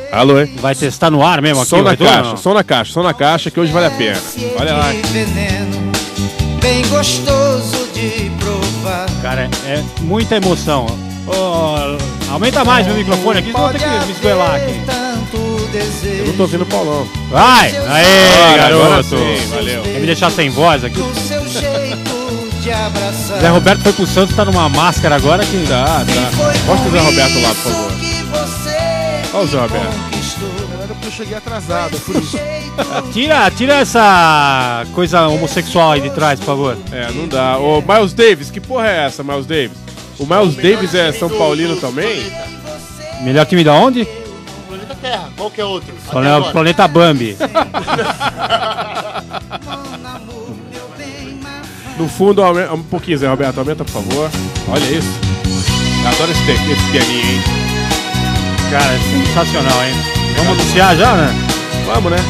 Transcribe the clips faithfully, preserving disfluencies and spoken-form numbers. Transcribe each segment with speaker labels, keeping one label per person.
Speaker 1: Alô, hein?
Speaker 2: Vai testar no ar mesmo aqui?
Speaker 1: Som na
Speaker 2: retorno,
Speaker 1: caixa,
Speaker 2: não?
Speaker 1: som na caixa, som na caixa que hoje vale a pena. Olha lá.
Speaker 3: Veneno, bem gostoso de provar.
Speaker 2: Cara, é, é muita emoção. Oh, aumenta mais meu microfone aqui, senão eu vou ter que me esgoelar aqui.
Speaker 1: Eu não tô ouvindo o Paulão.
Speaker 2: Vai! Aê,
Speaker 1: Agora, agora
Speaker 2: garoto!
Speaker 1: sim, valeu.
Speaker 2: Quer me deixar sem voz aqui?
Speaker 3: Do seu jeito de abraçar.
Speaker 2: Zé Roberto foi pro Santos, tá numa máscara agora que...
Speaker 1: Tá, tá. Mostra o Zé Roberto lá, por favor. Olha o Zé Roberto.
Speaker 4: Eu cheguei atrasado, é por isso.
Speaker 2: Tira, tira essa coisa homossexual aí de trás, por favor.
Speaker 1: É, não dá. Ô, Miles Davis, que porra é essa, Miles Davis? O Miles Davis é São Paulino também?
Speaker 2: Melhor time da onde?
Speaker 4: Planeta Terra, qual que é outro?
Speaker 2: Planeta, Planeta Bambi.
Speaker 1: No fundo, aumenta, um pouquinho, Zé Roberto, aumenta, por favor. Olha isso. Eu adoro esse, esse pianinho, hein?
Speaker 2: Cara, é sensacional, hein? Vamos anunciar já, né?
Speaker 1: Vamos, né?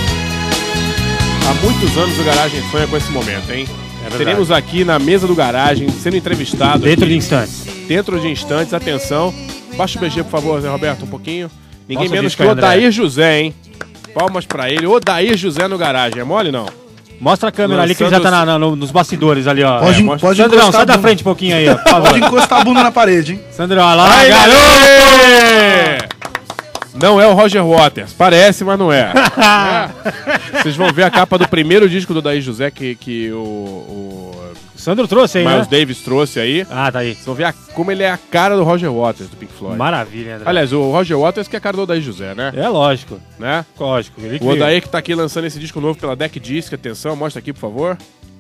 Speaker 1: Há muitos anos o Garagem sonha com esse momento, hein?
Speaker 2: É
Speaker 1: Teremos aqui na mesa do Garagem, sendo entrevistado.
Speaker 2: Dentro
Speaker 1: aqui,
Speaker 2: de instantes.
Speaker 1: Dentro de instantes, atenção. Baixa o B G, por favor, Zé Roberto, um pouquinho. Ninguém
Speaker 2: Nossa,
Speaker 1: menos
Speaker 2: disco
Speaker 1: que o
Speaker 2: aí, André.
Speaker 1: Odair José, hein? Palmas pra ele. Odair José no Garagem. É mole, não?
Speaker 2: Mostra a câmera ali que ele já tá na- na- no- nos bastidores ali, ó.
Speaker 4: Pode,
Speaker 2: É,
Speaker 1: mostra-
Speaker 4: pode
Speaker 2: Sandrão,
Speaker 4: encostar
Speaker 2: sai
Speaker 4: a
Speaker 2: da
Speaker 4: bunda.
Speaker 2: frente um pouquinho aí, ó, por favor.
Speaker 4: Pode encostar a bunda na parede, hein?
Speaker 2: Sandrão, olha lá,
Speaker 1: Aí,
Speaker 2: garoto!
Speaker 1: garoto! Não é o Roger Waters. Parece, mas não é. É. Vocês vão ver a capa do primeiro disco do Odair José que, que o, o
Speaker 2: Sandro trouxe aí,
Speaker 1: Miles
Speaker 2: né?
Speaker 1: Davis trouxe aí.
Speaker 2: Ah, tá aí.
Speaker 1: Vocês vão ver a- como ele é a cara do Roger Waters, do Pink Floyd.
Speaker 2: Maravilha, André.
Speaker 1: Aliás, o Roger Waters que é a cara do Odair José, né?
Speaker 2: É lógico,
Speaker 1: né?
Speaker 2: lógico. Ele que
Speaker 1: O Odair que tá aqui lançando esse disco novo pela Deck Disc. Atenção, mostra aqui, por favor.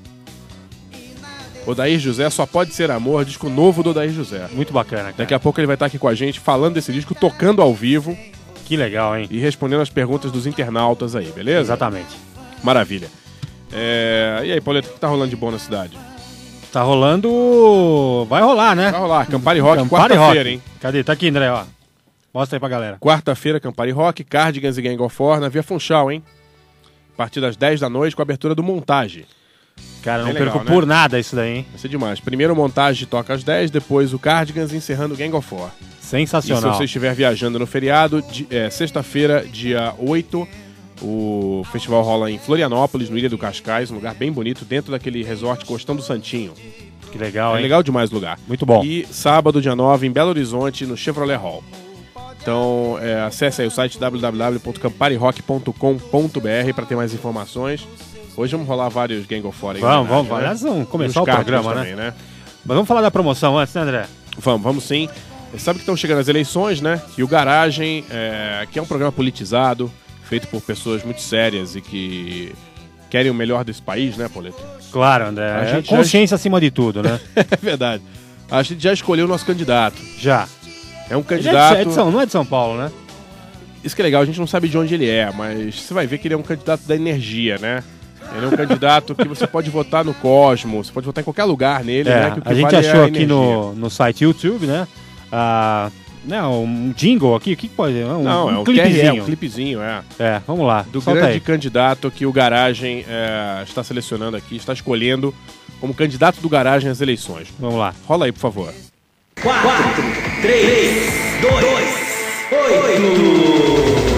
Speaker 1: Odair José, Só Pode Ser Amor, disco novo do Odair José.
Speaker 2: Muito bacana, cara.
Speaker 1: Daqui a pouco ele vai estar aqui com a gente, falando desse disco, tocando ao vivo
Speaker 2: Que legal, hein?
Speaker 1: e respondendo as perguntas dos internautas aí, beleza?
Speaker 2: Exatamente.
Speaker 1: Maravilha. É... E aí, Pauleta, o que tá rolando de bom na cidade?
Speaker 2: Tá rolando... Vai rolar, né?
Speaker 1: Vai rolar, Campari Rock,
Speaker 2: Campari
Speaker 1: quarta-feira,
Speaker 2: Rock.
Speaker 1: hein?
Speaker 2: Cadê? Tá aqui, André, ó. Mostra aí pra galera.
Speaker 1: Quarta-feira, Campari Rock, Cardigans e Gang of Four na Via Funchal, hein? A partir das dez da noite, com a abertura do Montagem.
Speaker 2: Cara, não
Speaker 1: Bem legal,
Speaker 2: perco
Speaker 1: né?
Speaker 2: por nada isso daí, hein?
Speaker 1: Vai ser demais. Primeiro o Montagem toca às dez, depois o Cardigans, encerrando o Gang of Four. E se
Speaker 2: Sensacional.
Speaker 1: você estiver viajando no feriado, di- é, sexta-feira, dia oito, o festival rola em Florianópolis, no Ilha do Cascais, um lugar bem bonito, dentro daquele resort Costão do Santinho.
Speaker 2: Que legal,
Speaker 1: É
Speaker 2: hein?
Speaker 1: legal demais o lugar.
Speaker 2: Muito bom.
Speaker 1: E sábado, dia nove, em Belo Horizonte, no Chevrolet Hall. Então, é, acesse aí o site w w w ponto campari rock ponto com ponto b r para ter mais informações. Hoje vamos rolar vários Gang of Four aí.
Speaker 2: Vamos,
Speaker 1: em homenagem,
Speaker 2: vamos. Aliás, vamos
Speaker 1: E
Speaker 2: começar
Speaker 1: os
Speaker 2: o
Speaker 1: Cardigans
Speaker 2: programa,
Speaker 1: também,
Speaker 2: né? Mas vamos falar da promoção antes, né, André?
Speaker 1: Vamos, vamos sim. Você sabe que estão chegando as eleições, né? E o Garagem, é, que é um programa politizado, feito por pessoas muito sérias e que querem o melhor desse país, né, Pauleta?
Speaker 2: Claro, André.
Speaker 1: A
Speaker 2: É
Speaker 1: gente já-
Speaker 2: consciência acima de tudo, né?
Speaker 1: É verdade. A gente já escolheu o nosso candidato.
Speaker 2: Já.
Speaker 1: É um
Speaker 2: Ele é de,
Speaker 1: candidato...
Speaker 2: é de São, não é de São Paulo, né?
Speaker 1: Isso que é legal, a gente não sabe de onde ele é, mas você vai ver que ele é um candidato da energia, né? Ele é um candidato que você pode votar no Cosmos, você pode votar em qualquer lugar nele,
Speaker 2: É,
Speaker 1: né? Que o que
Speaker 2: a gente
Speaker 1: vale é
Speaker 2: achou
Speaker 1: a
Speaker 2: aqui
Speaker 1: energia.
Speaker 2: no, no site YouTube, né? Ah, né, um jingle aqui, o que que pode ser? Um,
Speaker 1: Não,
Speaker 2: um
Speaker 1: é um clipezinho. É,
Speaker 2: clipezinho.
Speaker 1: um clipezinho, é.
Speaker 2: É, vamos lá.
Speaker 1: Do
Speaker 2: Solta
Speaker 1: grande
Speaker 2: aí.
Speaker 1: candidato que o Garagem é, está selecionando aqui, está escolhendo como candidato do Garagem às eleições.
Speaker 2: Vamos lá.
Speaker 1: Rola aí, por favor.
Speaker 5: quatro, três, dois, oito.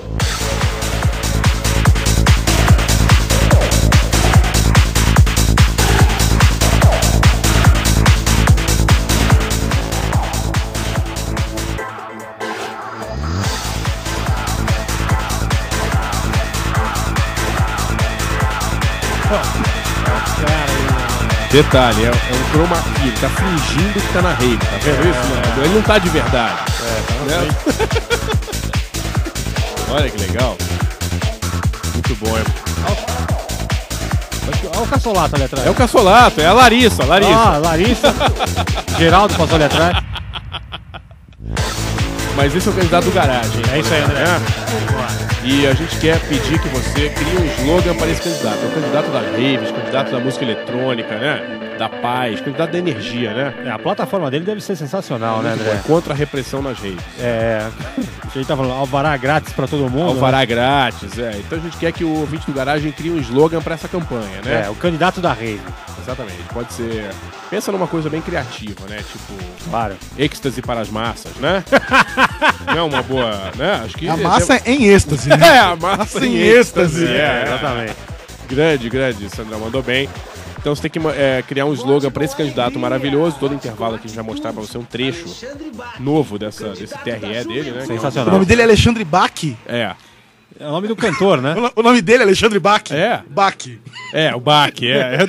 Speaker 1: Detalhe, é, é um chroma key, ele tá fingindo que tá na rave, tá vendo isso? Não, ele não tá de verdade. Né? Olha que legal. Muito bom, é.
Speaker 2: Olha o caçolato ali atrás.
Speaker 1: É o Caçolato, é a Larissa, a Larissa.
Speaker 2: Ah, Larissa. Geraldo passou ali atrás.
Speaker 1: Mas esse é o candidato do Garagem.
Speaker 2: É isso aí, André.
Speaker 1: É. E a gente quer pedir que você crie um slogan para esse candidato. É o candidato das raves, candidato da música eletrônica, né? da paz, candidato da energia, né?
Speaker 2: É, a plataforma dele deve ser sensacional, né, André?
Speaker 1: Contra a repressão nas redes.
Speaker 2: É, ele tá falando alvará grátis pra todo mundo.
Speaker 1: Alvará
Speaker 2: né?
Speaker 1: grátis, é. Então a gente quer que o ouvinte do Garagem crie um slogan pra essa campanha, né?
Speaker 2: É, o candidato da rede.
Speaker 1: Exatamente, pode ser... Pensa numa coisa bem criativa, né? Tipo,
Speaker 2: Claro.
Speaker 1: êxtase para as massas, né? Não é uma boa, né? Acho que
Speaker 4: A massa é em êxtase, né?
Speaker 1: É, a massa em êxtase. É,
Speaker 2: exatamente.
Speaker 1: Grande, grande, Sandra, mandou bem. Então você tem que é, criar um slogan para esse candidato maravilhoso. Todo intervalo aqui a gente vai mostrar para você um trecho novo dessa, desse T R E dele, né?
Speaker 4: O
Speaker 2: Sensacional.
Speaker 4: nome dele é Alexandre Bach.
Speaker 1: É,
Speaker 2: É o nome do cantor, né?
Speaker 4: O no- O nome dele é Alexandre Bach.
Speaker 1: É.
Speaker 4: Bach.
Speaker 1: é, o Bach, é.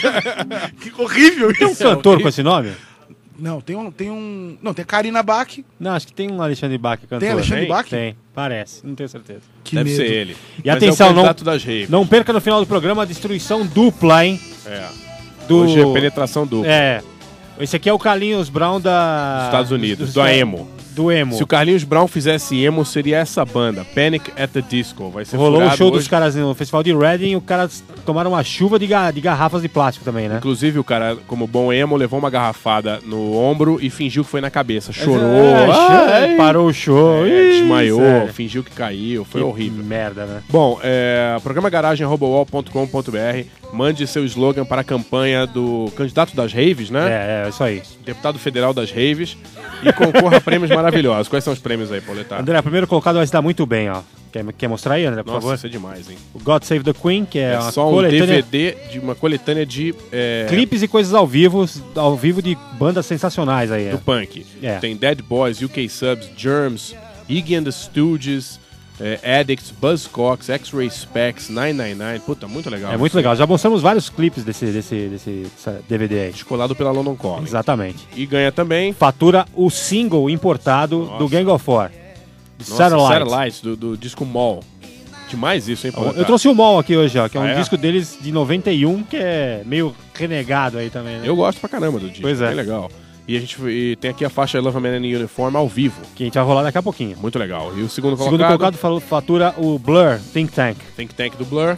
Speaker 4: Que horrível
Speaker 2: Tem um
Speaker 4: isso.
Speaker 2: cantor com esse nome?
Speaker 4: Não, tem um... Tem um... Não, tem a Karina Bach.
Speaker 2: Não, acho que tem um Alexandre Bach cantor.
Speaker 4: Tem Alexandre
Speaker 1: Tem?
Speaker 4: Bach?
Speaker 2: Tem, parece, não tenho certeza.
Speaker 4: Que
Speaker 1: Deve
Speaker 4: medo.
Speaker 1: ser ele.
Speaker 2: E
Speaker 1: Mas
Speaker 2: atenção,
Speaker 1: é o
Speaker 2: não,
Speaker 1: candidato das raves.
Speaker 2: não perca no final do programa a destruição dupla, hein?
Speaker 1: É.
Speaker 2: Do...
Speaker 1: Hoje é penetração dupla.
Speaker 2: É. Esse aqui é o Carlinhos Brown da...
Speaker 1: Dos Estados Unidos,
Speaker 2: dos-
Speaker 1: do emo.
Speaker 2: Do emo.
Speaker 1: Se o Carlinhos Brown fizesse emo, seria essa banda, Panic at the Disco. Vai ser
Speaker 2: Rolou o
Speaker 1: furado
Speaker 2: show
Speaker 1: hoje.
Speaker 2: dos caras no festival de Reading e os caras tomaram uma chuva de, ga- de garrafas de plástico também, né?
Speaker 1: Inclusive, o cara, como bom emo, levou uma garrafada no ombro e fingiu que foi na cabeça. Chorou,
Speaker 2: É,
Speaker 1: ai,
Speaker 2: parou o show.
Speaker 1: é,
Speaker 2: Ih,
Speaker 1: desmaiou,
Speaker 2: sério.
Speaker 1: fingiu que caiu. Foi
Speaker 2: Que
Speaker 1: horrível.
Speaker 2: merda, né?
Speaker 1: Bom, é, programa garagem arroba u o l ponto com ponto b r. Mande seu slogan para a campanha do candidato das raves, né?
Speaker 2: É, é, isso aí.
Speaker 1: Deputado federal das raves. E concorra a prêmios maravilhosos. Quais são os prêmios aí, Pauletar?
Speaker 2: André, primeiro colocado vai se dar muito bem, ó. Quer, quer mostrar aí, André, por
Speaker 1: Nossa,
Speaker 2: favor?
Speaker 1: isso é demais, hein?
Speaker 2: O God Save the Queen, que é,
Speaker 1: É
Speaker 2: uma
Speaker 1: só um
Speaker 2: coletânea...
Speaker 1: D V D de uma coletânea de é,
Speaker 2: Clipes e coisas ao vivo, ao vivo de bandas sensacionais aí.
Speaker 1: do
Speaker 2: É.
Speaker 1: punk.
Speaker 2: É.
Speaker 1: Tem Dead Boys, U K Subs, Germs, Iggy and the Stooges, é, Addicts, Buzzcocks, X-Ray Specs, nove nove nove. Puta, muito legal.
Speaker 2: É muito legal. Já mostramos vários clipes desse, desse, desse dessa D V D aí.
Speaker 1: Descolado pela London Calling.
Speaker 2: Exatamente.
Speaker 1: E ganha também
Speaker 2: Fatura o single importado
Speaker 1: Nossa.
Speaker 2: do Gang of Four. Do
Speaker 1: nossa,
Speaker 2: Satellite.
Speaker 1: Satellites, do, do disco Mall. Demais isso, hein, Paulo?
Speaker 2: Eu trouxe o Mall aqui hoje, ó, que é um
Speaker 1: Ah, é?
Speaker 2: disco deles de noventa e um, que é meio renegado aí também, né?
Speaker 1: Eu gosto pra caramba do disco.
Speaker 2: Pois é.
Speaker 1: Bem legal. E a gente e tem aqui a faixa I Love a Man in Uniform ao vivo.
Speaker 2: Que a gente vai rolar daqui a pouquinho.
Speaker 1: Muito legal. E o segundo
Speaker 2: O
Speaker 1: colocado,
Speaker 2: segundo colocado falou- fatura o Blur Think Tank.
Speaker 1: Think Tank do Blur.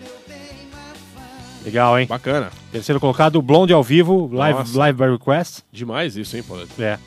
Speaker 2: Legal, hein?
Speaker 1: Bacana.
Speaker 2: Terceiro colocado, o Blonde ao vivo, live,
Speaker 1: Nossa.
Speaker 2: live by request.
Speaker 1: Demais isso, hein, Paulo?
Speaker 2: É.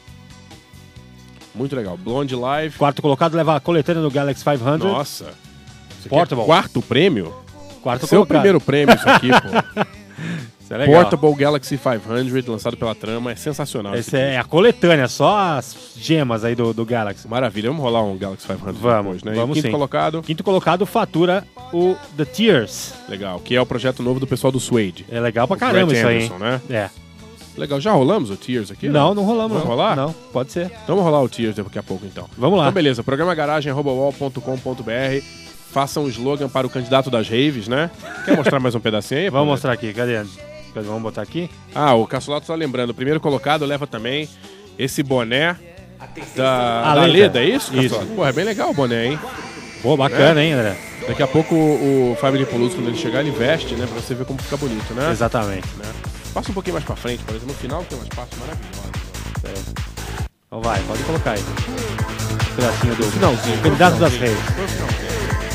Speaker 1: Muito legal. Blonde Live.
Speaker 2: Quarto colocado leva a coletânea do Galaxy quinhentos.
Speaker 1: Nossa. Isso aqui
Speaker 2: Portable.
Speaker 1: é quarto prêmio?
Speaker 2: Quarto
Speaker 1: Esse é o
Speaker 2: colocado.
Speaker 1: primeiro prêmio isso aqui, pô.
Speaker 2: Isso é legal.
Speaker 1: Portable Galaxy quinhentos, lançado pela Trama. É sensacional.
Speaker 2: Esse é a coletânea, só as gemas aí do, do Galaxy.
Speaker 1: Maravilha. Vamos rolar um Galaxy quinhentos
Speaker 2: Vamos,
Speaker 1: depois, né?
Speaker 2: vamos
Speaker 1: e quinto
Speaker 2: sim.
Speaker 1: colocado,
Speaker 2: Quinto colocado fatura o The Tears.
Speaker 1: legal, que é o projeto novo do pessoal do Suede.
Speaker 2: É legal pra
Speaker 1: O
Speaker 2: caramba
Speaker 1: Brett
Speaker 2: isso aí,
Speaker 1: Anderson,
Speaker 2: hein?
Speaker 1: né?
Speaker 2: É.
Speaker 1: Legal. Já rolamos o Tears aqui?
Speaker 2: Não, não rolamos.
Speaker 1: Vamos
Speaker 2: não.
Speaker 1: rolar?
Speaker 2: Não, pode ser.
Speaker 1: Então vamos rolar o Tears daqui a pouco, então.
Speaker 2: Vamos lá.
Speaker 1: Então, beleza. Programa garagem arroba u o l ponto com ponto b r. Faça um slogan para o candidato das raves, né? Quer mostrar mais um pedacinho aí?
Speaker 2: Vamos
Speaker 1: Paulo?
Speaker 2: mostrar aqui, cadê? Cadê? Vamos botar aqui?
Speaker 1: Ah, o Caçulato tá lembrando. O primeiro colocado leva também esse boné da,
Speaker 2: A
Speaker 1: da
Speaker 2: letra.
Speaker 1: Leda, é isso,
Speaker 2: Isso.
Speaker 1: Caçulato? Pô, é bem legal o boné, hein?
Speaker 2: Pô, bacana, hein, André?
Speaker 1: Daqui a pouco o, o Fábio Nipoluso, quando ele chegar, ele veste, né? Pra você ver como fica bonito, né?
Speaker 2: Exatamente.
Speaker 1: Né? Passa um pouquinho mais pra frente, por exemplo. No final tem umas partes maravilhosas.
Speaker 2: Então vai, pode colocar aí. Um pedacinho do
Speaker 1: Finalzinho.
Speaker 2: candidato das
Speaker 1: finalzinho.
Speaker 2: redes.
Speaker 1: Foi o finalzinho.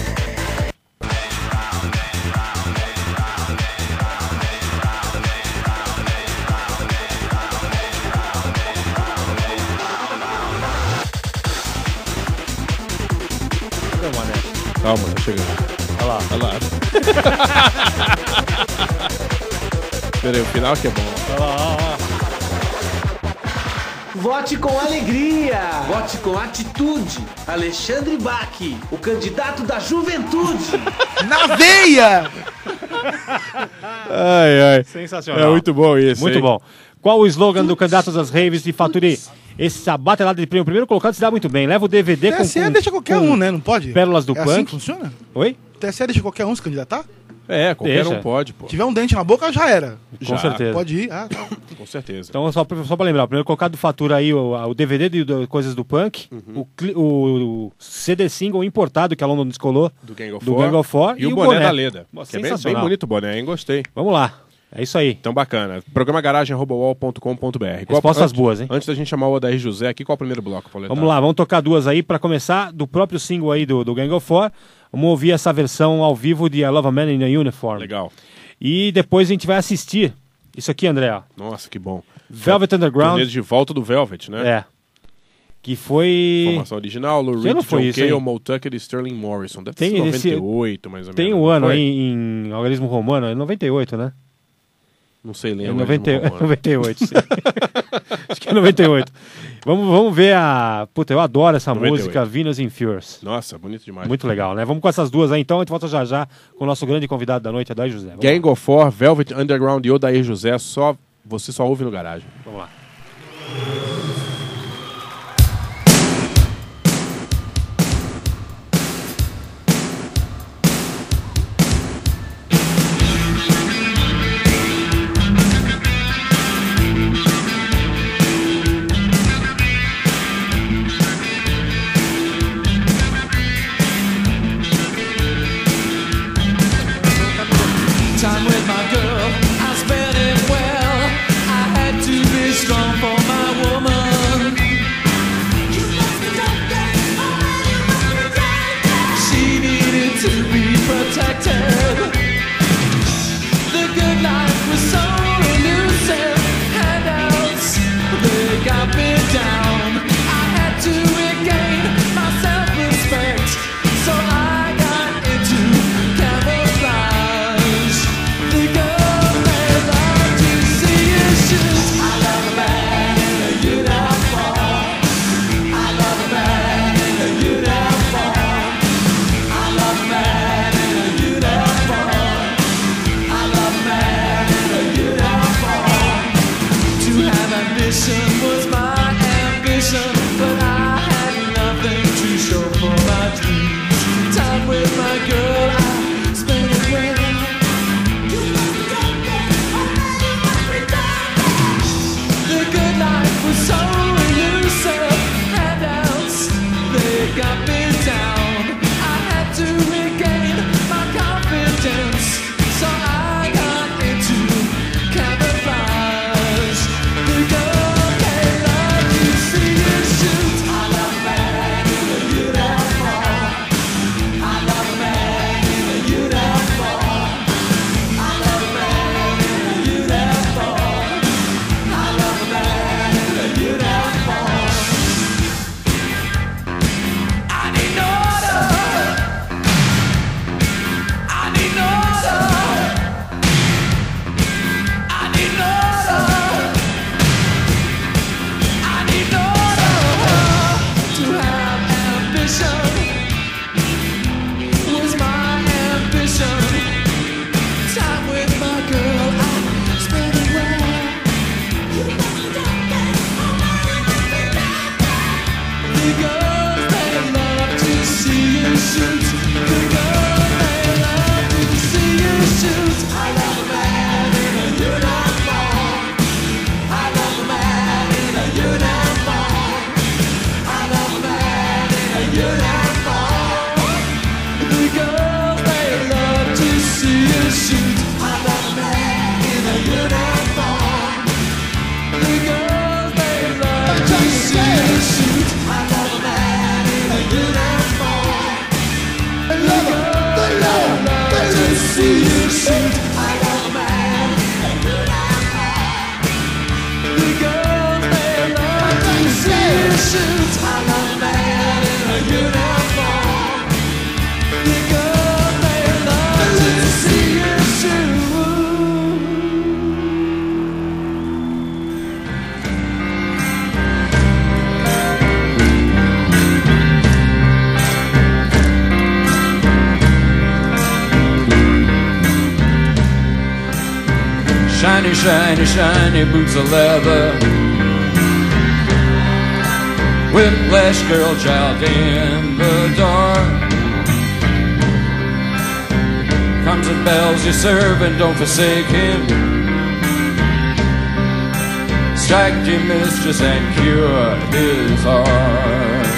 Speaker 2: Cadê o mané?
Speaker 1: Calma, tá chegando.
Speaker 2: Olha lá.
Speaker 1: Olha lá. Pera aí, o final que é bom.
Speaker 2: Olha lá, olha lá.
Speaker 5: Vote com alegria! Vote com atitude! Alexandre Bach, o candidato da juventude!
Speaker 4: Na veia!
Speaker 1: Ai, ai.
Speaker 2: Sensacional.
Speaker 1: É muito bom isso.
Speaker 2: Muito
Speaker 1: hein?
Speaker 2: bom. Qual o slogan do candidato das raves de fature? Essa batelada de prêmio. O primeiro colocado se dá muito bem. Leva o D V D
Speaker 4: T
Speaker 2: com,
Speaker 4: S E
Speaker 2: com,
Speaker 4: deixa qualquer
Speaker 2: com
Speaker 4: um, né? Não pode?
Speaker 2: pérolas do
Speaker 4: é assim
Speaker 2: punk.
Speaker 4: que funciona?
Speaker 2: Oi?
Speaker 4: O T S E deixa qualquer um se candidatar?
Speaker 1: É, qualquer
Speaker 2: Deixa.
Speaker 1: um pode, pô.
Speaker 4: Se tiver um dente na boca, já era.
Speaker 2: Com
Speaker 1: Já.
Speaker 2: certeza.
Speaker 4: Pode ir. Ah, tá.
Speaker 1: Com certeza.
Speaker 2: Então, só pra, só pra lembrar, o primeiro colocado fatura aí o, o D V D de, de Coisas do Punk,
Speaker 1: Uhum.
Speaker 2: o, cli- o, o C D single importado que a London descolou
Speaker 1: Do Gang of
Speaker 2: do
Speaker 1: Four.
Speaker 2: Gang of Four
Speaker 1: E, o boné, da Leda.
Speaker 2: Nossa,
Speaker 1: Que é bem, bem
Speaker 2: sensacional.
Speaker 1: bonito o boné, hein? Gostei.
Speaker 2: Vamos lá. É isso aí.
Speaker 1: Então, bacana. Programa garagem arroba u o l ponto com ponto b r.
Speaker 2: Respostas
Speaker 1: antes,
Speaker 2: boas, hein?
Speaker 1: Antes da gente chamar o Odair José aqui, qual é o primeiro bloco, Paulo?
Speaker 2: Vamos lá, vamos tocar duas aí pra começar do próprio single aí do, do Gang of Four. Vamos ouvir essa versão ao vivo de I Love a Man in a Uniform.
Speaker 1: Legal.
Speaker 2: E depois a gente vai assistir Isso aqui, André, ó.
Speaker 1: Nossa, que bom.
Speaker 2: Velvet Underground.
Speaker 1: Turnê de volta do Velvet, né?
Speaker 2: É. Que foi...
Speaker 1: Formação original, Lou
Speaker 2: Que ano
Speaker 1: Reed,
Speaker 2: foi
Speaker 1: John
Speaker 2: isso,
Speaker 1: Cale,
Speaker 2: hein?
Speaker 1: Moe Tucker e Sterling Morrison. Deve
Speaker 2: Tem
Speaker 1: ser noventa e
Speaker 2: esse-
Speaker 1: oito, mais ou menos.
Speaker 2: Tem o
Speaker 1: não
Speaker 2: ano
Speaker 1: foi?
Speaker 2: aí em algarismo romano, é noventa e oito, né?
Speaker 1: Não sei,
Speaker 2: É
Speaker 1: lembro.
Speaker 2: noventa,
Speaker 1: mas não
Speaker 2: noventa e oito, sim. Acho que é noventa e oito. Vamos, vamos ver a... Puta, eu adoro essa
Speaker 1: noventa e oito.
Speaker 2: música, Venus in Furs.
Speaker 1: Nossa, bonito demais.
Speaker 2: Muito legal, né? Vamos com essas duas aí, então. A gente volta já já com o nosso grande convidado da noite, Adair José. Vamos
Speaker 1: Gang of Four, Velvet Underground e Odair José, só, você só ouve no garagem.
Speaker 2: lá. Vamos lá.
Speaker 6: Time with my girl, I spent it well. I had to be strong for my woman. She needed to be protected. The good life was so elusive. Handouts, they got me down. I had to regain my self-respect, so I got into camouflage. The girl they love to see you shoot. I love a man in a uniform. I love a man in a uniform. I love a man in a uniform. I love a man in a uniform. To have ambition was my ambition, but I had nothing to show for my dreams. Time with my girl, I spent it well. The good life was so elusive. Handouts, they got me down. I had to regain my confidence, so I got into camouflage. The girl they love to see you shoot. I love a man in a uniform. I love a man in a uniform. I love a man in a uniform. I love a man in a uniform. I need order. I need order. I need order. I need order. To have ambition was my ambition. Time with my girl, I spent it well. The girls they love to see you shoot. The girls they love to see you shoot. I love a man in a uniform. I love a man in a uniform. I love a man in a uniform. The girls they love to see you shoot. I love a man in a uniform. The girls they love to see you shoot. I love a man in a uniform. The girls they love to see you shoot. I love a man in a uniform. The girls they love to see you shoot. I love a man in a uniform. The girls they love to see you shoot. Shiny, shiny, shiny boots of leather. Whiplash girl child in the door. Comes and bells you serve and don't forsake him. Strike your mistress and cure his heart.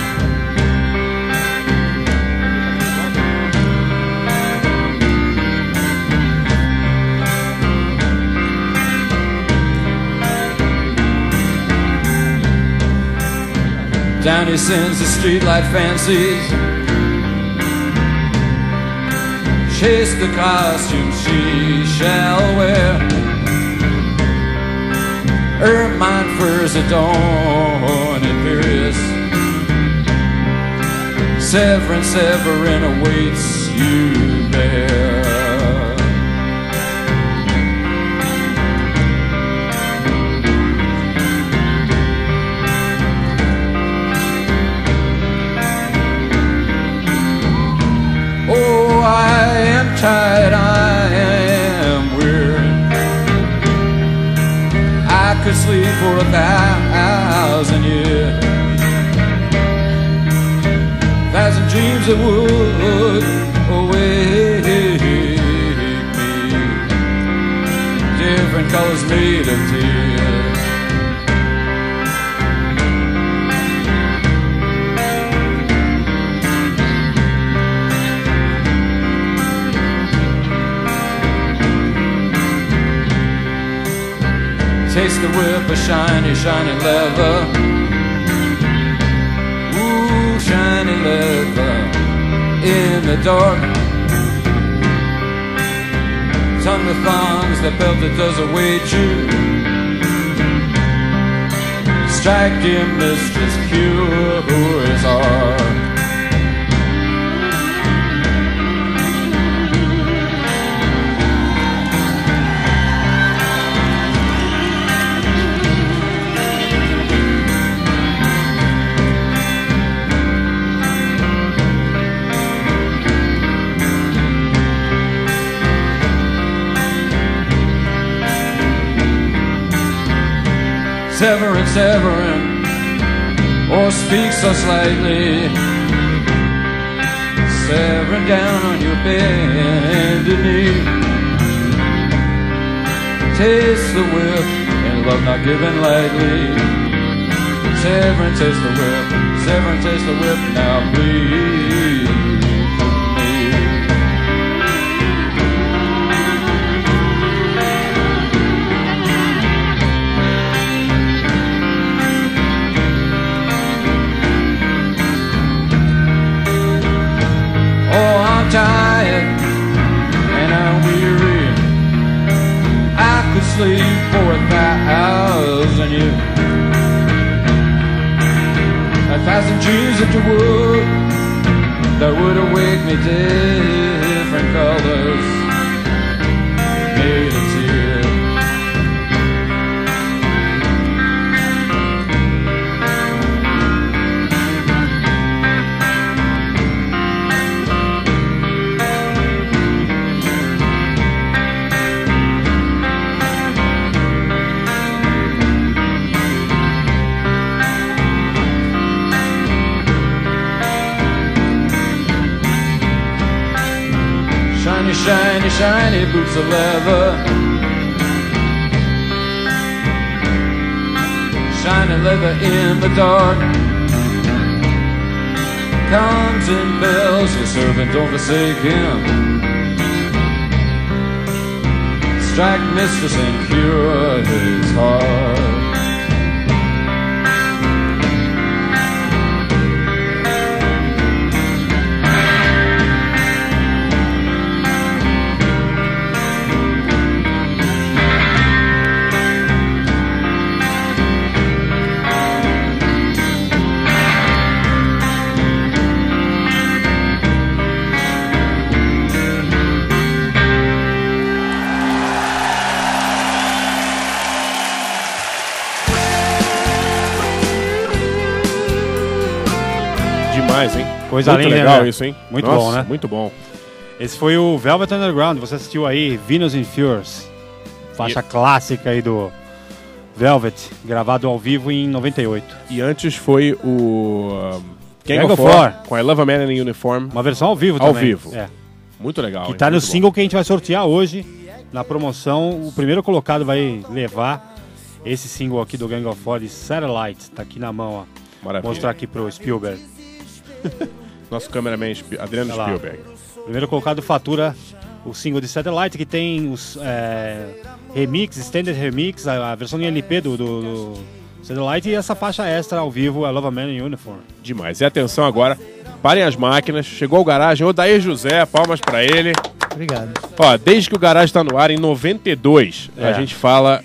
Speaker 6: Down he sends the streetlight fancies. Chase the costume she shall wear.
Speaker 7: ermine furs at dawn in Paris. Severin, Severin awaits you there. Oh, I am tired, I am weary. I could sleep for a thousand years. Thousand dreams that would awake me. Different colors made of tears. Taste the whip of shiny, shiny leather. Ooh, shiny leather in the dark. Tongue the thongs that belt that does await you. Strike, dear mistress, cure his heart. Severin, Severin, or speak so slightly. Severin, down on your bended knee. Taste the whip and love not given lightly. Severin, taste the whip. Severin, taste the whip. Now please. Oh, I'm tired and I'm weary. I could sleep for a thousand years. A thousand dreams that you would, that would awake me different colors made of tears. Shiny, shiny, shiny boots of leather. Shiny leather in the dark. Comes and bells, your servant, don't forsake him. Strike mistress and cure his heart.
Speaker 1: Demais, hein?
Speaker 2: Coisa
Speaker 1: muito
Speaker 2: linda,
Speaker 1: legal
Speaker 2: né?
Speaker 1: isso, hein?
Speaker 2: Muito
Speaker 1: Nossa,
Speaker 2: bom, né?
Speaker 1: Muito bom.
Speaker 2: Esse foi o Velvet Underground. Você assistiu aí Venus in Furs, faixa
Speaker 1: E-
Speaker 2: clássica aí do Velvet, gravado ao vivo em noventa e oito.
Speaker 1: E antes foi o um, Gang,
Speaker 2: Gang
Speaker 1: of
Speaker 2: of
Speaker 1: Four,
Speaker 2: Four.
Speaker 1: com I Love a Man in Uniform.
Speaker 2: Uma versão ao vivo
Speaker 1: Ao
Speaker 2: também.
Speaker 1: vivo.
Speaker 2: É.
Speaker 1: Muito legal.
Speaker 2: Que
Speaker 1: hein?
Speaker 2: tá no
Speaker 1: Muito bom.
Speaker 2: single que a gente vai sortear hoje. Na promoção, o primeiro colocado vai levar esse single aqui do Gang of Four de Satellite. Tá aqui na mão, ó.
Speaker 1: Maravilha.
Speaker 2: Vou mostrar aqui pro Spielberg.
Speaker 1: Nosso cameraman Sp- Adriano
Speaker 2: Olha lá.
Speaker 1: Spielberg.
Speaker 2: Primeiro colocado fatura o single de Satellite, que tem os é, remix, extended remix, a, a versão em L P do, do, do Satellite e essa faixa extra ao vivo, I Love a Man in Uniform.
Speaker 1: Demais. E atenção agora, parem as máquinas. Chegou o Garagem, Odair José, palmas pra ele.
Speaker 4: Obrigado.
Speaker 1: Ó, desde que o Garagem tá no ar, em noventa e dois,
Speaker 2: É.
Speaker 1: a gente fala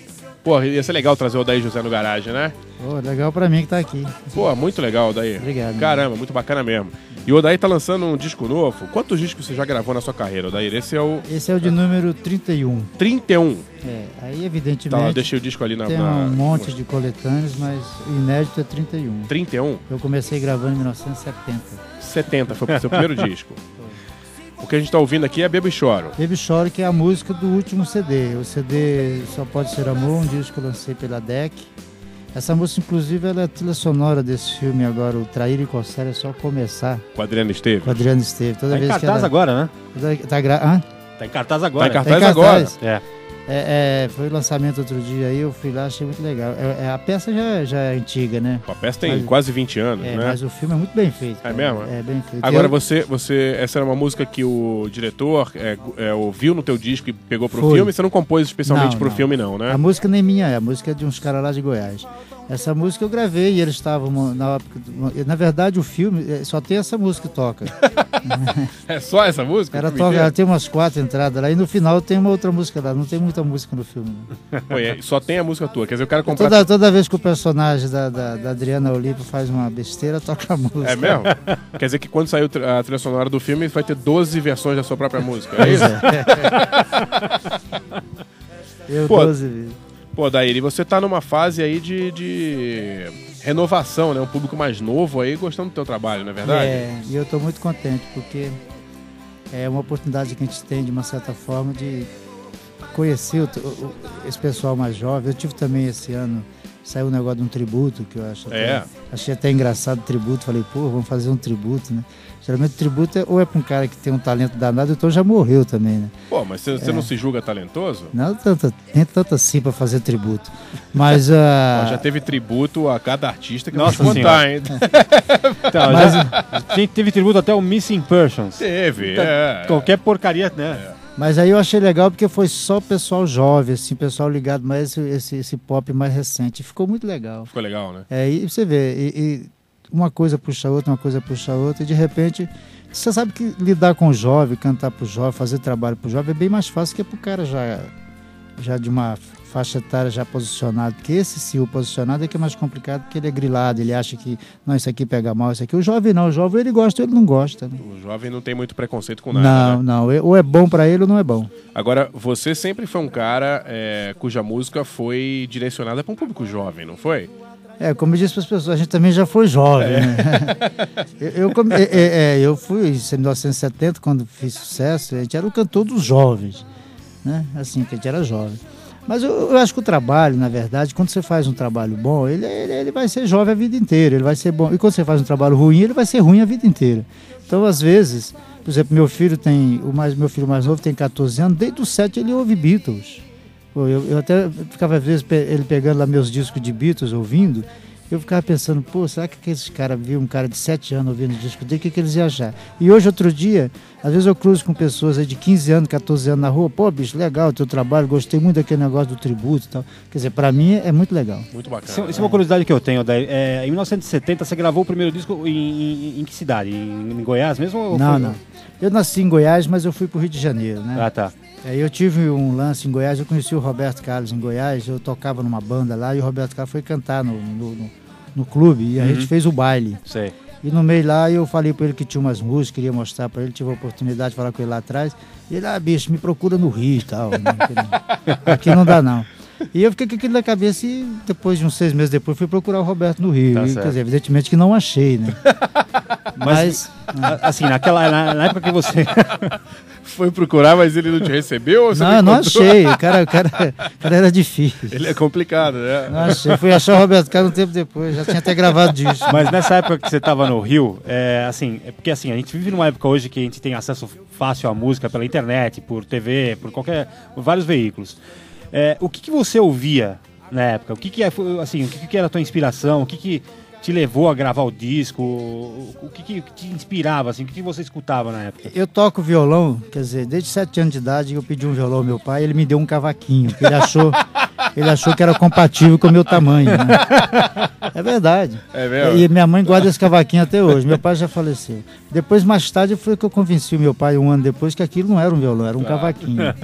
Speaker 1: Pô, ia ser legal trazer o Odair José no garagem, né?
Speaker 8: Pô, legal pra mim que tá aqui.
Speaker 1: Pô, muito legal, Odair.
Speaker 8: Obrigado.
Speaker 1: Caramba, muito bacana mesmo. E o Odair tá lançando um disco novo. Quantos discos você já gravou na sua carreira, Odair? Esse é o
Speaker 8: Esse é o de número trinta e um.
Speaker 1: trinta e um.
Speaker 8: É, aí
Speaker 1: Tá,
Speaker 8: evidentemente
Speaker 1: eu deixei o disco ali na...
Speaker 8: tem
Speaker 1: na-
Speaker 8: um monte de coletâneas, mas o inédito é trinta e um.
Speaker 1: trinta e um?
Speaker 8: Eu comecei gravando em mil novecentos e setenta.
Speaker 1: setenta, foi o seu primeiro disco. O que a gente tá ouvindo aqui é Bebo e Choro.
Speaker 8: Baby Chore, que é a música do último C D. O C D Só Pode Ser Amor, um disco que eu lancei pela D E C. Essa música, inclusive, ela é a trilha sonora desse filme agora, o Trair e Coçar, é só começar.
Speaker 1: Com a Adriana Esteves.
Speaker 8: Com o Adriano Esteves. Toda
Speaker 2: Tá em
Speaker 8: vez que
Speaker 2: cartaz
Speaker 8: ela...
Speaker 2: agora, né?
Speaker 8: Toda- Tá, gra... Hã?
Speaker 2: Tá em cartaz
Speaker 1: Tá
Speaker 2: agora.
Speaker 1: em cartaz,
Speaker 8: Tá em
Speaker 1: agora.
Speaker 8: cartaz.
Speaker 2: É.
Speaker 8: É, é, foi o lançamento outro dia aí, eu fui lá, achei muito legal. É, é, a peça já, já é antiga, né?
Speaker 1: A peça tem
Speaker 8: Mas-
Speaker 1: quase vinte anos,
Speaker 8: É,
Speaker 1: né?
Speaker 8: mas o filme é muito bem feito.
Speaker 1: É
Speaker 8: cara.
Speaker 1: mesmo?
Speaker 8: É bem feito.
Speaker 1: Agora
Speaker 8: Eu-
Speaker 1: você, você, essa era uma música que o diretor é, é, ouviu no teu disco e pegou pro
Speaker 8: Foi.
Speaker 1: filme, você não compôs especialmente
Speaker 8: Não,
Speaker 1: pro
Speaker 8: não.
Speaker 1: filme não, né?
Speaker 8: A música nem minha é, a música é de uns caras lá de Goiás. Essa música eu gravei e eles estavam na época. Na verdade, o filme eh, só tem essa música que toca.
Speaker 1: É só essa música?
Speaker 8: Ela,
Speaker 1: O filme
Speaker 8: toca, ela
Speaker 1: inteiro?
Speaker 8: tem umas quatro entradas lá e no final tem uma outra música lá. Não tem muita música no filme. Não.
Speaker 1: Pô, é, só tem a música tua, quer dizer, o cara comprar...
Speaker 8: Toda, toda vez que o personagem da, da, da Adriana Olímpio faz uma besteira, toca a música.
Speaker 1: É mesmo? Quer dizer que quando sair a trilha sonora do filme vai ter doze versões da sua própria música, é
Speaker 8: Pois
Speaker 1: isso?
Speaker 8: é. Eu
Speaker 1: Pô,
Speaker 8: doze vezes.
Speaker 1: Pô, Daíri, você tá numa fase aí de, de renovação, né? Um público mais novo aí gostando do teu trabalho, não é verdade?
Speaker 8: É, e eu estou muito contente, porque é uma oportunidade que a gente tem, de uma certa forma, de conhecer o, o, esse pessoal mais jovem. Eu tive também esse ano, saiu um negócio de um tributo, que eu acho até,
Speaker 1: É.
Speaker 8: achei até engraçado o tributo. Falei, pô, vamos fazer um tributo, né? Geralmente o tributo é, ou é para um cara que tem um talento danado, então já morreu também, né?
Speaker 1: Pô, mas você, você não se julga talentoso?
Speaker 8: Não tanto, nem tanto assim para fazer tributo. Mas, ah,
Speaker 1: Ó, já teve tributo a cada artista que
Speaker 2: Nossa
Speaker 1: eu vou te contar, hein?
Speaker 2: Então,
Speaker 8: Mas-
Speaker 2: já, tem- teve tributo até o Missing Persons.
Speaker 1: Teve, é.
Speaker 2: Qualquer porcaria, né?
Speaker 8: mas aí eu achei legal porque foi só pessoal jovem, assim, pessoal ligado mais esse, esse, esse pop mais recente. Ficou muito legal.
Speaker 1: Ficou legal, né?
Speaker 8: É, e você vê, e, e uma coisa puxa a outra, uma coisa puxa a outra, e de repente, você sabe que lidar com o jovem, cantar pro jovem, fazer trabalho pro jovem é bem mais fácil que pro cara já, já de uma faixa etária já posicionado, porque esse sim, o posicionado é que é mais complicado, porque ele é grilado, ele acha que, não, isso aqui pega mal, isso aqui. O jovem não, o jovem ele gosta ou ele não gosta. Né?
Speaker 1: O jovem não tem muito preconceito com nada,
Speaker 8: Não,
Speaker 1: né?
Speaker 8: não, é- ou é bom pra ele ou não é bom.
Speaker 1: Agora, você sempre foi um cara é, cuja música foi direcionada para um público jovem, não foi?
Speaker 8: É, como eu disse para as pessoas, a gente também já foi jovem, né? eu, eu, come- é, é, é, eu fui em mil novecentos e setenta, quando fiz sucesso, a gente era o cantor dos jovens, né? Assim, que a gente era jovem. Mas eu, eu acho que o trabalho, na verdade, quando você faz um trabalho bom, ele, ele, ele vai ser jovem a vida inteira, ele vai ser bom. E quando você faz um trabalho ruim, ele vai ser ruim a vida inteira. Então, às vezes, por exemplo, meu filho tem, o mais, meu filho mais novo tem catorze anos, desde os sete ele ouve Beatles. Pô, eu, eu até ficava, às vezes, pe- ele pegando lá meus discos de Beatles, ouvindo, eu ficava pensando, pô, será que aqueles caras viam um cara de sete anos ouvindo disco dele, o que, que eles iam achar? E hoje, outro dia, às vezes eu cruzo com pessoas aí de quinze anos, catorze anos na rua, pô, bicho, legal o teu trabalho, gostei muito daquele negócio do tributo e tal. Quer dizer, pra mim é muito legal.
Speaker 1: Muito bacana.
Speaker 2: Isso, isso é uma curiosidade que eu tenho, Daí. É, em mil novecentos e setenta, você gravou o primeiro disco em, em- em que cidade? Em, em Goiás mesmo? ou
Speaker 8: Não,
Speaker 2: foi-
Speaker 8: não. Eu nasci em Goiás, mas eu fui pro Rio de Janeiro, né?
Speaker 2: Ah, tá.
Speaker 8: Aí eu tive um lance em Goiás, eu conheci o Roberto Carlos em Goiás, eu tocava numa banda lá e o Roberto Carlos foi cantar no, no, no, no clube e a gente fez o baile.
Speaker 2: Sei.
Speaker 8: E no meio lá eu falei pra ele que tinha umas músicas, queria mostrar pra ele, tive a oportunidade de falar com ele lá atrás. E ele, ah, bicho, me procura no Rio e tal. Né? Aqui, aqui não dá não. E eu fiquei com aquilo na cabeça e depois de uns seis meses depois fui procurar o Roberto no Rio.
Speaker 2: Tá
Speaker 8: E,
Speaker 2: certo.
Speaker 8: quer dizer, evidentemente que não achei, né? Mas,
Speaker 2: A- Assim, naquela, na, na época que você...
Speaker 1: Foi procurar, mas ele não te recebeu? Ou você
Speaker 8: não, não
Speaker 1: encontrou?
Speaker 8: achei. O cara, o cara, o cara era difícil.
Speaker 1: Ele é complicado, né?
Speaker 8: Não achei. Fui achar o Roberto Carlos um tempo depois, já tinha até gravado disso.
Speaker 2: Mas nessa época que você estava no Rio, é, assim, é porque assim, a gente vive numa época hoje que a gente tem acesso fácil à música pela internet, por T V, por qualquer, por vários veículos. É, o que, que você ouvia na época? O que, que é, assim, o que, que era a tua inspiração? O que, que te levou a gravar o disco? O que, que te inspirava, assim? O que, que você escutava na época?
Speaker 8: Eu toco violão, quer dizer, desde sete anos de idade eu pedi um violão ao meu pai e ele me deu um cavaquinho, que ele achou, ele achou que era compatível com o meu tamanho. Né? É verdade.
Speaker 1: É mesmo?
Speaker 8: E minha mãe guarda esse cavaquinho até hoje. Meu pai já faleceu. Depois, mais tarde, foi que eu convenci o meu pai, um ano depois, que aquilo não era um violão, era um cavaquinho.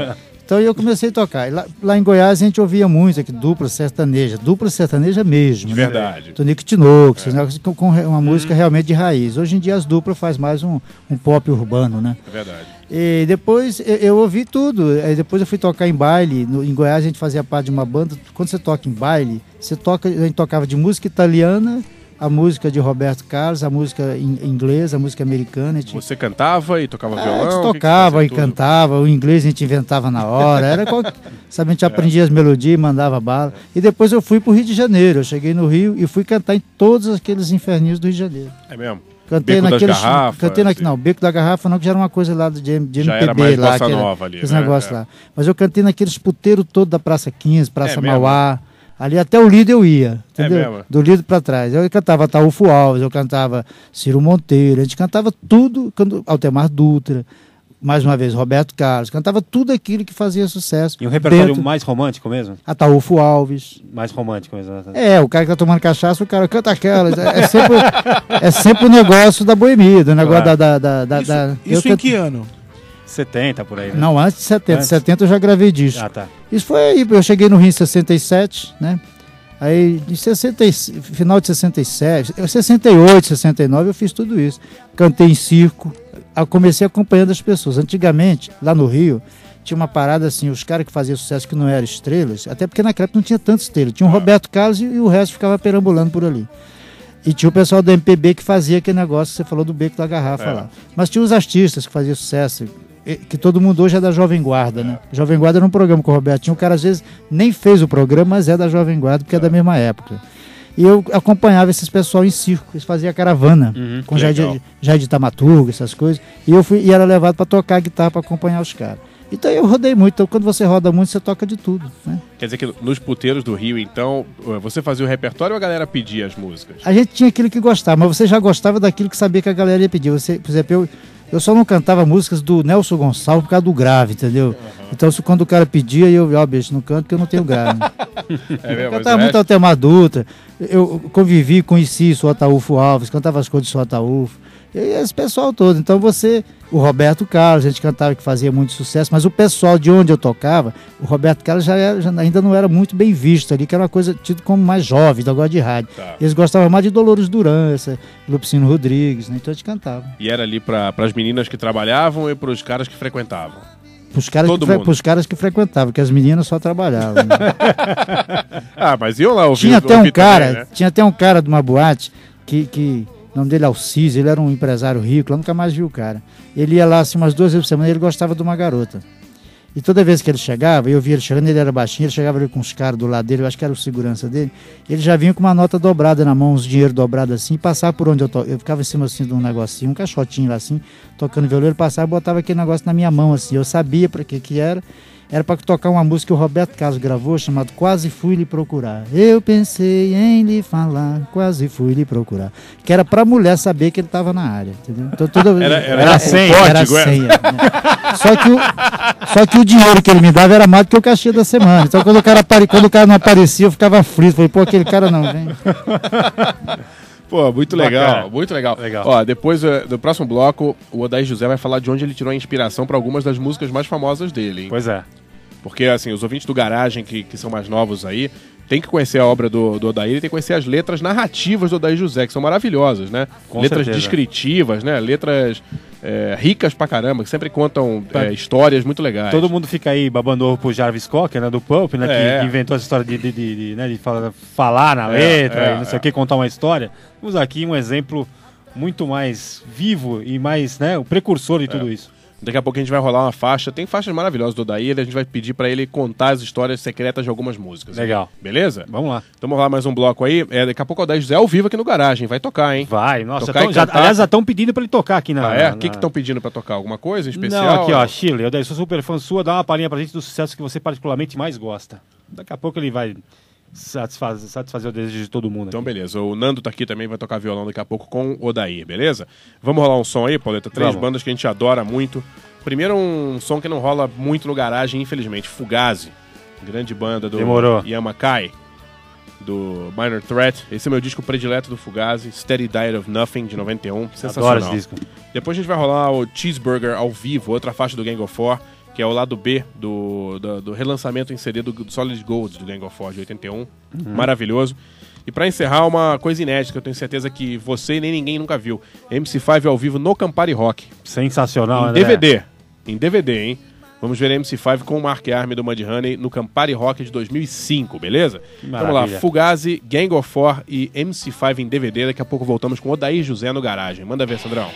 Speaker 8: Então eu comecei a tocar. E Lá, lá em Goiás a gente ouvia muito aqui, dupla sertaneja, dupla sertaneja mesmo.
Speaker 1: De
Speaker 8: né?
Speaker 1: verdade.
Speaker 8: Tonico Tinoco, esses negócios com, com uma música realmente de raiz. Hoje em dia as duplas faz mais um, um pop urbano, né?
Speaker 1: É verdade.
Speaker 8: E depois eu, eu ouvi tudo. Aí depois eu fui tocar em baile. No, em Goiás a gente fazia parte de uma banda. Quando você toca em baile, você toca, a gente tocava de música italiana, a música de Roberto Carlos, a música in, inglesa, a música americana. A gente,
Speaker 1: Você cantava e tocava
Speaker 8: Ah,
Speaker 1: violão?
Speaker 8: a gente
Speaker 1: o que que
Speaker 8: tocava
Speaker 1: você
Speaker 8: e
Speaker 1: fazia? Tudo?
Speaker 8: cantava, o inglês a gente inventava na hora, era qual... sabe, a gente aprendia as melodias, mandava bala. E depois eu fui pro Rio de Janeiro, eu cheguei no Rio e fui cantar em todos aqueles inferninhos do Rio de Janeiro.
Speaker 1: É mesmo?
Speaker 8: Cantei
Speaker 1: Beco das
Speaker 8: naqueles.
Speaker 1: Garrafas,
Speaker 8: Cantei na,
Speaker 1: assim.
Speaker 8: não, Beco da Garrafa não, que já era uma coisa lá de, de
Speaker 1: Já
Speaker 8: M P B
Speaker 1: era mais
Speaker 8: lá.
Speaker 1: bossa
Speaker 8: que era-
Speaker 1: nova ali,
Speaker 8: Esse
Speaker 1: né?
Speaker 8: negócio
Speaker 1: É.
Speaker 8: lá. Mas eu cantei naqueles puteiros todos da Praça quinze, Praça
Speaker 1: É mesmo?
Speaker 8: Mauá. Ali até o Lido eu ia,
Speaker 1: É
Speaker 8: entendeu?
Speaker 1: mesmo?
Speaker 8: Do Lido pra trás. Eu cantava Ataúfo Alves, eu cantava Ciro Monteiro, a gente cantava tudo, quando- Altemar Dutra, mais uma vez Roberto Carlos, cantava tudo aquilo que fazia sucesso.
Speaker 2: E um repertório
Speaker 8: dentro-
Speaker 2: mais romântico mesmo?
Speaker 8: Ataúfo Alves.
Speaker 2: Mais romântico mesmo.
Speaker 8: É, o cara que tá tomando cachaça, o cara canta aquelas. É, é sempre, é sempre o negócio da boemia, do negócio
Speaker 2: Claro.
Speaker 8: da. da, da, da-
Speaker 4: Isso,
Speaker 8: da-
Speaker 4: isso
Speaker 8: eu
Speaker 4: em
Speaker 8: canto-
Speaker 4: que ano?
Speaker 2: setenta por aí, né?
Speaker 8: Não, antes de setenta.
Speaker 2: Antes?
Speaker 8: setenta eu já gravei disco.
Speaker 2: Ah, tá.
Speaker 8: Isso foi aí, eu cheguei no Rio em sessenta e sete, né? Aí, em sessenta, e- final de sessenta e sete, eu, sessenta e oito, sessenta e nove, eu fiz tudo isso. Cantei em circo, eu comecei acompanhando as pessoas. Antigamente, lá no Rio, tinha uma parada assim, os caras que faziam sucesso que não eram estrelas, até porque naquela época não tinha tantas estrelas. Tinha o Roberto Carlos e, e o resto ficava perambulando por ali. E tinha o pessoal do M P B que fazia aquele negócio que você falou do Beco da Garrafa
Speaker 1: É.
Speaker 8: lá. Mas tinha os artistas que faziam sucesso, e- que todo mundo hoje é da Jovem Guarda, né? Jovem Guarda era um programa com o Robertinho, o cara às vezes nem fez o programa, mas é da Jovem Guarda, porque é da mesma época. E eu acompanhava esses pessoal em circo, eles faziam caravana,
Speaker 2: Uhum,
Speaker 8: com
Speaker 1: que
Speaker 8: Jair
Speaker 1: legal.
Speaker 8: de, Jair de Tamaturgo, essas coisas. E eu fui e era levado para tocar guitarra para acompanhar os caras. Então eu rodei muito. Então quando você roda muito, você toca de tudo, né?
Speaker 1: Quer dizer que nos puteiros do Rio, então, você fazia o repertório ou a galera pedia as músicas?
Speaker 8: A gente tinha aquilo que gostava, mas você já gostava daquilo que sabia que a galera ia pedir. Você, por exemplo, eu, eu só não cantava músicas do Nelson Gonçalves por causa do grave, entendeu? Então se, quando o cara pedia, eu, ó, bicho, não canto porque eu não tenho grave.
Speaker 1: É mesmo?
Speaker 8: Eu
Speaker 1: Mas
Speaker 8: cantava
Speaker 1: o
Speaker 8: muito
Speaker 1: resto-
Speaker 8: Altemar Dutra, eu convivi, conheci o Ataúfo Alves, cantava as coisas do Ataúfo, e esse pessoal todo. Então você, o Roberto Carlos, a gente cantava que fazia muito sucesso, mas o pessoal de onde eu tocava, o Roberto Carlos já, era- já ainda não era muito bem visto ali, que era uma coisa tido como mais jovem, negócio de rádio.
Speaker 1: Tá.
Speaker 8: Eles gostavam mais de Dolores Duran, essa, Lupicino Rodrigues, né? Então a gente cantava.
Speaker 1: E era ali para as meninas que trabalhavam e para os caras que frequentavam.
Speaker 8: Pros caras,
Speaker 1: Todo
Speaker 8: que, fre-
Speaker 1: mundo.
Speaker 8: pros caras que frequentavam, porque as meninas só trabalhavam. Né?
Speaker 1: Ah, mas iam lá ouvir
Speaker 8: Tinha até um
Speaker 1: ouvir
Speaker 8: cara,
Speaker 1: também, né?
Speaker 8: tinha até um cara de uma boate que, que o nome dele é Alcides, ele era um empresário rico, eu nunca mais vi o cara. Ele ia lá assim umas duas vezes por semana e ele gostava de uma garota. E toda vez que ele chegava, eu via ele chegando, ele era baixinho, ele chegava ali com os caras do lado dele, eu acho que era o segurança dele, ele já vinha com uma nota dobrada na mão, uns dinheiro dobrado assim, e passava por onde eu to... Eu ficava em cima assim de um negocinho, um caixotinho lá assim, tocando violão, ele passava e botava aquele negócio na minha mão assim, eu sabia para que que era. Era para tocar uma música que o Roberto Carlos gravou, chamado Quase Fui Lhe Procurar. Eu pensei em lhe falar, quase fui lhe procurar. Que era pra mulher saber que ele estava na área, entendeu? Então, toda...
Speaker 1: Era- era
Speaker 8: era
Speaker 1: um
Speaker 8: senha.
Speaker 1: código,
Speaker 8: Era
Speaker 1: é?
Speaker 8: senha, né? Só que, o, só que o dinheiro que ele me dava era mais do que o cachê da semana. Então quando o cara, apare... quando o cara não aparecia, eu ficava frito. Falei, pô, aquele cara não vem.
Speaker 1: Pô, muito legal,
Speaker 2: Bacana.
Speaker 1: muito legal.
Speaker 2: Legal.
Speaker 1: Ó, depois eh, do próximo bloco, o Odair José vai falar de onde ele tirou a inspiração para algumas das músicas mais famosas dele, hein?
Speaker 2: Pois é.
Speaker 1: Porque, assim, os ouvintes do Garagem, que, que são mais novos aí, tem que conhecer a obra do, do Odair e tem que conhecer as letras narrativas do Odair José, que são maravilhosas, né?
Speaker 2: Com
Speaker 1: letras
Speaker 2: certeza.
Speaker 1: descritivas, né? Letras é, ricas pra caramba, que sempre contam é, histórias muito legais.
Speaker 2: Todo mundo fica aí babando ovo pro Jarvis Cocker, né, do Pulp, né,
Speaker 1: É.
Speaker 2: que, que inventou essa história de, de, de, de, né, de falar, falar na
Speaker 1: É,
Speaker 2: letra,
Speaker 1: é,
Speaker 2: e não sei
Speaker 1: é.
Speaker 2: o que, contar uma história. Vamos aqui um exemplo muito mais vivo e mais, né, o precursor de tudo isso.
Speaker 1: Daqui a pouco a gente vai rolar uma faixa. Tem faixas maravilhosas do Odair, a gente vai pedir pra ele contar as histórias secretas de algumas músicas.
Speaker 2: Legal.
Speaker 1: Beleza?
Speaker 2: Vamos lá.
Speaker 1: Então vamos rolar mais um bloco aí. É, daqui a pouco o Odair José ao vivo aqui no Garagem. Vai tocar, hein?
Speaker 2: Vai, nossa,
Speaker 1: Tocar
Speaker 2: já tão-
Speaker 1: e
Speaker 2: já,
Speaker 1: cantar.
Speaker 2: aliás, já estão pedindo pra ele tocar aqui na...
Speaker 1: Ah, é? O
Speaker 2: na-
Speaker 1: que que estão pedindo pra tocar? Alguma coisa em especial?
Speaker 2: Não, aqui ó, Chile, eu daí sou super fã sua, dá uma palhinha pra gente dos sucessos que você particularmente mais gosta. Daqui a pouco ele vai satisfazer, satisfazer o desejo de todo mundo.
Speaker 1: Então,
Speaker 2: aqui.
Speaker 1: beleza. O Nando tá aqui também, vai tocar violão daqui a pouco com o Odair, beleza? Vamos rolar um som aí, Pauleta? Três
Speaker 2: Vamos.
Speaker 1: bandas que a gente adora muito. Primeiro, um som que não rola muito no Garagem, infelizmente. Fugazi. Grande banda do
Speaker 2: Demorou.
Speaker 1: Yamakai, do Minor Threat. Esse é meu disco predileto do Fugazi, Steady Diet of Nothing, de noventa e um. Sensacional.
Speaker 2: Adoro esse disco.
Speaker 1: Depois a gente vai rolar o Cheeseburger ao vivo, outra faixa do Gang of Four. que é o lado B do, do, do relançamento em C D do, do Solid Gold do Gang of War de oitenta e um. Uhum. Maravilhoso. E pra encerrar, uma coisa inédita que eu tenho certeza que você e nem ninguém nunca viu. M C cinco ao vivo no Campari Rock.
Speaker 2: Sensacional,
Speaker 1: Em
Speaker 2: André.
Speaker 1: D V D. Em D V D, hein? Vamos ver M C cinco com o Mark Arme do Mudhoney no Campari Rock de dois mil e cinco, beleza?
Speaker 2: Maravilha.
Speaker 1: Vamos lá, Fugazi, Gang of War e M C cinco em D V D. Daqui a pouco voltamos com Odair José no Garagem. Manda ver, Sandrão.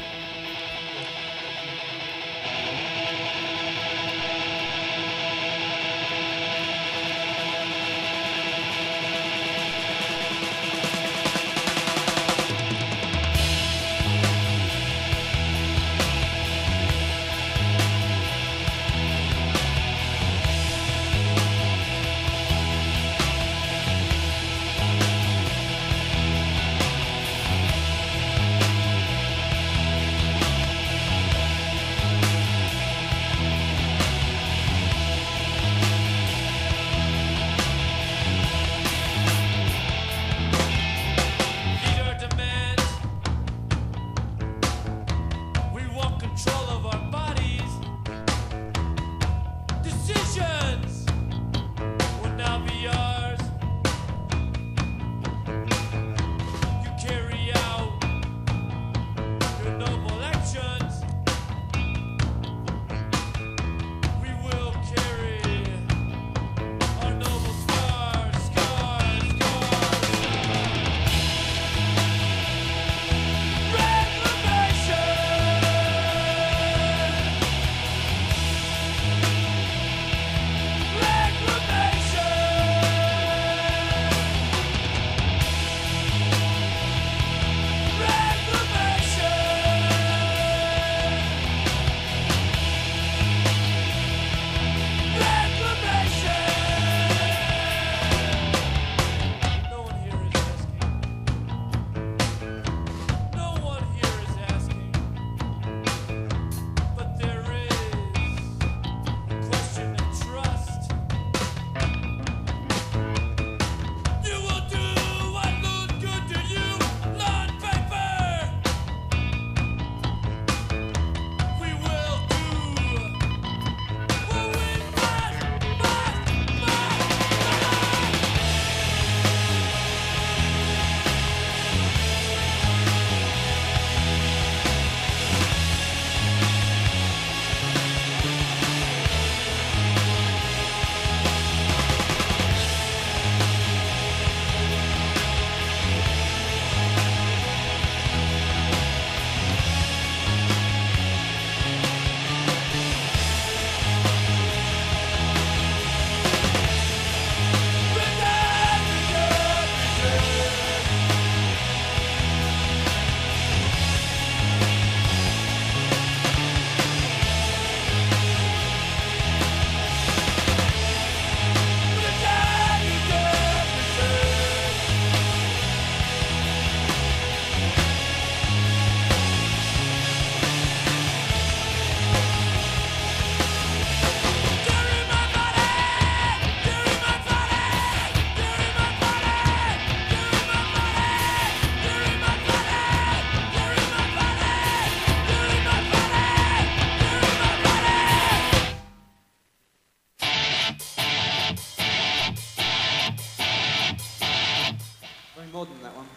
Speaker 6: more than that one.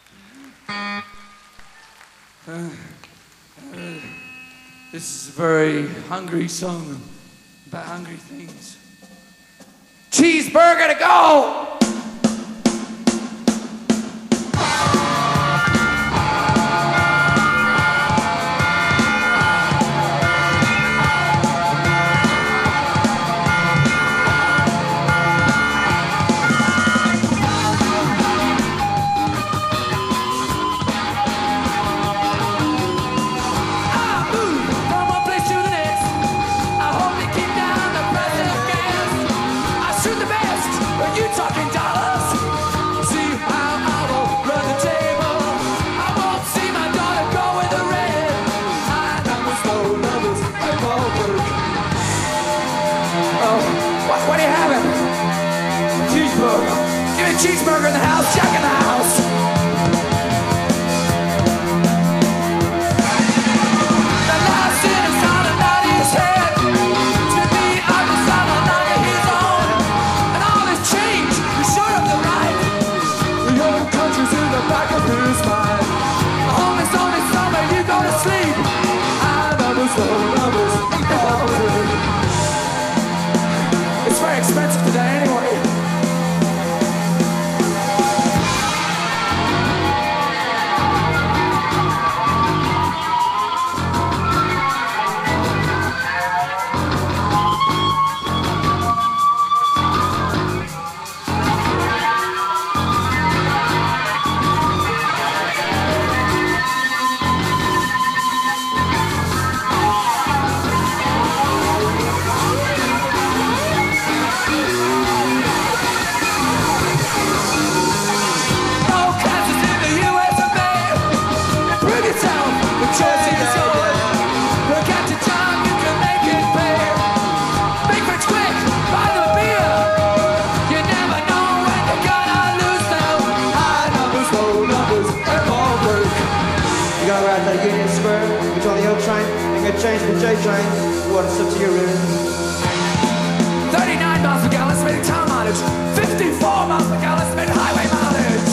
Speaker 6: Uh, uh, this is a very hungry song about hungry things. Cheeseburger to go! Cheeseburger in the house, Jack in the house. The last in his heart and not his head.
Speaker 3: know we're at the Union Square. We join the L train, and get changed with J train. We want to slip to your room.
Speaker 6: thirty-nine miles per gallon, spending town mileage. fifty-four miles per gallon, spending highway mileage.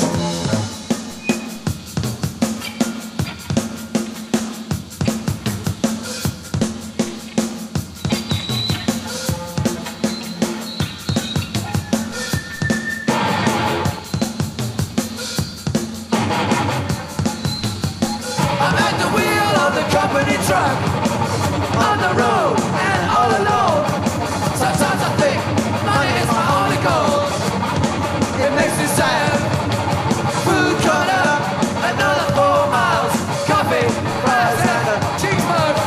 Speaker 6: I'm at the wheel of the company truck, on the road and all alone. Sometimes I think money is my only goal. It makes me sad. Food corner, another four miles. Coffee, fries, and a cheeseburger.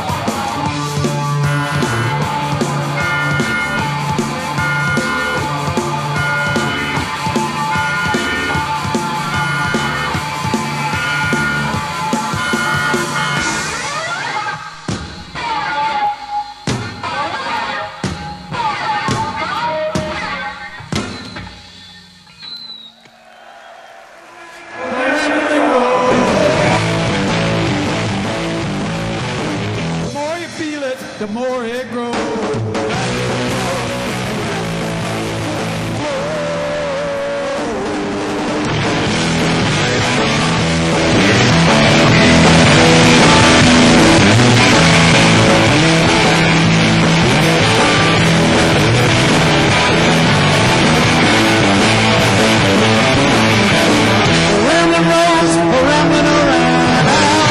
Speaker 7: The more you feel it, the more it grows. Around the roads, around and around.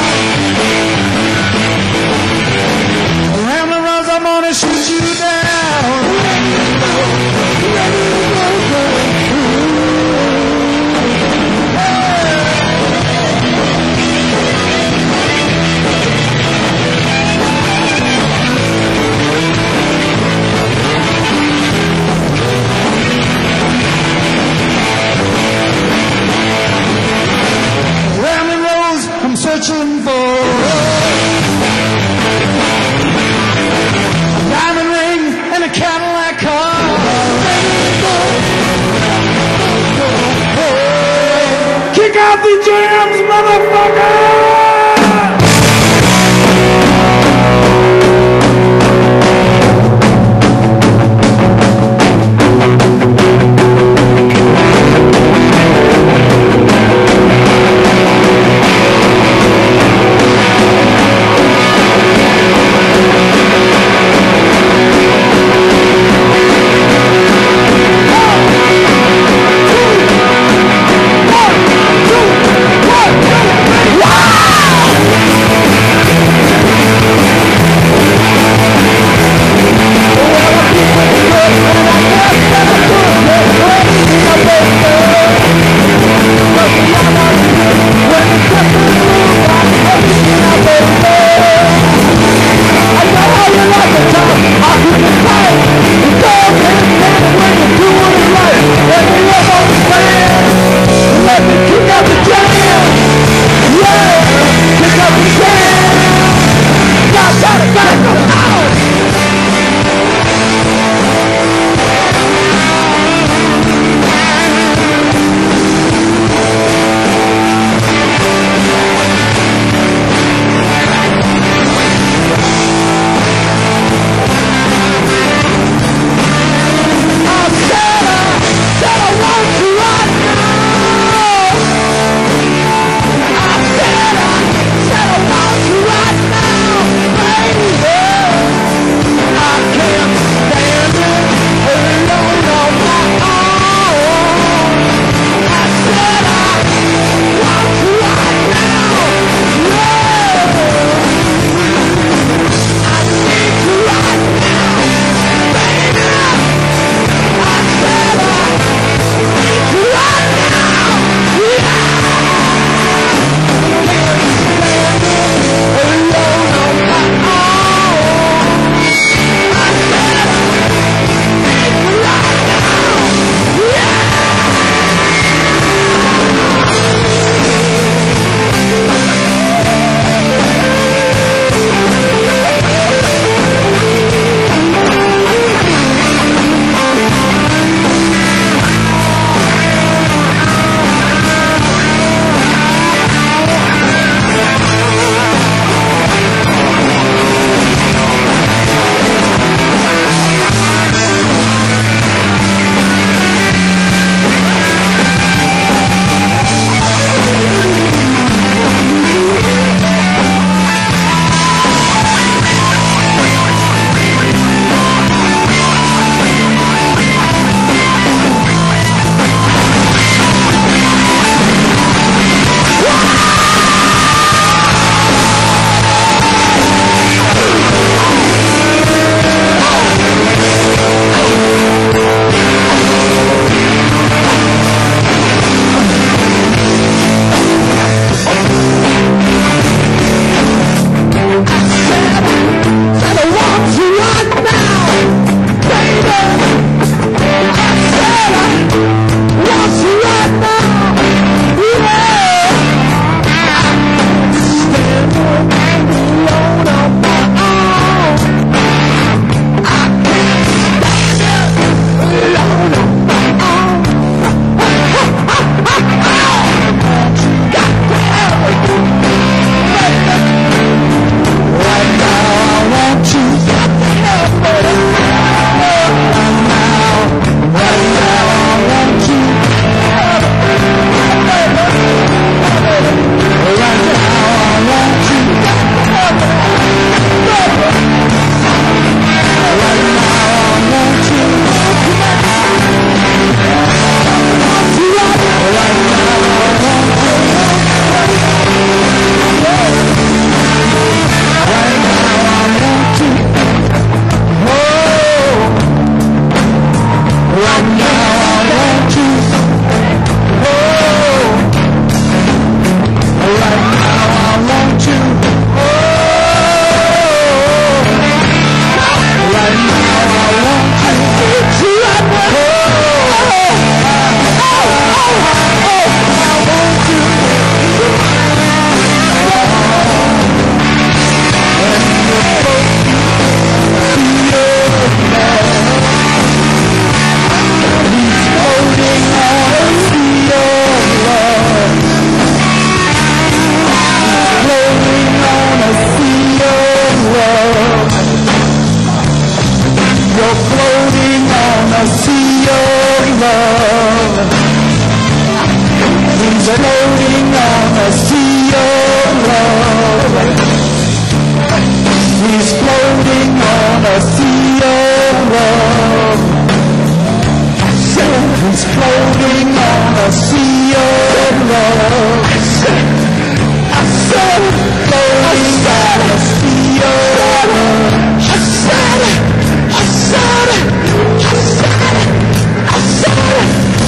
Speaker 7: Around the roads, I'm gonna shoot you down. Ready to go, go. Around the roads, I'm searching for a diamond ring and a Cadillac car. Kick out the jams, motherfucker! One, two, one, two, three. Wow!
Speaker 6: He's floating on a sea of love. He's floating on a sea of love. I said he's floating on a sea of love. I said, I said, floating on a sea of love. I said, I said, I said, I said.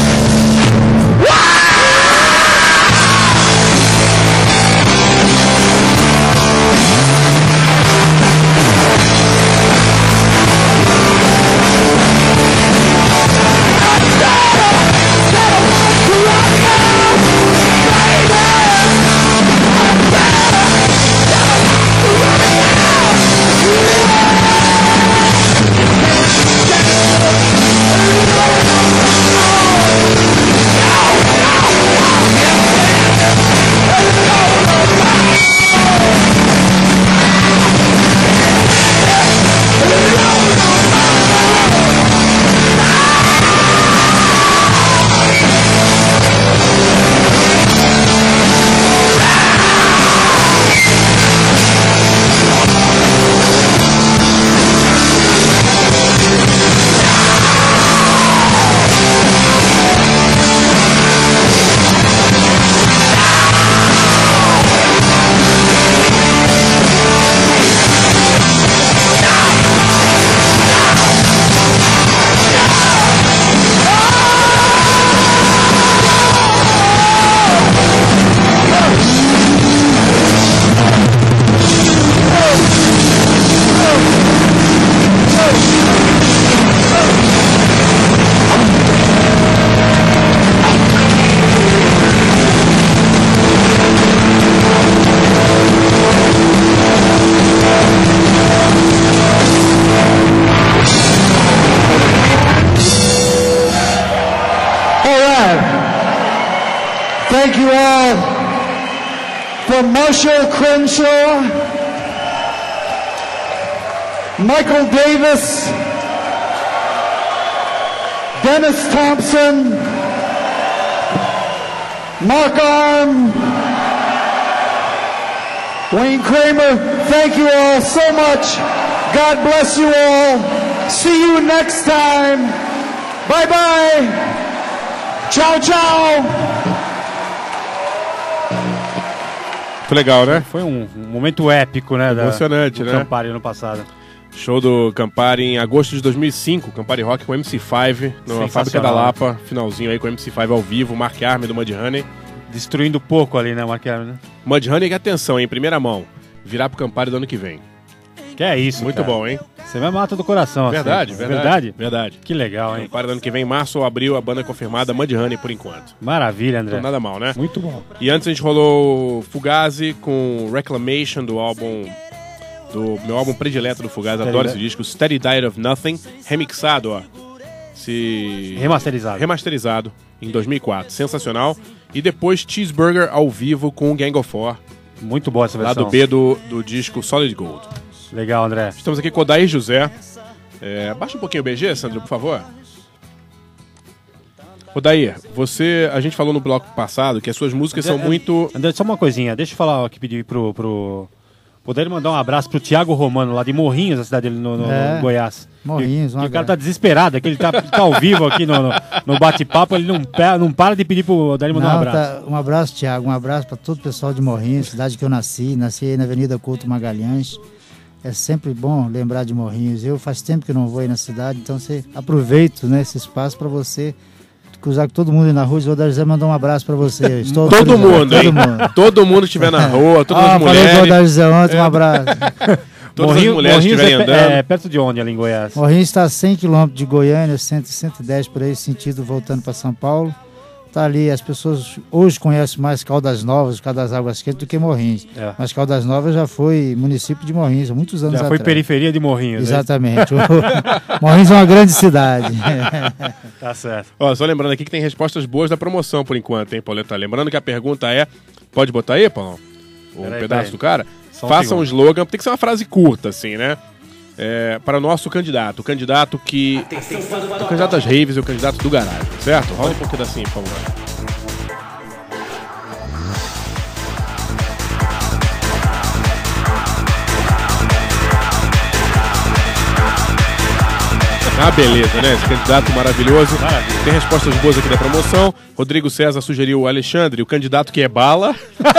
Speaker 6: Thank you all. From Marshall Crenshaw, Michael Davis, Dennis Thompson, Mark Arm, Wayne Kramer, thank you all so much. God bless you all. See you next time. Bye bye. Tchau, tchau.
Speaker 1: Muito legal, né?
Speaker 2: Foi um, um momento épico, né?
Speaker 1: Emocionante,
Speaker 2: da, do
Speaker 1: né?
Speaker 2: Campari ano passado.
Speaker 1: Show do Campari em agosto de dois mil e cinco, Campari Rock com M C cinco, na Fábrica da Lapa, finalzinho aí com M C cinco ao vivo, Mark Arme do Mudhoney.
Speaker 2: Destruindo pouco ali, né, Mark Arme, né?
Speaker 1: Mudhoney, que atenção, em primeira mão, virar pro Campari do ano que vem.
Speaker 2: Que é isso,
Speaker 1: Muito
Speaker 2: cara.
Speaker 1: bom, hein?
Speaker 2: Você me mata do coração.
Speaker 1: Verdade,
Speaker 2: assim.
Speaker 1: verdade.
Speaker 2: Verdade?
Speaker 1: Verdade.
Speaker 2: Que legal, hein?
Speaker 1: Campari do ano que vem, março ou abril, a banda confirmada, Mudhoney por enquanto.
Speaker 2: Maravilha, André.
Speaker 1: Então, nada mal, né?
Speaker 2: Muito bom.
Speaker 1: E antes a gente rolou Fugazi com Reclamation do álbum... do meu álbum predileto do Fugazi,
Speaker 2: Steady
Speaker 1: adoro
Speaker 2: Di-
Speaker 1: esse disco, Steady Diet of Nothing, remixado, ó. Se...
Speaker 2: Remasterizado.
Speaker 1: Remasterizado em dois mil e quatro, sensacional. E depois Cheeseburger ao vivo com o Gang of Four,
Speaker 2: Muito boa essa versão.
Speaker 1: lado B do, do disco Solid Gold.
Speaker 2: Legal, André.
Speaker 1: Estamos aqui com o Odair José. É, baixa um pouquinho o B G, Sandro, por favor. Odair, você, a gente falou no bloco passado que as suas músicas são
Speaker 2: André,
Speaker 1: muito...
Speaker 2: André, só uma coisinha. Deixa eu falar aqui, pedir pro... pro... Poder mandar um abraço pro Thiago Romano, lá de Morrinhos, a cidade dele no, no,
Speaker 8: É,
Speaker 2: no Goiás.
Speaker 8: Morrinhos,
Speaker 2: Que
Speaker 8: um
Speaker 2: o cara
Speaker 8: abraço.
Speaker 2: tá desesperado, que ele tá, tá ao vivo aqui no, no, no bate-papo, ele não, pe- não para de pedir pro Odair mandar um
Speaker 8: Não,
Speaker 2: abraço.
Speaker 8: tá- um abraço, Thiago. Um abraço para todo o pessoal de Morrinhos, cidade que eu nasci. Nasci aí na Avenida Couto Magalhães. É sempre bom lembrar de Morrinhos. Eu faz tempo que não vou aí na cidade, então você aproveito, né, esse espaço para você cruzar com todo mundo aí na rua. O Odair José mandou um abraço para você. Estou
Speaker 1: Todo
Speaker 8: autorizado.
Speaker 1: mundo, hein?
Speaker 8: Todo mundo.
Speaker 1: Todo mundo que estiver na rua, todas
Speaker 8: Ah,
Speaker 1: as
Speaker 8: falei do
Speaker 1: mulheres,
Speaker 8: Odair José ontem, um abraço.
Speaker 1: todas
Speaker 2: Morrinho-
Speaker 1: as mulheres que
Speaker 2: Morrinhos
Speaker 1: estiverem
Speaker 2: é, pe-
Speaker 1: andando.
Speaker 2: é perto de onde ali em Goiás?
Speaker 8: Morrinhos está a cem quilômetros de Goiânia, cem, cento e dez por aí, sentido voltando para São Paulo. Tá ali, as pessoas hoje conhecem mais Caldas Novas, Caldas Águas Quentes, do que Morrinhos.
Speaker 2: É.
Speaker 8: Mas Caldas Novas já foi município de Morrinhos há muitos anos
Speaker 2: Já foi
Speaker 8: atrás.
Speaker 2: periferia de Morrinhos. né?
Speaker 8: Exatamente. O- Morrinhos é uma grande cidade.
Speaker 2: Tá certo.
Speaker 1: Ó, só lembrando aqui que tem respostas boas da promoção por enquanto, hein, Pauleta? Lembrando que a pergunta é... Pode botar aí, Paulo? O
Speaker 2: Peraí,
Speaker 1: pedaço
Speaker 2: peraí.
Speaker 1: do cara?
Speaker 2: Só um
Speaker 1: Faça um
Speaker 2: segundo.
Speaker 1: slogan, tem que ser uma frase curta, assim, né? É, para o nosso candidato. O candidato que... O candidato das raves e o candidato do garagem, certo? Rola um pouquinho assim, por favor. Ah, beleza, né? Esse candidato maravilhoso. Maravilha. Tem respostas boas aqui da promoção. Rodrigo César sugeriu o Alexandre, o candidato que é bala.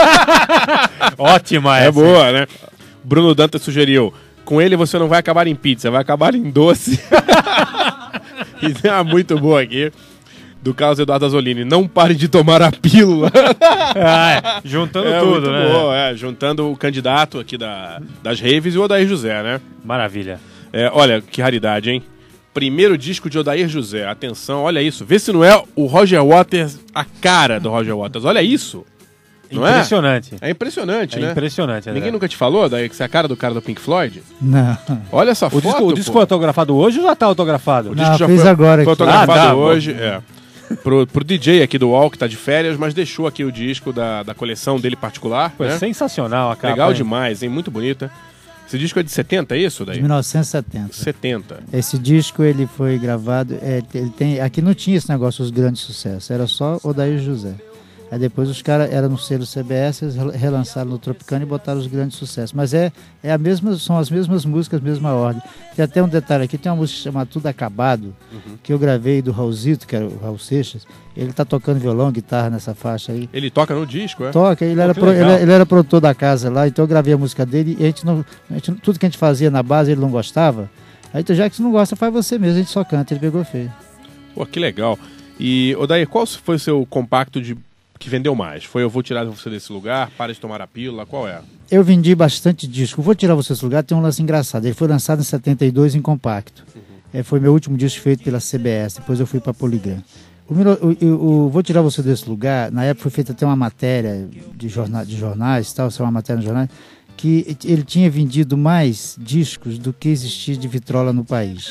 Speaker 2: Ótima
Speaker 1: É
Speaker 2: essa.
Speaker 1: boa, né? Bruno Dantas sugeriu, com ele você não vai acabar em pizza, vai acabar em doce. E tem uma muito boa aqui, do Carlos Eduardo Azzolini, não pare de tomar a pílula.
Speaker 2: Ah, é. Juntando
Speaker 1: É,
Speaker 2: tudo,
Speaker 1: muito
Speaker 2: né?
Speaker 1: boa, é, juntando o candidato aqui da, das raves e o Odair José, né?
Speaker 2: Maravilha.
Speaker 1: É, olha, que raridade, hein? Primeiro disco de Odair José, atenção, olha isso. Vê se não é o Roger Waters, a cara do Roger Waters, olha isso. Não é?
Speaker 2: Impressionante.
Speaker 1: É impressionante,
Speaker 2: É
Speaker 1: né?
Speaker 2: impressionante, André.
Speaker 1: Ninguém nunca te falou daí que você é a cara do cara do Pink Floyd?
Speaker 8: Não.
Speaker 1: Olha essa
Speaker 2: O
Speaker 1: foto,
Speaker 2: disco, o disco
Speaker 1: pô.
Speaker 2: foi autografado hoje ou já tá autografado?
Speaker 1: O
Speaker 8: Não,
Speaker 1: disco já
Speaker 8: fez
Speaker 1: foi,
Speaker 8: agora
Speaker 1: foi
Speaker 8: aqui.
Speaker 1: autografado
Speaker 2: Ah, tá,
Speaker 1: hoje, é. Pro, pro D J aqui do U O L, que tá de férias, mas deixou aqui o disco da, da coleção dele particular,
Speaker 2: Foi
Speaker 1: né?
Speaker 2: sensacional a capa.
Speaker 1: Legal
Speaker 2: hein?
Speaker 1: demais, hein? Muito bonita. Esse disco é de setenta, é isso daí?
Speaker 8: De mil novecentos e setenta.
Speaker 1: setenta.
Speaker 8: Esse disco ele foi gravado, é, ele tem, aqui não tinha esse negócio, os grandes sucessos, era só Odair José. Aí depois os caras eram no selo C B S, eles relançaram no Tropicana e botaram os grandes sucessos. Mas é, é a mesma, são as mesmas músicas, mesma ordem. Tem até um detalhe aqui, tem uma música chamada Tudo Acabado,
Speaker 1: Uhum.
Speaker 8: que eu gravei do Raulzito, que era o Raul Seixas. Ele tá tocando violão, guitarra nessa faixa aí.
Speaker 1: Ele toca no disco, é?
Speaker 8: Toca, ele,
Speaker 1: Pô,
Speaker 8: era
Speaker 1: que
Speaker 8: pro,
Speaker 1: legal.
Speaker 8: ele, ele era produtor da casa lá, então eu gravei a música dele e a gente não, a gente, tudo que a gente fazia na base ele não gostava. Aí então, já que você não gosta, faz você mesmo, a gente só canta, ele pegou feio.
Speaker 1: Pô, que legal. E, Odair, qual foi o seu compacto de que vendeu mais? Foi Eu Vou Tirar Você Desse Lugar, Para de Tomar a Pílula, qual é?
Speaker 8: Eu vendi bastante disco. Vou tirar você desse lugar, tem um lance engraçado. Ele foi lançado em setenta e dois em compacto. É, foi meu último disco feito pela C B S, depois eu fui para Polygram. O, o, o, o Vou Tirar Você Desse Lugar, na época foi feita até uma matéria de, jornal, de jornais, tal, só uma matéria nos jornais, que ele tinha vendido mais discos do que existia de vitrola no país.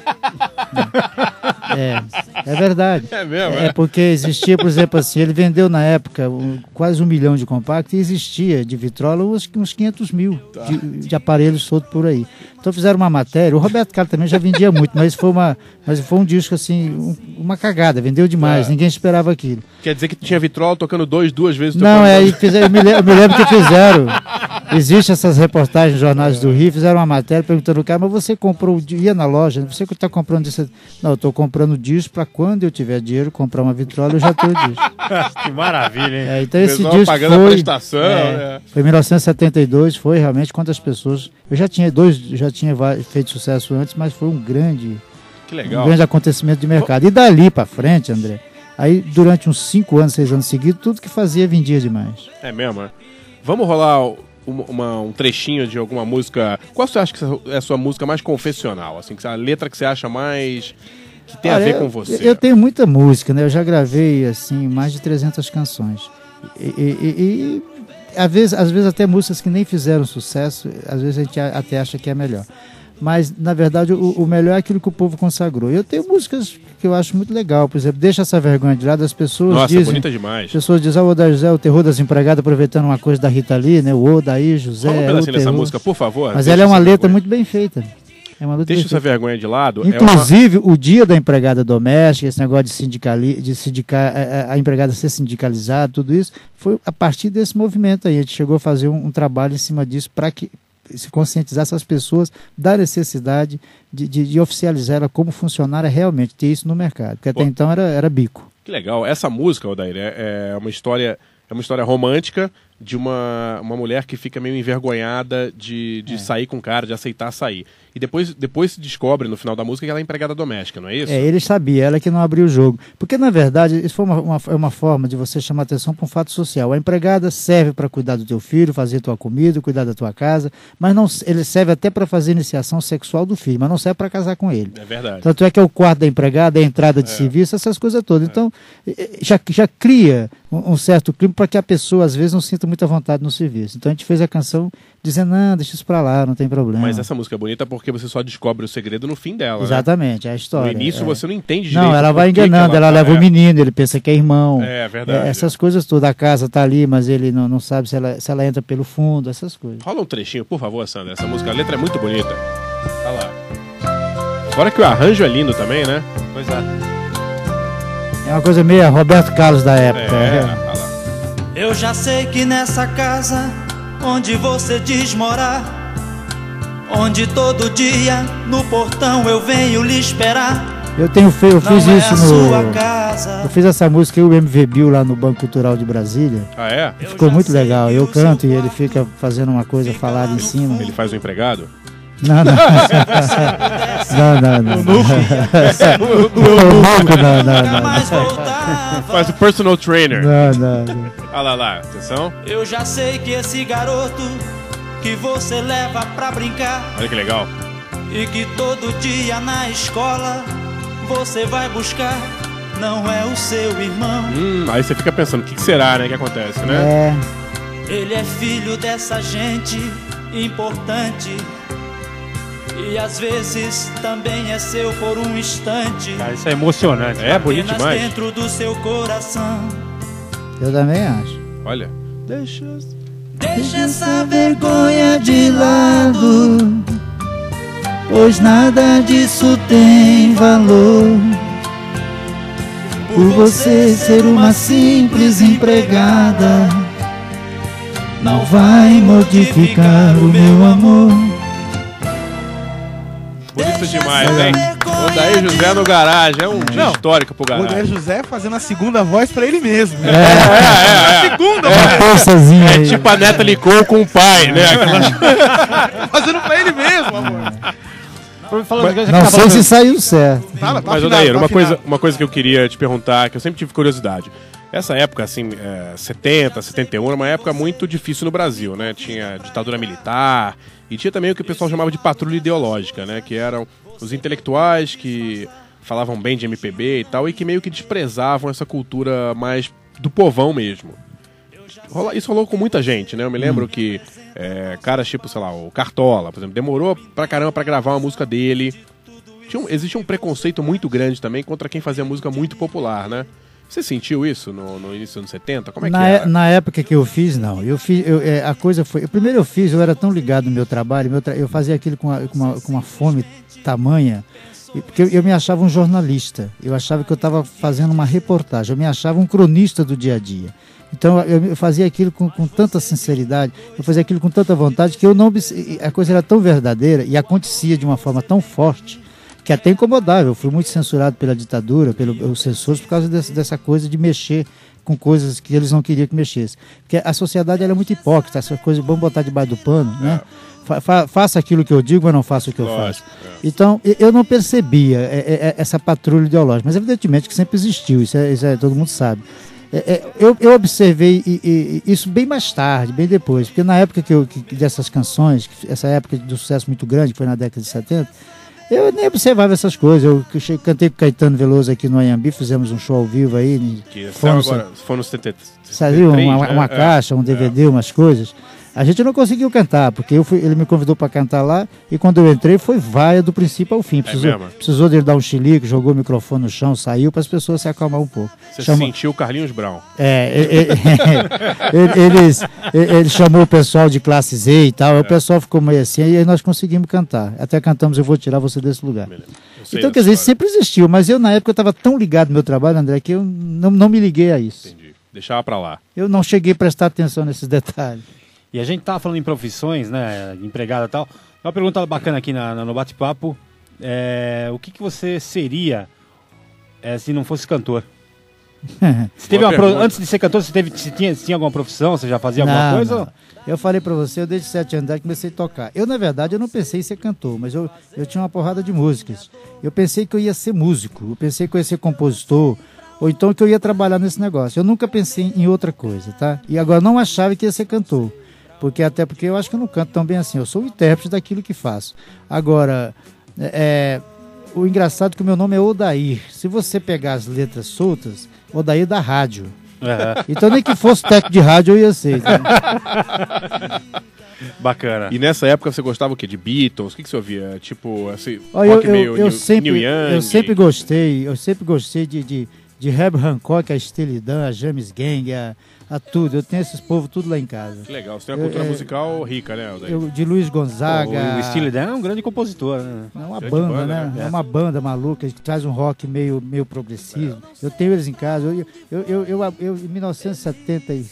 Speaker 8: É, é verdade.
Speaker 1: É mesmo,
Speaker 8: É
Speaker 1: é?
Speaker 8: porque existia, por exemplo, assim, ele vendeu na época um- quase um milhão de compactos e existia de vitrola uns, uns quinhentos mil de, de aparelhos soltos por aí. Então fizeram uma matéria, o Roberto Carlos também já vendia muito, mas foi, uma, mas foi um disco assim, um- uma cagada, vendeu demais,
Speaker 1: É.
Speaker 8: ninguém esperava aquilo.
Speaker 1: Quer dizer que tinha vitrola tocando dois, duas vezes
Speaker 8: Não,
Speaker 1: tocando
Speaker 8: é,
Speaker 1: dois.
Speaker 8: e fizeram, eu, me lembro, eu me lembro que fizeram. Existem essas reportagens nos jornais do Rio, fizeram uma matéria perguntando ao cara, mas você comprou, o di- ia na loja, você que está comprando isso? Não, eu estou comprando disco para quando eu tiver dinheiro comprar uma vitrola, eu já tenho disco.
Speaker 2: Que maravilha, hein?
Speaker 8: É, então
Speaker 1: O
Speaker 8: esse
Speaker 1: pessoal
Speaker 8: disco
Speaker 1: pagando a
Speaker 8: foi,
Speaker 1: prestação,
Speaker 8: é,
Speaker 1: né?
Speaker 8: foi em mil novecentos e setenta e dois, foi realmente quantas pessoas. Eu já tinha dois, já tinha va- feito sucesso antes, mas foi um grande,
Speaker 1: Que
Speaker 8: um
Speaker 1: legal.
Speaker 8: grande acontecimento de mercado. E dali para frente, André, aí durante uns cinco anos, seis anos seguidos, tudo que fazia vendia demais.
Speaker 1: É mesmo, é? Vamos rolar uma- uma- um trechinho de alguma música. Qual você acha que é a sua música mais confessional? Assim, que a letra que você acha mais. que tem a
Speaker 8: Olha,
Speaker 1: ver com
Speaker 8: eu-
Speaker 1: você?
Speaker 8: Eu tenho muita música, né? Eu já gravei assim mais de trezentas canções. E, e- e- e, às, vezes, às vezes até músicas que nem fizeram sucesso, às vezes a gente a- até acha que é melhor. Mas, na verdade, o, o melhor é aquilo que o povo consagrou. Eu tenho músicas que eu acho muito legal. Por exemplo, Deixa Essa Vergonha de Lado. As pessoas
Speaker 1: Nossa,
Speaker 8: dizem...
Speaker 1: bonita
Speaker 8: As
Speaker 1: demais.
Speaker 8: pessoas dizem, ah, o Odair José, o terror das empregadas, aproveitando uma coisa da Rita Lee, né? O Odair José,
Speaker 1: Fala um
Speaker 8: é o
Speaker 1: pedacinho dessa
Speaker 8: terror.
Speaker 1: música, por favor.
Speaker 8: Mas
Speaker 1: Deixa
Speaker 8: ela é uma
Speaker 1: essa
Speaker 8: letra
Speaker 1: vergonha.
Speaker 8: muito bem feita. É uma letra
Speaker 1: Deixa
Speaker 8: bem
Speaker 1: essa
Speaker 8: feita.
Speaker 1: vergonha de lado. é uma-
Speaker 8: Inclusive, o dia da empregada doméstica, esse negócio de, sindicali, de sindicar, a, a empregada ser sindicalizada, tudo isso, foi a partir desse movimento aí. A gente chegou a fazer um, um trabalho em cima disso para que se conscientizasse as pessoas da necessidade de, de, de oficializar ela como funcionária realmente, ter isso no mercado. Porque até
Speaker 1: Pô.
Speaker 8: então era, era bico.
Speaker 1: Que legal. Essa música, Odair, é, é uma história. É uma história romântica de uma, uma mulher que fica meio envergonhada de, de sair com o cara, de aceitar sair. E depois, depois se descobre no final da música que ela é empregada doméstica, não é isso?
Speaker 8: É, ele sabia, ela que não abriu o jogo. Porque, na verdade, isso foi uma, uma, é uma forma de você chamar atenção para um fato social. A empregada serve para cuidar do teu filho, fazer tua comida, cuidar da tua casa, mas não, ele serve até para fazer iniciação sexual do filho, mas não serve para casar com ele.
Speaker 1: É verdade.
Speaker 8: Tanto é que é o quarto da empregada, a entrada de serviço, essas coisas todas. Então, eh, já, já cria um, um certo clima para que a pessoa, às vezes, não sinta muita vontade no serviço. Então, a gente fez a canção dizendo, não, deixa isso para lá, não tem problema.
Speaker 1: Mas essa música é bonita porque você só descobre o segredo no fim dela, né?
Speaker 8: Exatamente, é a história.
Speaker 1: No início
Speaker 8: é.
Speaker 1: você não entende direito.
Speaker 8: Não, ela
Speaker 1: por
Speaker 8: vai
Speaker 1: que que
Speaker 8: enganando, ela,
Speaker 1: tá-
Speaker 8: leva
Speaker 1: é.
Speaker 8: o menino, ele pensa que é irmão.
Speaker 1: É, verdade.
Speaker 8: É, essas coisas todas, a casa tá ali, mas ele não, não sabe se ela, se ela entra pelo fundo, essas coisas.
Speaker 1: Rola um trechinho, por favor, Sandra. Essa música, a letra é muito bonita. Olha lá. Fora que o arranjo é lindo também, né?
Speaker 2: Pois é.
Speaker 8: É uma coisa meio Roberto Carlos da época.
Speaker 1: É,
Speaker 8: é.
Speaker 1: olha lá.
Speaker 6: Eu já sei que nessa casa onde você diz morar
Speaker 9: onde todo dia no portão eu venho lhe esperar.
Speaker 8: Eu tenho feio, eu fiz
Speaker 9: Não é
Speaker 8: isso
Speaker 9: a
Speaker 8: no.
Speaker 9: sua casa.
Speaker 8: Eu fiz essa música e o M V Bill lá no Banco Cultural de Brasília.
Speaker 1: Ah, é?
Speaker 8: Ficou muito legal. Eu canto e ele fica fazendo uma coisa falada em cima.
Speaker 1: Ele faz o empregado?
Speaker 8: Não, não. Não, não, não. Não, não, não.
Speaker 1: Faz o personal trainer.
Speaker 8: Não, não, não.
Speaker 1: Olha lá, lá, atenção.
Speaker 9: Eu já sei que esse garoto que você leva pra brincar
Speaker 1: Olha que legal.
Speaker 9: e que todo dia na escola você vai buscar não é o seu irmão.
Speaker 1: Hum, aí você fica pensando, o que que será, né, que acontece, né?
Speaker 8: É.
Speaker 9: Ele é filho dessa gente importante e às vezes também é seu por um instante.
Speaker 2: Cara, isso é emocionante.
Speaker 1: É, bonito
Speaker 9: Apenas
Speaker 1: demais.
Speaker 9: dentro do seu coração.
Speaker 8: Eu também acho.
Speaker 1: Olha.
Speaker 9: Deixa essa vergonha
Speaker 8: de lado, pois nada disso tem valor. Por você ser uma simples empregada, não vai modificar o meu amor.
Speaker 1: Bonito demais, hein? Odair José no garagem. É um dia
Speaker 4: Não.
Speaker 1: histórico pro
Speaker 4: O
Speaker 1: garagem.
Speaker 4: Odair José fazendo a segunda voz pra ele mesmo.
Speaker 1: É, é, é.
Speaker 4: A segunda
Speaker 8: Uma
Speaker 4: voz.
Speaker 8: forçazinha
Speaker 1: É
Speaker 8: aí.
Speaker 1: tipo a Neta Licou com o pai, né? Aquela-
Speaker 4: Fazendo pra ele mesmo, amor.
Speaker 8: Não sei se saiu certo.
Speaker 4: Tá, tá
Speaker 1: Mas,
Speaker 4: afinado,
Speaker 1: Odair,
Speaker 4: tá
Speaker 1: uma
Speaker 4: afinado.
Speaker 1: coisa, uma coisa que eu queria te perguntar, que eu sempre tive curiosidade. Essa época, assim, é, setenta, setenta e um, era uma época muito difícil no Brasil, né? Tinha ditadura militar e tinha também o que o pessoal chamava de patrulha ideológica, né? Que eram os intelectuais que falavam bem de M P B e tal e que meio que desprezavam essa cultura mais do povão mesmo. Rola- Isso rolou com muita gente, né? Eu me lembro que é, caras tipo, sei lá, o Cartola, por exemplo, demorou pra caramba pra gravar uma música dele. Tinha um, existia um preconceito muito grande também contra quem fazia música muito popular, né? Você sentiu isso no, no início dos anos setenta? Como é
Speaker 8: na,
Speaker 1: que
Speaker 8: é-
Speaker 1: era?
Speaker 8: na época que eu fiz, não. Eu fiz, eu, é, a coisa foi. eu- Primeiro eu fiz, eu era tão ligado no meu trabalho, meu tra- eu fazia aquilo com, a- com uma, com uma fome tamanha, e- porque eu, eu me achava um jornalista. Eu achava que eu estava fazendo uma reportagem, eu me achava um cronista do dia a dia. Então eu, eu fazia aquilo com, com tanta sinceridade, eu fazia aquilo com tanta vontade que eu não. obs- A coisa era tão verdadeira e acontecia de uma forma tão forte que até incomodava. Eu fui muito censurado pela ditadura, pelos censores, por causa desse, dessa coisa de mexer com coisas que eles não queriam que mexesse. Porque a sociedade ela é muito hipócrita, essas coisas, vamos botar debaixo do pano, né? Fa- fa- faça aquilo que eu digo, mas não faça o que eu faço.
Speaker 1: Lógico, é.
Speaker 8: Então, e- eu não percebia é, é, é, essa patrulha ideológica, mas evidentemente que sempre existiu, isso, é, isso é- todo mundo sabe. É, é, eu, eu observei e- e- e isso bem mais tarde, bem depois, porque na época que eu, que, dessas canções, que- essa época de sucesso muito grande, que foi na década de setenta, eu nem observava essas coisas. Eu que che- cantei com Caetano Veloso aqui no Anhembi, fizemos um show ao vivo aí.
Speaker 1: Que
Speaker 8: fomos-
Speaker 1: saiu agora, foi no setenta,
Speaker 8: Saiu
Speaker 1: setenta e três,
Speaker 8: uma,
Speaker 1: né?
Speaker 8: uma
Speaker 1: É.
Speaker 8: caixa, um D V D, umas coisas. A gente não conseguiu cantar, porque eu fui- ele me convidou para cantar lá, e quando eu entrei foi vaia do princípio ao fim. Precisou,
Speaker 1: mesmo?
Speaker 8: precisou dele dar um chilique, jogou o microfone no chão, saiu para as pessoas se acalmar um pouco.
Speaker 1: Você
Speaker 8: Chamou-
Speaker 1: sentiu o Carlinhos Brown.
Speaker 8: É, e- e- ele, eles, ele ele chamou o pessoal de classe Z e tal, aí o pessoal ficou meio assim, e aí nós conseguimos cantar. Até cantamos Eu Vou Tirar Você Desse Lugar.
Speaker 1: Eu sei
Speaker 8: Então,
Speaker 1: dessa
Speaker 8: quer dizer, isso
Speaker 1: história.
Speaker 8: sempre existiu, mas eu na época eu estava tão ligado no meu trabalho, André, que eu não, não me liguei a isso.
Speaker 1: Entendi. Deixava pra lá.
Speaker 8: Eu não cheguei a prestar atenção nesses detalhes.
Speaker 2: E a gente tá falando em profissões, né? Empregada e tal. Uma pergunta bacana aqui na, na- no bate-papo. É, o que, que você seria é, se não fosse cantor? Você teve
Speaker 1: Boa
Speaker 2: uma pro-
Speaker 1: pergunta.
Speaker 2: Antes de ser cantor, você, teve, você, tinha, você tinha alguma profissão? Você já fazia alguma
Speaker 8: Não,
Speaker 2: coisa?
Speaker 8: não. Eu falei pra você, eu desde sete anos de idade comecei a tocar. Eu, na verdade, eu não pensei em ser cantor, mas eu, eu tinha uma porrada de músicas. Eu pensei que eu ia ser músico, eu pensei que eu ia ser compositor, ou então que eu ia trabalhar nesse negócio. Eu nunca pensei em outra coisa, tá? E agora não achava que ia ser cantor, porque até porque eu acho que eu não canto tão bem assim. Eu sou o intérprete daquilo que faço. Agora, é, o engraçado é que o meu nome é Odair. Se você pegar as letras soltas, Odair da rádio.
Speaker 2: Aham.
Speaker 8: Então nem que fosse técnico de rádio eu ia ser. Tá?
Speaker 2: Bacana.
Speaker 1: E nessa época você gostava o quê? De Beatles? O que, que você ouvia? Tipo, assim,
Speaker 8: Olha, eu,
Speaker 1: rock
Speaker 8: eu,
Speaker 1: meio
Speaker 8: eu
Speaker 1: New,
Speaker 8: sempre,
Speaker 1: Neil Young?
Speaker 8: eu sempre gostei, eu sempre gostei de, de, de Herb Hancock, a Steely Dan, a James Gang, a, a tudo. Eu tenho esses povos tudo lá em casa.
Speaker 1: Que legal, você tem uma
Speaker 8: Eu-
Speaker 1: cultura
Speaker 8: é-
Speaker 1: musical rica, né, Odair?
Speaker 8: Eu, de Luiz Gonzaga.
Speaker 2: O Steely Dan é um grande compositor, né?
Speaker 8: É uma
Speaker 1: Grande
Speaker 8: banda,
Speaker 1: banda,
Speaker 8: né?
Speaker 1: né?
Speaker 8: É uma banda maluca que traz um rock meio, meio progressivo. Eu tenho eles em casa. Eu, eu, eu, eu, eu- em mil novecentos e setenta e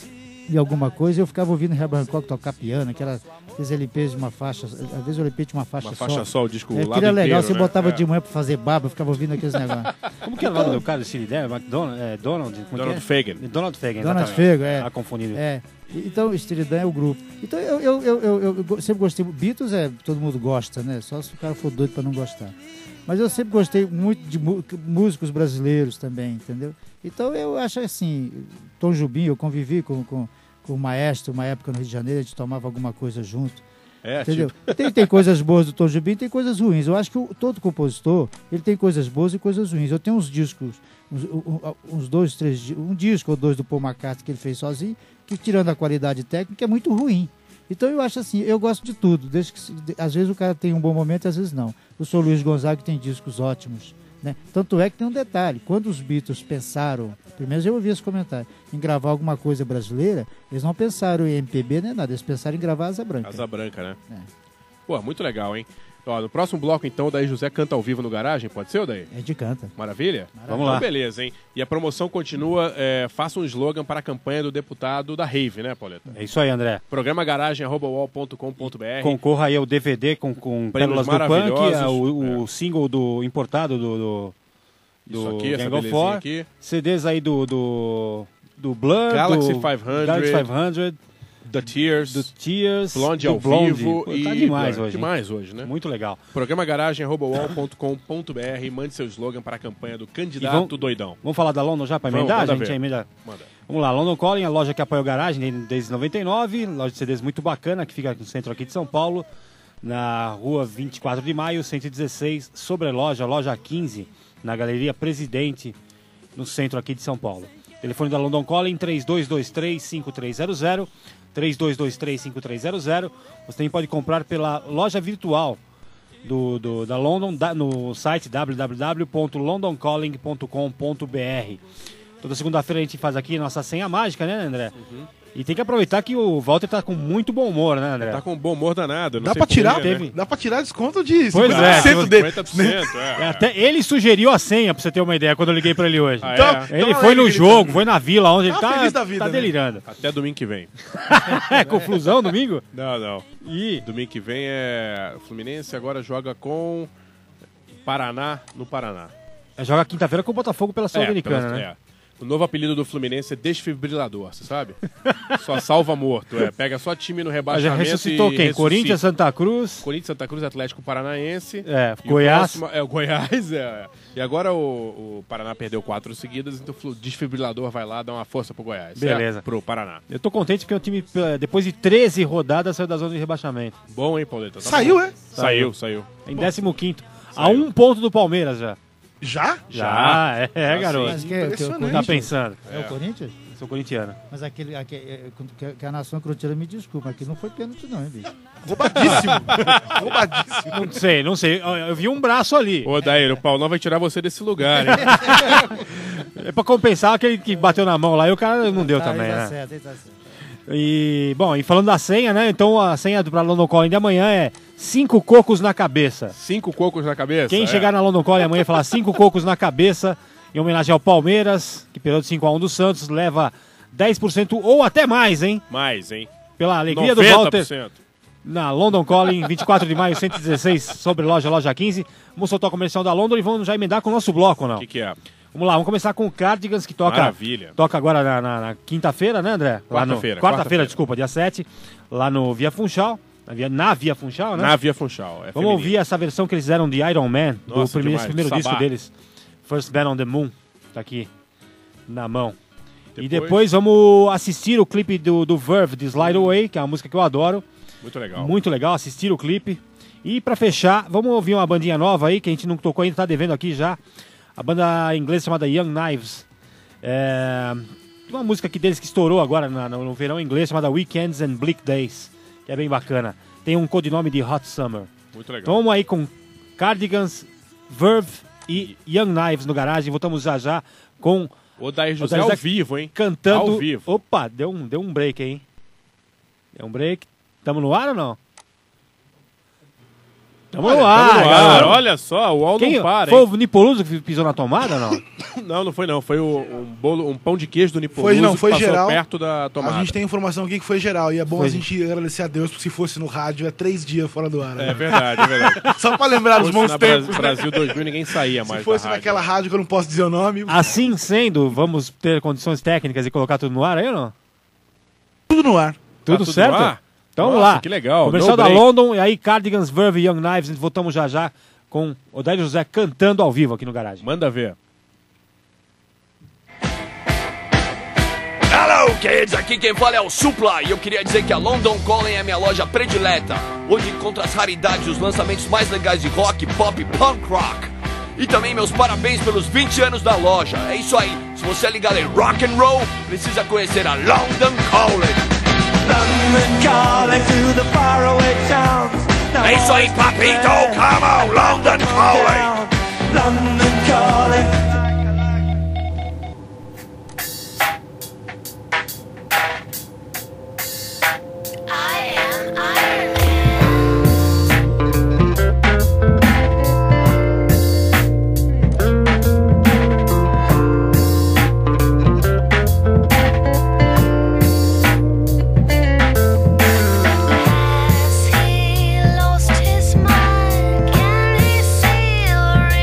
Speaker 8: e alguma coisa, eu ficava ouvindo Herbert Hancock tocar piano, aquela, aqueles L Ps de uma faixa, às vezes o L P tinha uma faixa
Speaker 1: Uma
Speaker 8: só.
Speaker 1: faixa só, o disco
Speaker 8: É,
Speaker 1: lado
Speaker 8: que era legal,
Speaker 1: inteiro,
Speaker 8: você
Speaker 1: né?
Speaker 8: botava
Speaker 1: É.
Speaker 8: de manhã pra fazer barba, eu ficava ouvindo aqueles negócios.
Speaker 2: Como que é o nome do cara do Steely Dan? McDonald? É, Donald? Como
Speaker 1: Donald
Speaker 2: que é?
Speaker 1: Fagen.
Speaker 2: Donald Fagen,
Speaker 8: Donald
Speaker 2: exatamente.
Speaker 8: Fagen, é.
Speaker 2: Tá confundido.
Speaker 8: É, então o Steely Dan é o grupo. Então eu, eu, eu, eu, eu go- sempre gostei, Beatles é, todo mundo gosta, né? Só se o cara for doido pra não gostar. Mas eu sempre gostei muito de mu- músicos brasileiros também, entendeu? Então eu acho assim, Tom Jobim, eu convivi com, com, com o maestro uma época no Rio de Janeiro, a gente tomava alguma coisa junto.
Speaker 1: É,
Speaker 8: Entendeu?
Speaker 1: tipo,
Speaker 8: Tem, tem coisas boas do Tom Jobim, tem coisas ruins. Eu acho que o- todo compositor, ele tem coisas boas e coisas ruins. Eu tenho uns discos, uns, um- uns dois, três, di- um disco ou dois do Paul McCartney que ele fez sozinho, que tirando a qualidade técnica é muito ruim. Então eu acho assim, eu gosto de tudo, desde que se- de- às vezes o cara tem um bom momento, às vezes não. O senhor Luiz Gonzaga tem discos ótimos, né? Tanto é que tem um detalhe, quando os Beatles pensaram, pelo menos eu ouvi esse comentário, em gravar alguma coisa brasileira, eles não pensaram em M P B nem nada, eles pensaram em gravar Asa Branca.
Speaker 1: Asa Branca, né?
Speaker 8: É.
Speaker 1: Pô, muito legal, hein? Ó, no próximo bloco, então, o Daí José canta ao vivo no garagem, pode ser, Daí?
Speaker 8: É de canta.
Speaker 1: Maravilha?
Speaker 2: Vamos lá.
Speaker 1: Então, beleza, hein? E a promoção continua, é, faça um slogan para a campanha do deputado da Rave, né, Pauleta?
Speaker 2: É isso aí, André.
Speaker 1: Programa garagem arroba u o l ponto com ponto b r.
Speaker 2: Concorra aí ao D V D com, com
Speaker 1: Prêmios
Speaker 2: Pérolas do Punk,
Speaker 1: maravilhosos.
Speaker 2: é, o, o
Speaker 1: É.
Speaker 2: single do importado do, do,
Speaker 1: Isso
Speaker 2: do
Speaker 1: aqui, essa
Speaker 2: Gang of
Speaker 1: belezinha
Speaker 2: Four,
Speaker 1: aqui.
Speaker 2: C Ds aí do, do, do Blur,
Speaker 1: Galaxy
Speaker 2: do
Speaker 1: quinhentos,
Speaker 2: Galaxy quinhentos,
Speaker 1: The Tears,
Speaker 2: do Tears,
Speaker 1: Blonde
Speaker 2: do
Speaker 1: ao
Speaker 2: Blonde.
Speaker 1: vivo
Speaker 2: Pô,
Speaker 1: e...
Speaker 2: tá demais
Speaker 1: Blur.
Speaker 2: hoje, hein?
Speaker 1: Demais hoje, né?
Speaker 2: Muito legal.
Speaker 1: Programa garagem arroba u o l ponto com ponto b r. Mande seu slogan para a campanha do candidato
Speaker 2: vamos-
Speaker 1: doidão.
Speaker 2: Vamos falar da London já para
Speaker 1: Vamos,
Speaker 2: emendar?
Speaker 1: manda
Speaker 2: A gente
Speaker 1: ver.
Speaker 2: já emenda.
Speaker 1: Manda.
Speaker 2: Vamos lá, London Calling, a loja que apoia o Garagem desde- desde noventa e nove, loja de C Ds muito bacana, que fica no centro aqui de São Paulo, na rua vinte e quatro de maio, cento e dezesseis, sobre a loja, loja quinze, na Galeria Presidente, no centro aqui de São Paulo. Telefone da London Calling, três dois dois três, cinco três zero zero, três dois dois três, cinco três zero zero. Você também pode comprar pela loja virtual do, do- da London, da- no site w w w ponto london calling ponto com ponto b r. Toda segunda-feira a gente faz aqui nossa senha mágica, né, André? E tem que aproveitar que o Walter tá com muito bom humor, né, André?
Speaker 1: Tá com bom humor danado. não
Speaker 4: Dá
Speaker 1: sei
Speaker 4: pra
Speaker 1: por
Speaker 4: tirar,
Speaker 1: quê,
Speaker 2: teve-
Speaker 1: né?
Speaker 4: dá pra tirar desconto de
Speaker 2: Pois
Speaker 4: cinquenta por
Speaker 2: é,
Speaker 4: cento dele.
Speaker 1: cinquenta por cento, é.
Speaker 2: É, até ele sugeriu a senha, pra você ter uma ideia, quando eu liguei pra ele hoje.
Speaker 1: Ah,
Speaker 4: Então,
Speaker 1: é?
Speaker 2: Ele
Speaker 4: então
Speaker 2: foi
Speaker 4: ele
Speaker 2: no
Speaker 4: gritando.
Speaker 2: jogo, foi na vila, onde ele
Speaker 4: Tá
Speaker 2: tá,
Speaker 4: feliz da vida,
Speaker 2: tá
Speaker 4: né?
Speaker 2: delirando.
Speaker 1: Até domingo que vem.
Speaker 2: É, confusão domingo?
Speaker 1: Não, não.
Speaker 2: Ih,
Speaker 1: Domingo que vem é... O Fluminense agora joga com Paraná, no Paraná.
Speaker 2: joga quinta-feira com o Botafogo pela
Speaker 1: É,
Speaker 2: Sul-Americana,
Speaker 1: pela-
Speaker 2: né?
Speaker 1: é. O novo apelido do Fluminense é desfibrilador, você sabe? Só salva morto, é. Pega só time no
Speaker 2: Mas já
Speaker 1: rebaixamento
Speaker 2: ressuscitou
Speaker 1: e
Speaker 2: quem?
Speaker 1: ressuscita.
Speaker 2: Corinthians, Santa Cruz,
Speaker 1: Corinthians, Santa Cruz, Atlético Paranaense.
Speaker 2: é,
Speaker 1: E o
Speaker 2: Goiás.
Speaker 1: próximo é o Goiás, é. E agora o, o Paraná perdeu quatro seguidas, então o desfibrilador vai lá dar uma força pro Goiás.
Speaker 2: Beleza.
Speaker 1: certo? Pro Paraná.
Speaker 2: Eu tô contente porque o time, eh, depois de treze rodadas, saiu da zona de rebaixamento.
Speaker 1: Bom, hein, Pauleta? Tá
Speaker 4: Saiu,
Speaker 1: bom.
Speaker 4: é?
Speaker 1: Saiu, saiu.
Speaker 2: Em décimo quinto. A
Speaker 1: Saiu.
Speaker 2: um ponto do Palmeiras já.
Speaker 4: Já?
Speaker 2: Já, é, é
Speaker 1: Ah,
Speaker 2: garoto.
Speaker 8: Mas que, que, o
Speaker 4: Impressionante.
Speaker 2: Tá
Speaker 8: Corinthians,
Speaker 2: pensando.
Speaker 8: é o Corinthians?
Speaker 2: Sou corintiano.
Speaker 8: Mas aquele, aquele é, que, que a nação corintiana me desculpa, aqui não foi pênalti não, hein, bicho?
Speaker 4: Roubadíssimo. Roubadíssimo.
Speaker 2: Não sei, não sei. Eu, eu vi um braço ali.
Speaker 1: Ô, Daír, o Paulão vai tirar você desse lugar, hein?
Speaker 2: É pra compensar aquele que bateu na mão lá e o cara não deu
Speaker 8: Tá,
Speaker 2: também,
Speaker 8: aí tá
Speaker 2: né?
Speaker 8: certo, aí tá certo.
Speaker 2: E, bom, e falando da senha, né? Então a senha pra London Calling de amanhã é cinco cocos na cabeça.
Speaker 1: Cinco cocos na cabeça?
Speaker 2: Quem
Speaker 1: é.
Speaker 2: chegar na London Calling amanhã e falar cinco cocos na cabeça, em homenagem ao Palmeiras, que perdeu de cinco a um do Santos, leva dez por cento ou até mais, hein?
Speaker 1: Mais, hein?
Speaker 2: Pela alegria do
Speaker 1: noventa por
Speaker 2: Walter.
Speaker 1: cento.
Speaker 2: Na London Calling, vinte e quatro de maio, cento e dezesseis, sobre loja, loja quinze. Vamos soltar o comercial da London e vamos já emendar com o nosso bloco, não?
Speaker 1: O que, que é?
Speaker 2: Vamos lá, vamos começar com o Cardigans, que toca,
Speaker 1: Maravilha.
Speaker 2: toca agora na, na- na quinta-feira, né, André? Lá no-
Speaker 1: Quarta-feira,
Speaker 2: Quarta-feira,
Speaker 1: quarta-feira.
Speaker 2: desculpa, dia sete, lá no Via Funchal, na Via, na Via Funchal, né?
Speaker 1: Na Via Funchal. É
Speaker 2: Vamos
Speaker 1: feminino.
Speaker 2: ouvir essa versão que eles fizeram de Iron Man, do
Speaker 1: Nossa,
Speaker 2: primeiro,
Speaker 1: demais,
Speaker 2: esse primeiro
Speaker 1: do
Speaker 2: disco
Speaker 1: Sabá.
Speaker 2: deles, First Band on the Moon, tá aqui na mão. E
Speaker 1: Depois-
Speaker 2: depois vamos assistir o clipe do, do Verve, de Slide Away, que é uma música que eu adoro.
Speaker 1: Muito legal.
Speaker 2: Muito legal, assistir o clipe. E pra fechar, vamos ouvir uma bandinha nova aí, que a gente não tocou ainda, tá devendo aqui já. A banda inglesa chamada Young Knives. É... Uma música aqui deles que estourou agora na- no, no verão inglês, chamada Weekends and Bleak Days, que é bem bacana. Tem um codinome de Hot Summer.
Speaker 1: Muito legal.
Speaker 2: Então vamos aí com Cardigans, Verve e Young Knives no garagem. Voltamos já já com
Speaker 1: O Daír José
Speaker 2: Daír
Speaker 1: ao
Speaker 2: José
Speaker 1: vivo, hein?
Speaker 2: cantando...
Speaker 1: Ao vivo.
Speaker 2: Opa, deu um, deu um break aí, hein? Deu um break. Tamo no ar ou não? Tamo
Speaker 1: Olha,
Speaker 2: no ar,
Speaker 1: tamo no ar.
Speaker 2: galera.
Speaker 1: Olha só, o UOL
Speaker 2: Quem,
Speaker 1: não para,
Speaker 2: foi
Speaker 1: hein?
Speaker 2: o Nipoluso que pisou na tomada ou não?
Speaker 1: Não, não foi não. Foi o, um, bolo, um pão de queijo do Nipoluso
Speaker 4: Foi, não, foi
Speaker 1: que passou
Speaker 4: geral.
Speaker 1: perto da tomada.
Speaker 4: A gente tem informação aqui que foi geral. E é bom
Speaker 2: Foi.
Speaker 4: a gente agradecer a Deus, porque se fosse no rádio, é três dias fora do ar. Né?
Speaker 1: É verdade, é verdade.
Speaker 4: Só pra lembrar dos
Speaker 1: Se
Speaker 4: bons
Speaker 1: fosse na
Speaker 4: tempos.
Speaker 1: Bra-
Speaker 4: né?
Speaker 1: Brasil dois mil, ninguém saía mais
Speaker 4: Se fosse
Speaker 1: da rádio.
Speaker 4: naquela rádio que eu não posso dizer o nome,
Speaker 2: Assim sendo, vamos ter condições técnicas e colocar tudo no ar aí ou não?
Speaker 4: tudo no ar.
Speaker 2: Tudo,
Speaker 1: tudo
Speaker 2: certo?
Speaker 1: no ar?
Speaker 2: Então
Speaker 1: Nossa,
Speaker 2: vamos lá.
Speaker 1: que legal.
Speaker 2: Comercial
Speaker 1: No
Speaker 2: da
Speaker 1: break.
Speaker 2: London, e aí Cardigans, Verve e Young Knives. Voltamos já já com Odélio José cantando ao vivo aqui no garagem.
Speaker 1: Manda ver.
Speaker 10: Hello, kids! Aqui quem fala é o Supla e eu queria dizer que a London Calling é minha loja predileta, onde encontra as raridades e os lançamentos mais legais de rock, pop e punk rock. E também meus parabéns pelos vinte anos da loja. É isso aí, se você é ligado em rock and roll, precisa conhecer a London Calling.
Speaker 6: London calling to the faraway towns. Now
Speaker 10: É isso aí, papito! Come on, London Calling!
Speaker 6: London calling.
Speaker 11: Has he lost his mind? Can he see or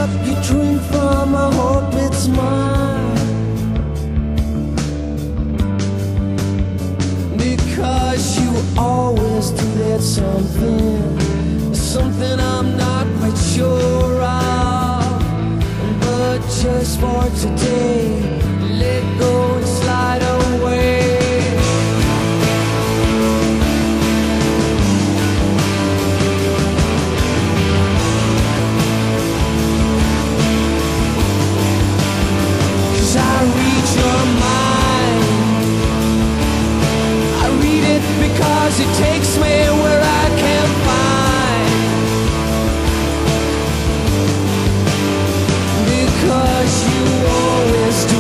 Speaker 6: cup you drink from, I hope it's mine. Because you always do that something, something I'm not quite sure of. But just for today, let go and slide away. I read your mind. I read it because it takes me where I can't find. Because you always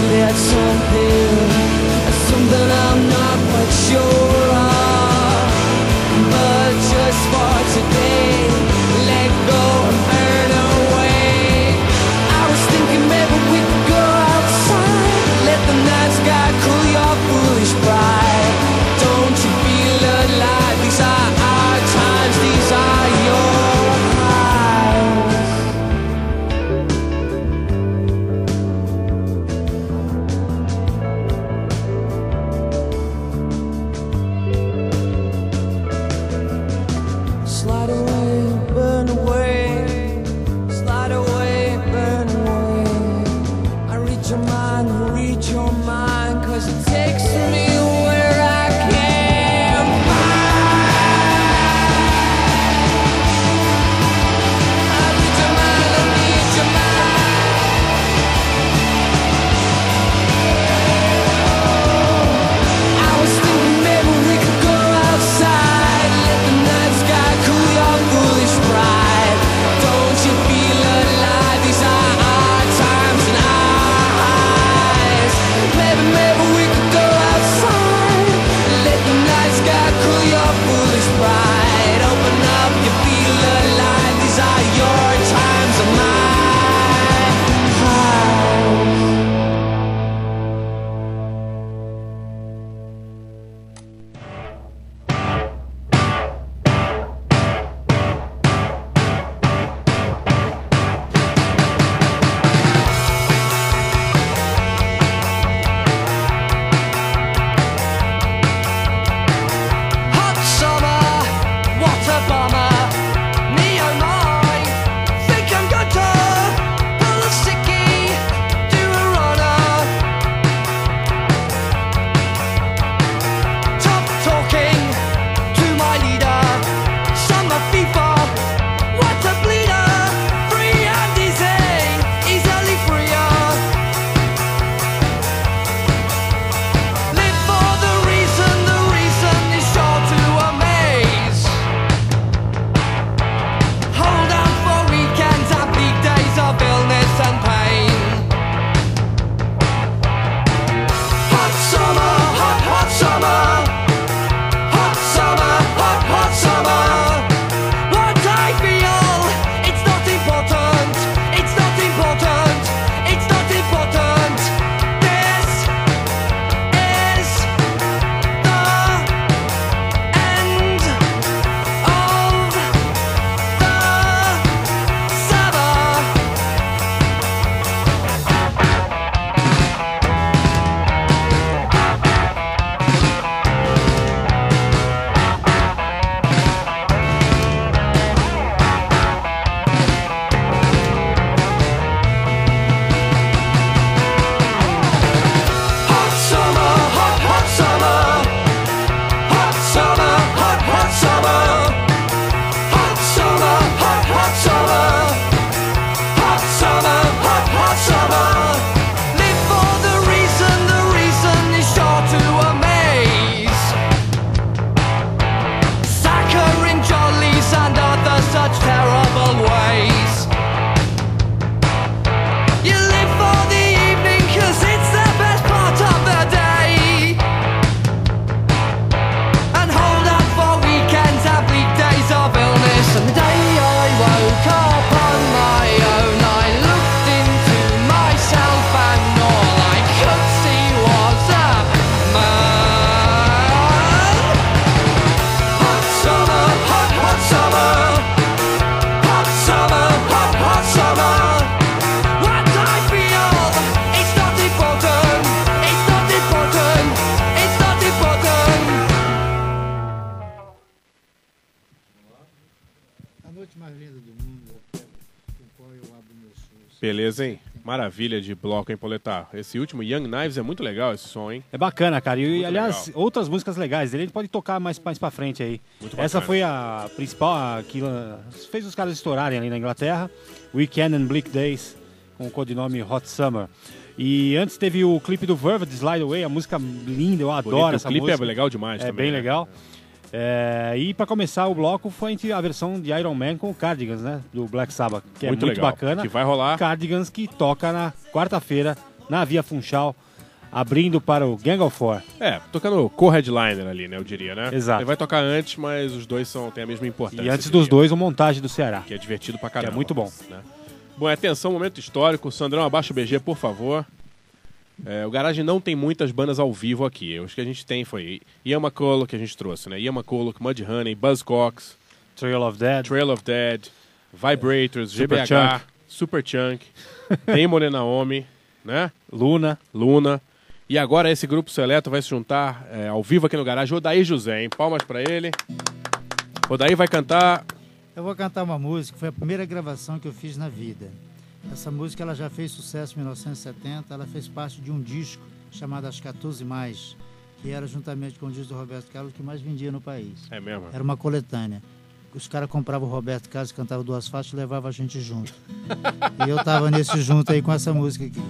Speaker 1: Beleza, hein? Maravilha de bloco, hein, Poletar? Esse último, Young Knives, é muito legal esse som, hein?
Speaker 2: É bacana, cara. E,
Speaker 1: Muito
Speaker 2: aliás,
Speaker 1: legal.
Speaker 2: outras músicas legais dele, ele pode tocar mais, mais pra frente aí.
Speaker 1: Muito
Speaker 2: Essa
Speaker 1: bacana.
Speaker 2: foi a principal, a que uh, fez os caras estourarem ali na Inglaterra. Weekend and Bleak Days, com o codinome Hot Summer. E antes teve o clipe do Verve, de Slide Away, a música linda, eu adoro
Speaker 1: Bonito,
Speaker 2: essa
Speaker 1: o clipe
Speaker 2: música.
Speaker 1: é legal demais
Speaker 2: É
Speaker 1: também.
Speaker 2: bem
Speaker 1: né?
Speaker 2: legal. É, e pra começar o bloco foi a versão de Iron Man com o Cardigans, né? Do Black Sabbath, que
Speaker 1: Muito
Speaker 2: é muito
Speaker 1: legal.
Speaker 2: bacana.
Speaker 1: Que vai rolar.
Speaker 2: Cardigans que toca na quarta-feira na Via Funchal, abrindo para o Gang of Four.
Speaker 1: É, tocando co-headliner ali, né, eu diria, né?
Speaker 2: Exato.
Speaker 1: Ele vai tocar antes, mas os dois são, têm a mesma importância.
Speaker 2: E antes
Speaker 1: eu
Speaker 2: dos
Speaker 1: diria.
Speaker 2: dois, o Montagem do Ceará.
Speaker 1: Que é divertido pra
Speaker 2: Que
Speaker 1: caramba.
Speaker 2: é muito bom.
Speaker 1: Né? Bom, atenção, momento histórico. Sandrão, abaixa o B G, por favor. É, o Garagem não tem muitas bandas ao vivo aqui. Os que a gente tem foi Ian McCulloch, que a gente trouxe, né? Ian McCulloch, Mudhoney, Buzzcocks,
Speaker 2: Trail of Dead,
Speaker 1: Trail of Dead, Vibrators, G B H,
Speaker 2: Superchunk.
Speaker 1: Superchunk, Damon e Naomi, né?
Speaker 2: Luna.
Speaker 1: Luna. E agora esse grupo seleto vai se juntar é, ao vivo aqui no Garagem. Odair José, hein? Palmas pra ele. Odair vai cantar...
Speaker 8: Eu vou cantar uma música, foi a primeira gravação que eu fiz na vida. Essa música ela já fez sucesso em mil novecentos e setenta, ela fez parte de um disco chamado As quatorze Mais, que era juntamente com o disco do Roberto Carlos que mais vendia no país.
Speaker 1: É mesmo?
Speaker 8: Era uma coletânea. Os caras compravam o Roberto Carlos, cantavam duas faixas e levavam a gente junto. E eu tava nesse junto aí com essa música aqui.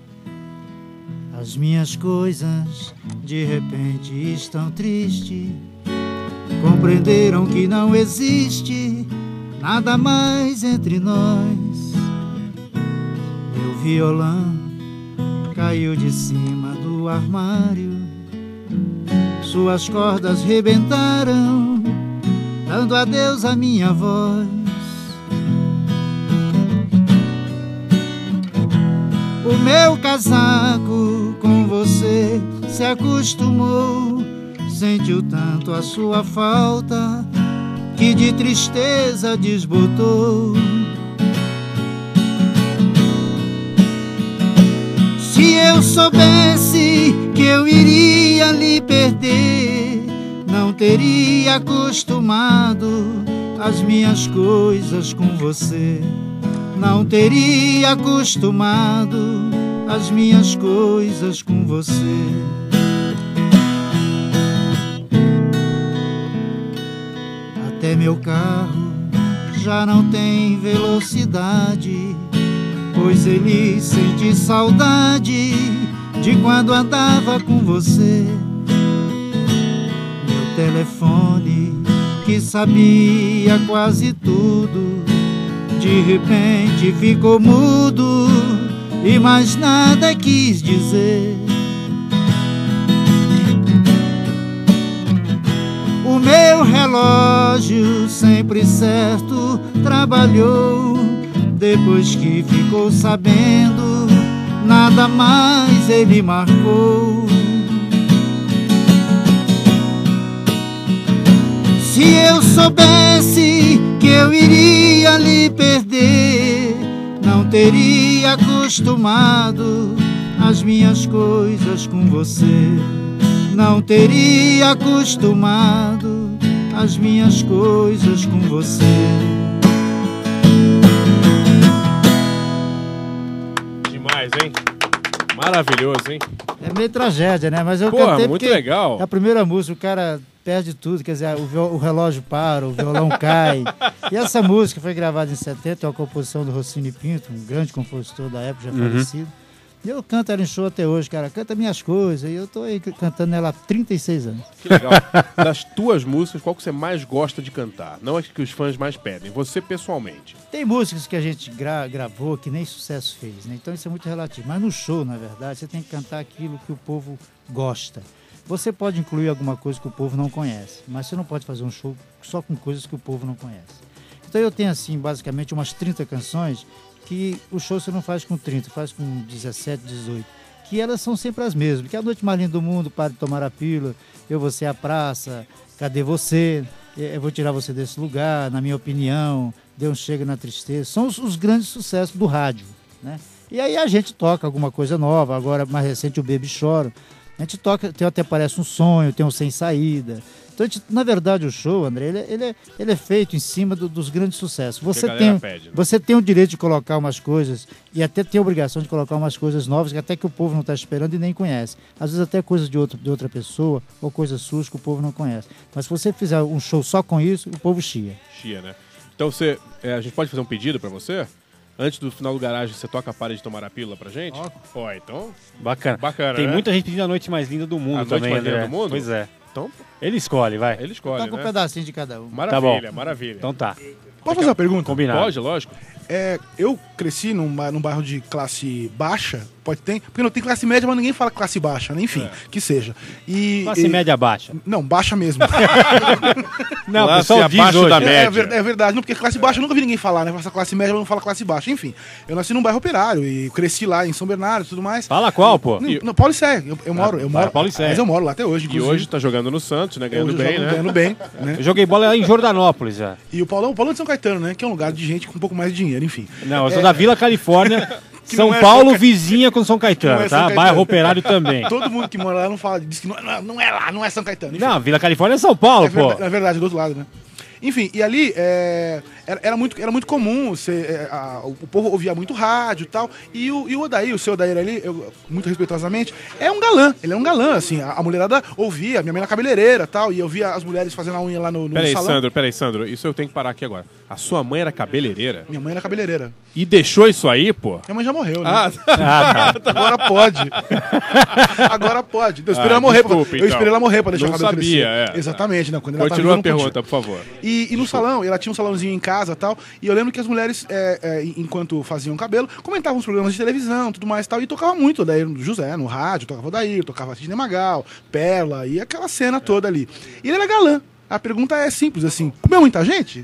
Speaker 8: As minhas coisas de repente estão tristes, compreenderam que não existe nada mais entre nós. Meu violão caiu de cima do armário, suas cordas rebentaram, dando adeus à minha voz. O meu casaco com você se acostumou, sentiu tanto a sua falta que de tristeza desbotou. Se eu soubesse que eu iria lhe perder, não teria acostumado as minhas coisas com você. Não teria acostumado as minhas coisas com você. Até meu carro já não tem velocidade, pois ele sente saudade de quando andava com você. Meu telefone, que sabia quase tudo, de repente ficou mudo e mais nada quis dizer. O meu relógio, sempre certo, trabalhou. Depois que ficou sabendo, nada mais ele marcou. Se eu soubesse que eu iria lhe perder, não teria acostumado as minhas coisas com você. Não teria acostumado as minhas coisas com você.
Speaker 1: Demais, hein? Maravilhoso, hein?
Speaker 8: É meio tragédia, né? Mas eu
Speaker 1: Porra,
Speaker 8: cantei
Speaker 1: muito
Speaker 8: porque
Speaker 1: legal.
Speaker 8: é a primeira música, o cara perde tudo, quer dizer, o, viol- o relógio para, o violão cai. E essa música foi gravada em setenta, é uma composição do Rossini Pinto, um grande compositor da época, já
Speaker 2: Uhum.
Speaker 8: falecido. E eu canto ela em show até hoje, cara, canta minhas coisas, e eu tô aí cantando ela há trinta e seis anos.
Speaker 1: Que legal. Das tuas músicas, qual que você mais gosta de cantar? Não é que os fãs mais pedem, você pessoalmente.
Speaker 8: Tem músicas que a gente gra- gravou que nem sucesso fez, né? Então isso é muito relativo. Mas no show, na verdade, você tem que cantar aquilo que o povo gosta. Você pode incluir alguma coisa que o povo não conhece, mas você não pode fazer um show só com coisas que o povo não conhece. Então eu tenho, assim, basicamente umas trinta canções que o show você não faz com trinta, faz com dezessete, dezoito. Que elas são sempre as mesmas. Que é a noite mais linda do mundo, Pare de Tomar a Pílula, Eu, Você, a Praça, Cadê Você? Eu Vou Tirar Você Desse Lugar, Na Minha Opinião, Deus Chega na Tristeza. São os, os grandes sucessos do rádio, né? E aí a gente toca alguma coisa nova, agora mais recente o Baby Choro. A gente toca, tem Até Parece um Sonho, tem o Sem Saída, Então, a gente, na verdade, o show, André, ele, é- ele, é, ele é feito em cima do- dos grandes sucessos. Você
Speaker 1: a galera
Speaker 8: tem,
Speaker 1: pede, né?
Speaker 8: você tem o direito de colocar umas coisas e até tem a obrigação de colocar umas coisas novas que até que o povo não está esperando e nem conhece. Às vezes até coisas de, outro, de outra pessoa ou coisas suas que o povo não conhece. Mas se você fizer um show só com isso, o povo chia.
Speaker 1: Chia, né? Então você, é, a gente pode fazer um pedido pra você? Antes do final do garagem, você toca a Para de Tomar a Pílula pra gente? Ó, então...
Speaker 2: Bacana.
Speaker 1: Bacana,
Speaker 2: Tem
Speaker 1: né?
Speaker 2: muita gente pedindo a noite mais linda do mundo
Speaker 1: A Noite
Speaker 2: também,
Speaker 1: Mais Linda
Speaker 2: André.
Speaker 1: do Mundo?
Speaker 2: Pois é.
Speaker 1: Então,
Speaker 2: Ele escolhe, vai.
Speaker 1: ele escolhe,
Speaker 8: Toca um
Speaker 1: né?
Speaker 8: pedacinho de cada um.
Speaker 1: Maravilha,
Speaker 2: Tá bom.
Speaker 1: maravilha.
Speaker 2: Então tá.
Speaker 4: Posso fazer uma pergunta?
Speaker 2: Combinado.
Speaker 1: Pode, lógico.
Speaker 4: É, eu cresci num, ba- num bairro de classe baixa, pode ter, porque não tem classe média, mas ninguém fala classe baixa, né? Enfim, que seja. E,
Speaker 2: Classe
Speaker 4: e-
Speaker 2: média baixa.
Speaker 4: Não, baixa mesmo.
Speaker 2: Não, o
Speaker 1: Classe
Speaker 2: pessoal diz
Speaker 1: abaixo
Speaker 2: hoje.
Speaker 1: da
Speaker 4: É,
Speaker 1: média.
Speaker 4: é ver- é verdade, não, porque classe baixa eu nunca vi ninguém falar, né? Essa classe média não fala classe baixa. Enfim, eu nasci num bairro operário e cresci lá em São Bernardo e tudo mais.
Speaker 2: Fala qual, pô?
Speaker 4: Não, não, Paulicé, eu, eu moro, eu moro.
Speaker 2: Paulicé.
Speaker 4: Mas eu moro lá até hoje,
Speaker 1: E
Speaker 4: inclusive.
Speaker 1: hoje tá jogando no Santos, né? Ganhando
Speaker 4: Hoje eu
Speaker 1: bem,
Speaker 4: jogo
Speaker 1: né?
Speaker 4: ganhando bem, né?
Speaker 2: Eu joguei bola em Jordanópolis já.
Speaker 4: E o Paulão, o Paulão de São Caetano, né? Que é um lugar de gente com um pouco mais de dinheiro, enfim.
Speaker 2: Não, eu sou da Vila Califórnia,
Speaker 4: Que
Speaker 2: São
Speaker 4: não é
Speaker 2: Paulo,
Speaker 4: São Ca-
Speaker 2: vizinha com São Caetano,
Speaker 4: Não é São
Speaker 2: tá?
Speaker 4: Caetano.
Speaker 2: Bairro Operário também.
Speaker 4: Todo mundo que mora lá não fala, diz que não, não, não é lá, não é São Caetano. Enfim.
Speaker 2: Não, Vila Califórnia é São Paulo,
Speaker 4: É
Speaker 2: pô.
Speaker 4: verdade, é verdade, do outro lado, né? Enfim, e ali é, era, era muito, era muito comum, você, é, a- o povo ouvia muito rádio e tal, e o, e o Odair, o seu Odair ali, eu, muito respeitosamente, é um galã, ele é um galã, assim, a, a mulherada ouvia, minha mãe na cabeleireira e tal, e eu via as mulheres fazendo a unha lá no, no
Speaker 1: Peraí,
Speaker 4: salão.
Speaker 1: Sandro, peraí, Sandro. Isso eu tenho que parar aqui agora. A sua mãe era cabeleireira?
Speaker 4: Minha mãe na cabeleireira.
Speaker 1: E deixou isso aí, pô?
Speaker 4: Minha mãe já morreu, né?
Speaker 1: Ah,
Speaker 4: Agora pode. Agora pode. Eu esperei
Speaker 1: Ah,
Speaker 4: ela morrer. pra-
Speaker 1: desculpa,
Speaker 4: eu
Speaker 1: então.
Speaker 4: esperei ela morrer pra deixar
Speaker 1: Não
Speaker 4: o cabelo
Speaker 1: sabia,
Speaker 4: crescer.
Speaker 1: é.
Speaker 4: Exatamente, não. Quando ela tá
Speaker 1: continua a
Speaker 4: viva, não podia.
Speaker 1: pergunta, por favor.
Speaker 4: E, e no salão, ela tinha um salãozinho em casa e tal, e eu lembro que as mulheres, é, é, enquanto faziam cabelo, comentavam os programas de televisão, tudo mais e tal, e tocava muito daí no José, no rádio, tocava o Daí, tocava Sidney Magal, Perla, e aquela cena toda ali. E ele era galã. A pergunta é simples, assim, comeu muita gente?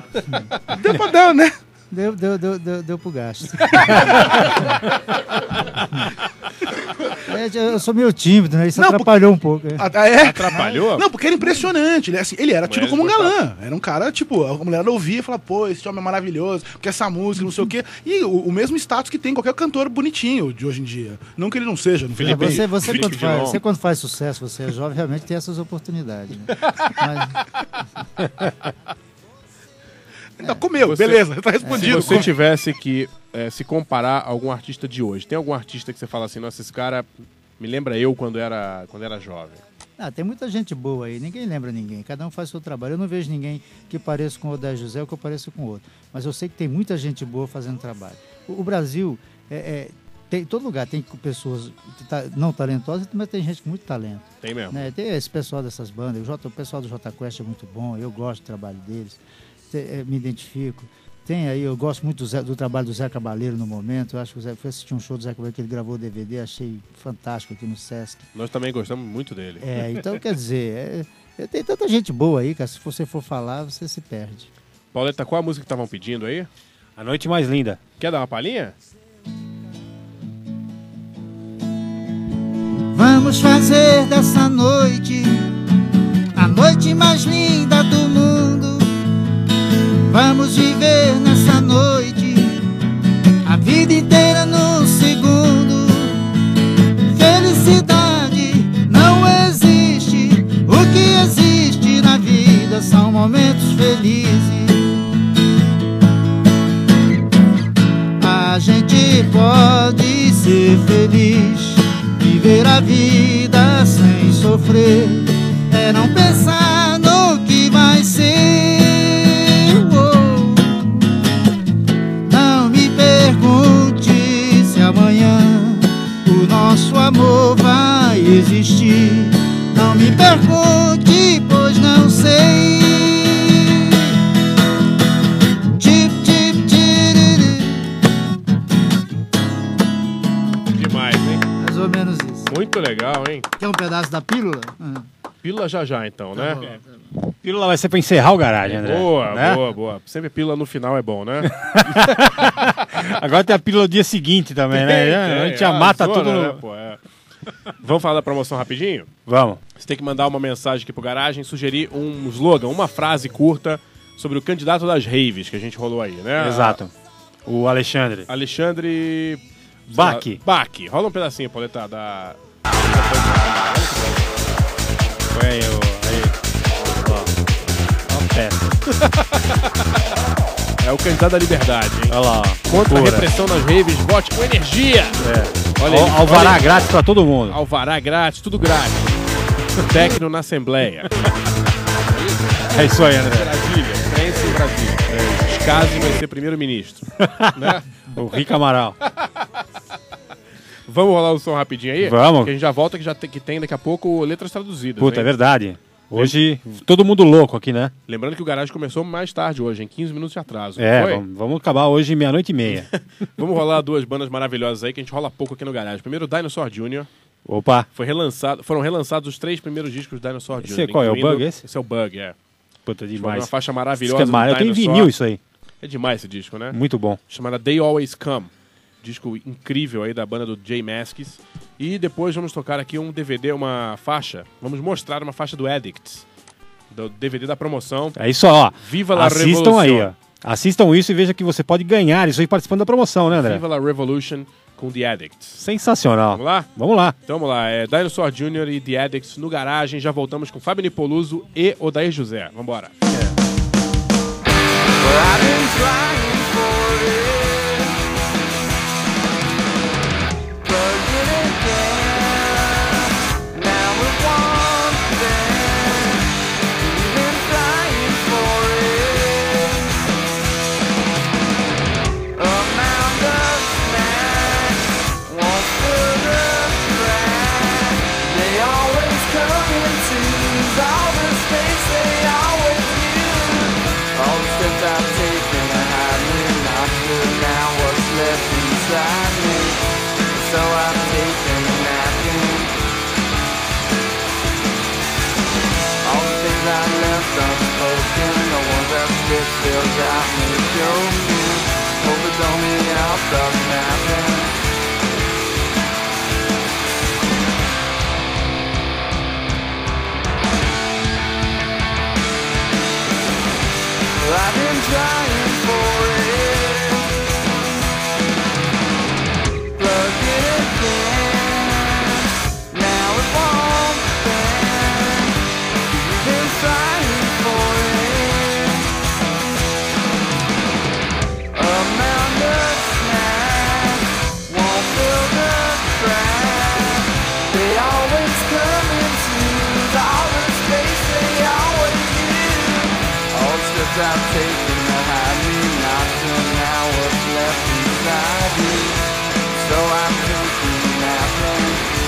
Speaker 4: Deu pra dar, né?
Speaker 8: Deu, deu, deu, deu, deu pro gasto. É, eu sou meio tímido, né? Isso
Speaker 4: Não,
Speaker 8: atrapalhou um pouco. é.
Speaker 4: Ah, é?
Speaker 1: Atrapalhou?
Speaker 4: Não, porque era impressionante. Ele, assim, ele era tido
Speaker 1: Mulheres
Speaker 4: como um
Speaker 1: gostavam.
Speaker 4: galã. Era um cara, tipo, a mulher ouvia e falava, pô, esse homem é maravilhoso, porque essa música, não sei o quê. E o, o mesmo status que tem qualquer cantor bonitinho de hoje em dia. Não que ele não seja, não
Speaker 8: É,
Speaker 1: Felipe-
Speaker 8: você, você,
Speaker 1: Felipe
Speaker 8: quando faz,
Speaker 1: Dilon.
Speaker 8: você quando faz sucesso, você é jovem, realmente tem essas oportunidades. Né? Mas,
Speaker 4: Então, comeu,
Speaker 1: Você-
Speaker 4: beleza, tá
Speaker 1: Se
Speaker 4: respondido.
Speaker 1: você tivesse que eh, se comparar a algum artista de hoje, tem algum artista que você fala assim, nossa, esse cara me lembra eu quando era, quando era jovem?
Speaker 8: ah, tem muita gente boa aí, ninguém lembra ninguém, cada um faz o seu trabalho. Eu não vejo ninguém que pareça com o Odair José ou que eu pareça com o outro. Mas eu sei que tem muita gente boa fazendo trabalho. O, o Brasil, é, é, tem, em todo lugar tem pessoas ta- não talentosas, mas tem gente com muito talento.
Speaker 1: Tem mesmo.
Speaker 8: Né? Tem esse pessoal dessas bandas, o, J, o pessoal do Jota Quest é muito bom, eu gosto do trabalho deles, te- eh, me identifico. Tem aí, eu gosto muito do, Zé- do trabalho do Zé Cabaleiro no momento, eu acho que o Zé, fui assistir um show do Zé Cabaleiro que ele gravou o D V D, achei fantástico aqui no Sesc.
Speaker 1: Nós também gostamos muito dele.
Speaker 8: É, então quer dizer, é, é, tem tanta gente boa aí, cara, se você for falar, você se perde.
Speaker 1: Pauleta, qual a música que estavam pedindo aí?
Speaker 2: A noite mais linda.
Speaker 1: Quer dar uma palhinha?
Speaker 8: Vamos fazer dessa noite a noite mais linda do mundo. Vamos viver nessa noite a vida inteira num segundo. Felicidade não existe, o que existe na vida são momentos felizes. A gente pode ser feliz, viver a vida sem sofrer, é não pensar no que vai ser. Oh. Não me pergunte se amanhã o nosso amor vai existir. Não me pergunte, pois não sei. Tip, tip, tiriri.
Speaker 1: Demais, hein?
Speaker 8: Mais ou menos isso.
Speaker 1: Muito legal, hein?
Speaker 8: Quer um pedaço da pílula? Ah.
Speaker 1: Pílula já já, então, né?
Speaker 2: Pílula vai ser pra encerrar o garagem, André.
Speaker 1: Boa,
Speaker 2: Né?
Speaker 1: boa, boa. Sempre pílula no final é bom, né?
Speaker 2: Agora tem a pílula do dia seguinte também, né?
Speaker 1: Tem,
Speaker 2: A gente já
Speaker 1: ah,
Speaker 2: mata
Speaker 1: zona,
Speaker 2: tudo.
Speaker 1: né,
Speaker 2: no-
Speaker 1: pô, é. Vamos falar da promoção rapidinho?
Speaker 2: Vamos.
Speaker 1: Você tem que mandar uma mensagem aqui pro garagem, sugerir um slogan, uma frase curta sobre o candidato das raves que a gente rolou aí, né?
Speaker 2: Exato. O Alexandre.
Speaker 1: Alexandre...
Speaker 2: Bach.
Speaker 1: Bach. Rola um pedacinho, Pauleta, da...
Speaker 2: Foi aí, o- aí. protesto.
Speaker 1: É o candidato da liberdade, hein?
Speaker 2: Olha lá.
Speaker 1: Contra a
Speaker 2: loucura.
Speaker 1: repressão nas raves, vote com energia!
Speaker 2: É.
Speaker 1: Olha
Speaker 2: Al-
Speaker 1: ele,
Speaker 2: Alvará
Speaker 1: olha ele.
Speaker 2: grátis pra todo mundo.
Speaker 1: Alvará grátis, tudo grátis. Tecno na Assembleia.
Speaker 2: É isso aí, André.
Speaker 1: Brasília, Prensa em Brasília. É. Scasi vai ser primeiro-ministro. Né?
Speaker 2: O Rico Amaral.
Speaker 1: Vamos rolar o som rapidinho aí?
Speaker 2: Vamos.
Speaker 1: Que a gente já volta, que já tem, que tem daqui a pouco letras traduzidas.
Speaker 2: Puta,
Speaker 1: hein?
Speaker 2: é verdade. Hoje, todo mundo louco aqui, né?
Speaker 1: Lembrando que o Garagem começou mais tarde hoje, em quinze minutos de atraso.
Speaker 2: É,
Speaker 1: Foi?
Speaker 2: vamos, vamos acabar hoje meia-noite e meia.
Speaker 1: Vamos rolar duas bandas maravilhosas aí, que a gente rola pouco aqui no Garagem. Primeiro, Dinosaur Júnior
Speaker 2: Opa.
Speaker 1: Foi relançado, foram relançados os três primeiros discos do Dinosaur
Speaker 2: Esse
Speaker 1: Júnior
Speaker 2: é qual? É o
Speaker 1: incluindo-
Speaker 2: Bug, esse?
Speaker 1: Esse é o Bug, é.
Speaker 2: Puta,
Speaker 1: Foi
Speaker 2: demais.
Speaker 1: uma faixa
Speaker 2: Isso
Speaker 1: maravilhosa
Speaker 2: que é mar...
Speaker 1: do
Speaker 2: Eu tenho
Speaker 1: Dinosaur.
Speaker 2: vinil isso aí.
Speaker 1: É demais esse disco, né?
Speaker 2: Muito bom.
Speaker 1: Chamada They Always Come. Disco incrível aí da banda do Jay Mascis. E depois vamos tocar aqui um D V D, uma faixa. Vamos mostrar uma faixa do Addicts. Do D V D da promoção.
Speaker 2: É isso, ó.
Speaker 1: Viva la
Speaker 2: Assistam
Speaker 1: Revolution.
Speaker 2: aí, ó. Assistam isso e veja que você pode ganhar isso aí participando da promoção, né, André?
Speaker 1: Viva la Revolution com The Addicts.
Speaker 2: Sensacional.
Speaker 1: Vamos lá?
Speaker 2: Vamos lá.
Speaker 1: Então vamos lá. É Dinosaur Júnior e The Addicts no Garagem. Já voltamos com Fábio Nipoluso e Odair José. Vambora.
Speaker 6: Still got me joking. Hope it's only out the napping. I've been trying for it. Plug it again. Now it won't bend. You've been trying for it. A mountain snack won't fill the crack. They always come into all the space they always do. All the steps I've taken to hide me, not till now what's left inside me. So I'm thinking napping.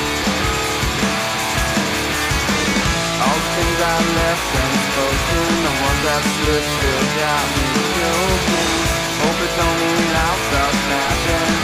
Speaker 6: All the things I left unspoken, the ones that stood still got me joking. Hope it's only out the snapping.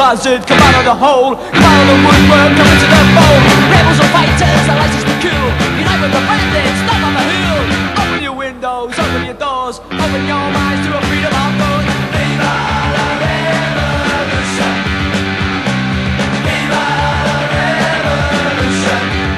Speaker 9: closet, come out of the hole, come out of the woodwork, come into the fold. Rebels or fighters, the license to kill. Unite with the bandits, stand on the hill. Open your windows, open your doors, open your minds to a freedom of thought. Viva la revolution. Viva la revolution.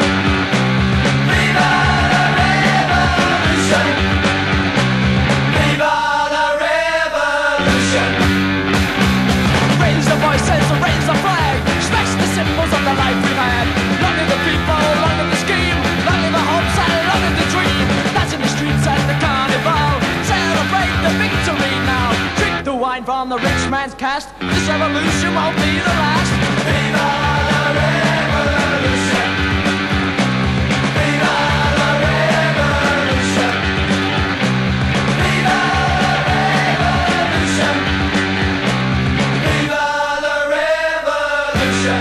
Speaker 9: Viva la revolution. Viva la revolution. Raise the voices, raise the flag, smash the symbols of the life we've had. Long live the people, long live the scheme, long live the hopes and long live the dream. That's in the streets at the carnival. Celebrate the victory now. Drink the wine from the rich man's cask. This revolution won't be the last. Viva la revolution. Viva la revolution. Viva la revolution. Viva la revolution.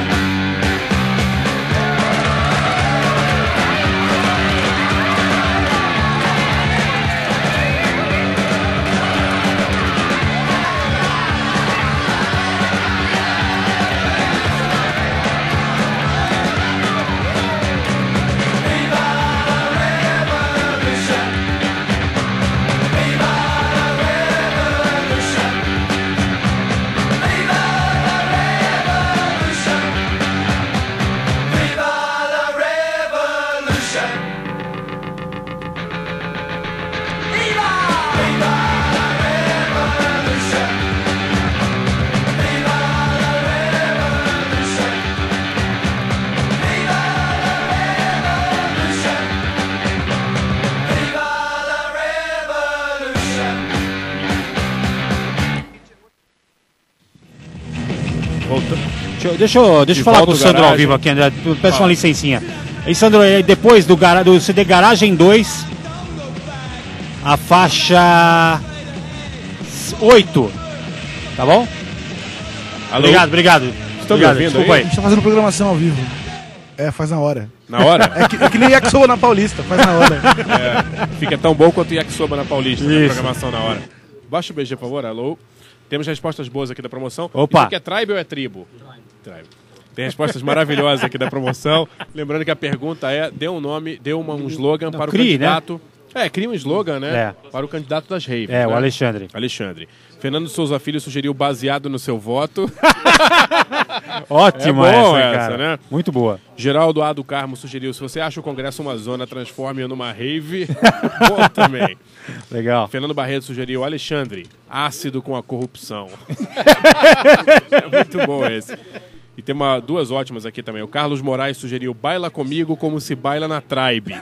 Speaker 2: Voltou. Deixa eu, deixa eu, deixa eu
Speaker 1: De
Speaker 2: falar
Speaker 1: volta
Speaker 2: com o
Speaker 1: ao
Speaker 2: Sandro ao
Speaker 1: garagem.
Speaker 2: vivo aqui, André. Tu- Peço uma licencinha. E Sandro, eh, depois do, gara- do C D Garagem dois, a faixa oito. Tá bom?
Speaker 1: Alô?
Speaker 2: Obrigado, obrigado.
Speaker 1: Estão me
Speaker 2: Obrigado,
Speaker 1: ouvindo
Speaker 2: desculpa
Speaker 1: aí?
Speaker 4: A gente tá fazendo programação ao vivo. É, faz na hora.
Speaker 1: Na hora?
Speaker 4: É que, é que nem Yakisoba na Paulista, faz na hora.
Speaker 1: É, fica tão bom quanto o Yakisoba na Paulista, né?
Speaker 2: Isso.
Speaker 1: Programação na hora. Baixa o B G, por favor. Alô? Temos respostas boas aqui da promoção.
Speaker 2: Opa.
Speaker 1: Isso aqui é tribe ou é tribo? Tribe. Tem respostas maravilhosas aqui da promoção. Lembrando que a pergunta é: dê um nome, dê uma, um slogan para o
Speaker 2: crie, né?
Speaker 1: candidato. É, cria um slogan, né?
Speaker 2: É.
Speaker 1: Para o candidato das raves.
Speaker 2: É,
Speaker 1: né?
Speaker 2: o Alexandre.
Speaker 1: Alexandre. Fernando Souza Filho sugeriu baseado no seu voto.
Speaker 2: Ótima
Speaker 1: É bom
Speaker 2: essa,
Speaker 1: essa,
Speaker 2: cara.
Speaker 1: né?
Speaker 2: Muito boa.
Speaker 1: Geraldo A. do Carmo sugeriu: se você acha o Congresso uma zona, transforme-o numa rave. Bom também.
Speaker 2: Legal.
Speaker 1: Fernando Barreto sugeriu: Alexandre, ácido com a corrupção. É muito bom esse. E tem uma, duas ótimas aqui também. O Carlos Moraes sugeriu: baila comigo como se baila na Tribe.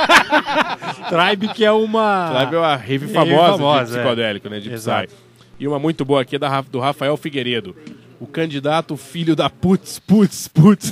Speaker 2: Tribe, que é uma...
Speaker 1: Tribe é uma rave
Speaker 2: Rave
Speaker 1: famosa,
Speaker 2: famosa,
Speaker 1: de psicodélico, né? De
Speaker 2: Exato.
Speaker 1: Psy. E uma muito boa aqui é da, Ra- do Rafael Figueiredo. O candidato filho da putz, putz, putz.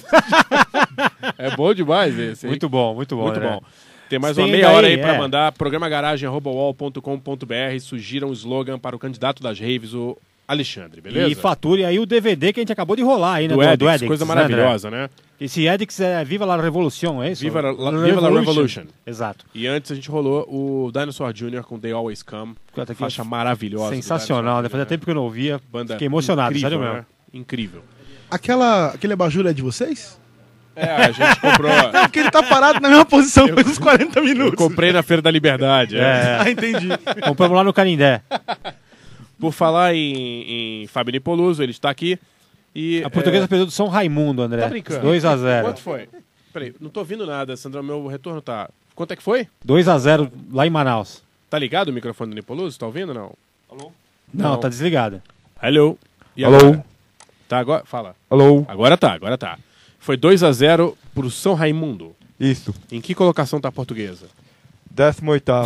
Speaker 1: É bom demais esse, hein?
Speaker 2: Muito bom, muito bom.
Speaker 1: Muito
Speaker 2: André.
Speaker 1: bom. Tem mais
Speaker 2: Tem
Speaker 1: uma meia hora aí
Speaker 2: aí,
Speaker 1: pra
Speaker 2: é.
Speaker 1: mandar. Programa garagem arroba u o l ponto com ponto b r. Sugira um slogan para o candidato das raves, o Alexandre, beleza?
Speaker 2: E fature aí o D V D que a gente acabou de rolar aí, né?
Speaker 1: do,
Speaker 2: do,
Speaker 1: Edix,
Speaker 2: do Edix,
Speaker 1: coisa
Speaker 2: né,
Speaker 1: maravilhosa, né?
Speaker 2: André? Esse Edix é Viva la Revolution, é isso?
Speaker 1: Viva la, la, Viva la Revolution.
Speaker 2: Exato.
Speaker 1: E antes a gente rolou o Dinosaur Júnior com They Always Come.
Speaker 2: Puta, que
Speaker 1: Faixa maravilhosa. do
Speaker 2: Sensacional, né?
Speaker 1: Dinosaur
Speaker 2: Fazia
Speaker 1: Júnior,
Speaker 2: tempo que eu não ouvia.
Speaker 1: Banda
Speaker 2: Fiquei emocionado,
Speaker 1: incrível,
Speaker 2: sério mesmo.
Speaker 1: né? Incrível.
Speaker 4: Aquela, aquele abajur é de vocês?
Speaker 1: É, a gente comprou...
Speaker 4: Porque ele tá parado na mesma posição faz uns quarenta minutos.
Speaker 1: Eu comprei na Feira da Liberdade. é.
Speaker 2: É,
Speaker 4: Ah, entendi.
Speaker 2: compramos lá no Canindé.
Speaker 1: Por falar em, em Fábio Nipoluso, ele está aqui. E,
Speaker 2: A portuguesa
Speaker 1: é,
Speaker 2: perdeu do São Raimundo, André.
Speaker 1: Tá brincando?
Speaker 2: dois a zero.
Speaker 1: Quanto foi? Peraí, não tô ouvindo nada, Sandra. Meu retorno tá... Quanto é que foi?
Speaker 2: dois a zero lá em Manaus.
Speaker 1: Tá ligado o microfone do Nipoluso? Tá ouvindo não?
Speaker 2: Não,
Speaker 1: Não.
Speaker 2: tá desligado.
Speaker 1: Hello. E
Speaker 11: Alô?
Speaker 1: agora? Tá agora? Fala.
Speaker 11: Alô?
Speaker 1: Agora tá, agora tá. Foi dois a zero pro São Raimundo.
Speaker 11: Isso.
Speaker 1: Em que colocação tá a portuguesa?
Speaker 11: Décimo oitavo.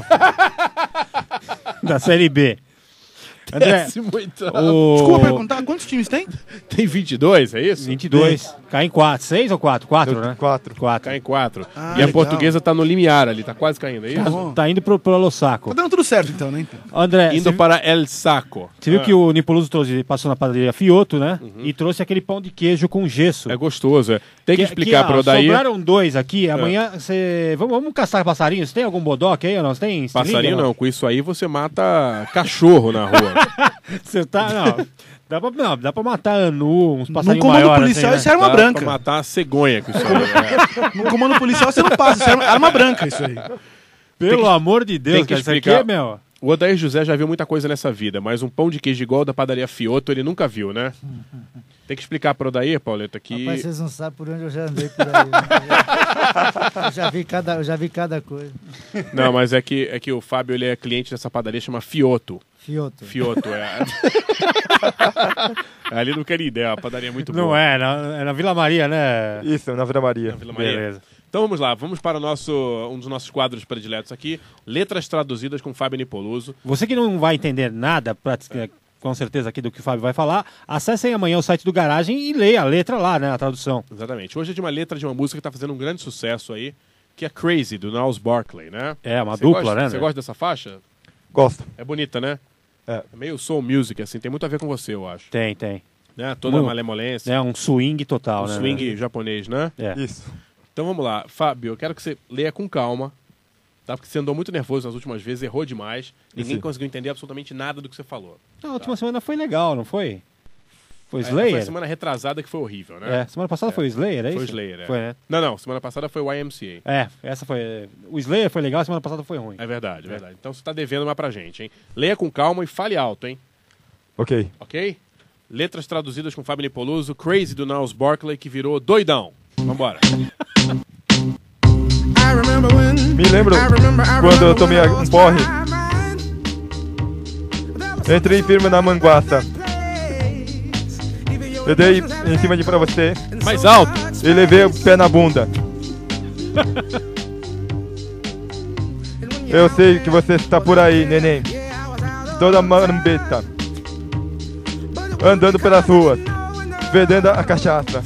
Speaker 2: Da Série B. André,
Speaker 1: Décimo oitavo.
Speaker 2: o...
Speaker 4: Desculpa perguntar, quantos times tem?
Speaker 1: Tem vinte e dois, é isso?
Speaker 2: vinte e dois. Cai em quatro. seis ou quatro? quatro, né?
Speaker 11: Quatro.
Speaker 2: quatro.
Speaker 1: Cai em quatro.
Speaker 4: Ah,
Speaker 1: e a
Speaker 4: legal.
Speaker 1: portuguesa tá no limiar ali, tá quase caindo, é isso?
Speaker 4: bom.
Speaker 2: Tá indo pro, pro Lossaco.
Speaker 4: Tá dando tudo certo então, né? Então.
Speaker 2: André,
Speaker 1: Indo
Speaker 2: você
Speaker 1: para El Saco.
Speaker 2: você viu
Speaker 1: Ah,
Speaker 2: que o Nipoluso trouxe, passou na padaria Fioto, né? E trouxe aquele pão de queijo com gesso.
Speaker 1: É gostoso, é. Tem que, explicar
Speaker 2: ó,
Speaker 1: para o Odair.
Speaker 2: Sobraram dois aqui. Amanhã você... Vamos, vamos caçar passarinhos. Você tem algum bodoque aí ou não? Você tem estilingue
Speaker 1: Passarinho
Speaker 2: ou
Speaker 1: não, com isso aí você mata cachorro na rua.
Speaker 2: Você tá. Não. Dá pra, não, dá pra matar anu, uns
Speaker 4: No
Speaker 2: passarinhos
Speaker 4: comando
Speaker 2: maiores.
Speaker 4: policial
Speaker 2: assim,
Speaker 4: isso é arma
Speaker 1: Dá
Speaker 4: branca.
Speaker 1: pra matar a cegonha com isso aí.
Speaker 4: No comando policial você não passa, isso é arma- arma branca isso aí.
Speaker 2: Pelo
Speaker 1: que-
Speaker 2: amor de Deus,
Speaker 1: tem que
Speaker 2: cara, isso aqui
Speaker 1: explicar.
Speaker 2: é, meu.
Speaker 1: O Odair José já viu muita coisa nessa vida, mas um pão de queijo igual o da padaria Fioto ele nunca viu, né? Tem que explicar pro Odair, Pauleta, que...
Speaker 8: Rapaz, vocês não sabem por onde eu já andei por aí. Né? Eu já vi cada, eu já vi cada coisa.
Speaker 1: Não, mas é que, é que o Fábio ele é cliente dessa padaria, chama Fioto.
Speaker 8: Fioto.
Speaker 1: Fioto, é. Ali no Canindé, a padaria é muito
Speaker 2: Não
Speaker 1: boa.
Speaker 2: é, na, é na Vila Maria, né?
Speaker 11: Isso, na Vila Maria.
Speaker 1: Vila Maria.
Speaker 2: Beleza.
Speaker 1: Então vamos lá, vamos para o nosso, um dos nossos quadros prediletos aqui, letras traduzidas com Fábio Nipoluso.
Speaker 2: Você que não vai entender nada, pra- com certeza, aqui do que o Fábio vai falar, acessem amanhã o site do Garagem e leia a letra lá, né? A tradução.
Speaker 1: Exatamente. Hoje é de uma letra de uma música que está fazendo um grande sucesso aí, que é Crazy, do Niles Barkley, né?
Speaker 2: É, uma
Speaker 1: Você
Speaker 2: dupla,
Speaker 1: gosta-
Speaker 2: né?
Speaker 1: Você gosta dessa faixa?
Speaker 11: Gosto.
Speaker 1: É bonita, né?
Speaker 11: É.
Speaker 1: É meio soul music, assim, tem muito a ver com você, eu acho.
Speaker 2: Tem, tem.
Speaker 1: Né? Toda a
Speaker 2: Muito.
Speaker 1: malemolência,
Speaker 2: É um swing total,
Speaker 1: um
Speaker 2: né?
Speaker 1: swing japonês, né?
Speaker 2: É.
Speaker 11: Isso.
Speaker 1: Então vamos lá. Fábio, eu quero que você leia com calma, tá? Porque você andou muito nervoso nas últimas vezes, errou demais. Ninguém
Speaker 11: Sim.
Speaker 1: conseguiu entender absolutamente nada do que você falou.
Speaker 2: A última semana foi legal, não foi? Foi
Speaker 1: É, Foi a
Speaker 2: Slayer?
Speaker 1: semana retrasada que foi horrível, né?
Speaker 2: É, semana passada foi o Slayer, é
Speaker 1: Foi o
Speaker 2: isso?
Speaker 1: Slayer, é.
Speaker 2: Foi, né?
Speaker 1: Não, não, semana passada foi o Y M C A.
Speaker 2: É, essa foi... O Slayer foi legal, a semana passada foi ruim.
Speaker 1: É verdade, é verdade. Então você tá devendo uma pra gente, hein? Leia com calma e fale alto, hein?
Speaker 11: Ok.
Speaker 1: Ok? Letras traduzidas com Fábio Nipoluso, Crazy do Niles Barkley, que virou doidão. Vambora.
Speaker 11: Me lembro quando eu tomei um porre. Entrei firme na manguaça. Eu dei em cima de pra você
Speaker 1: Mais alto.
Speaker 11: e levei o pé na bunda. Eu sei que você está por aí, neném. Toda marambeta. Andando pelas ruas, vendendo a cachaça.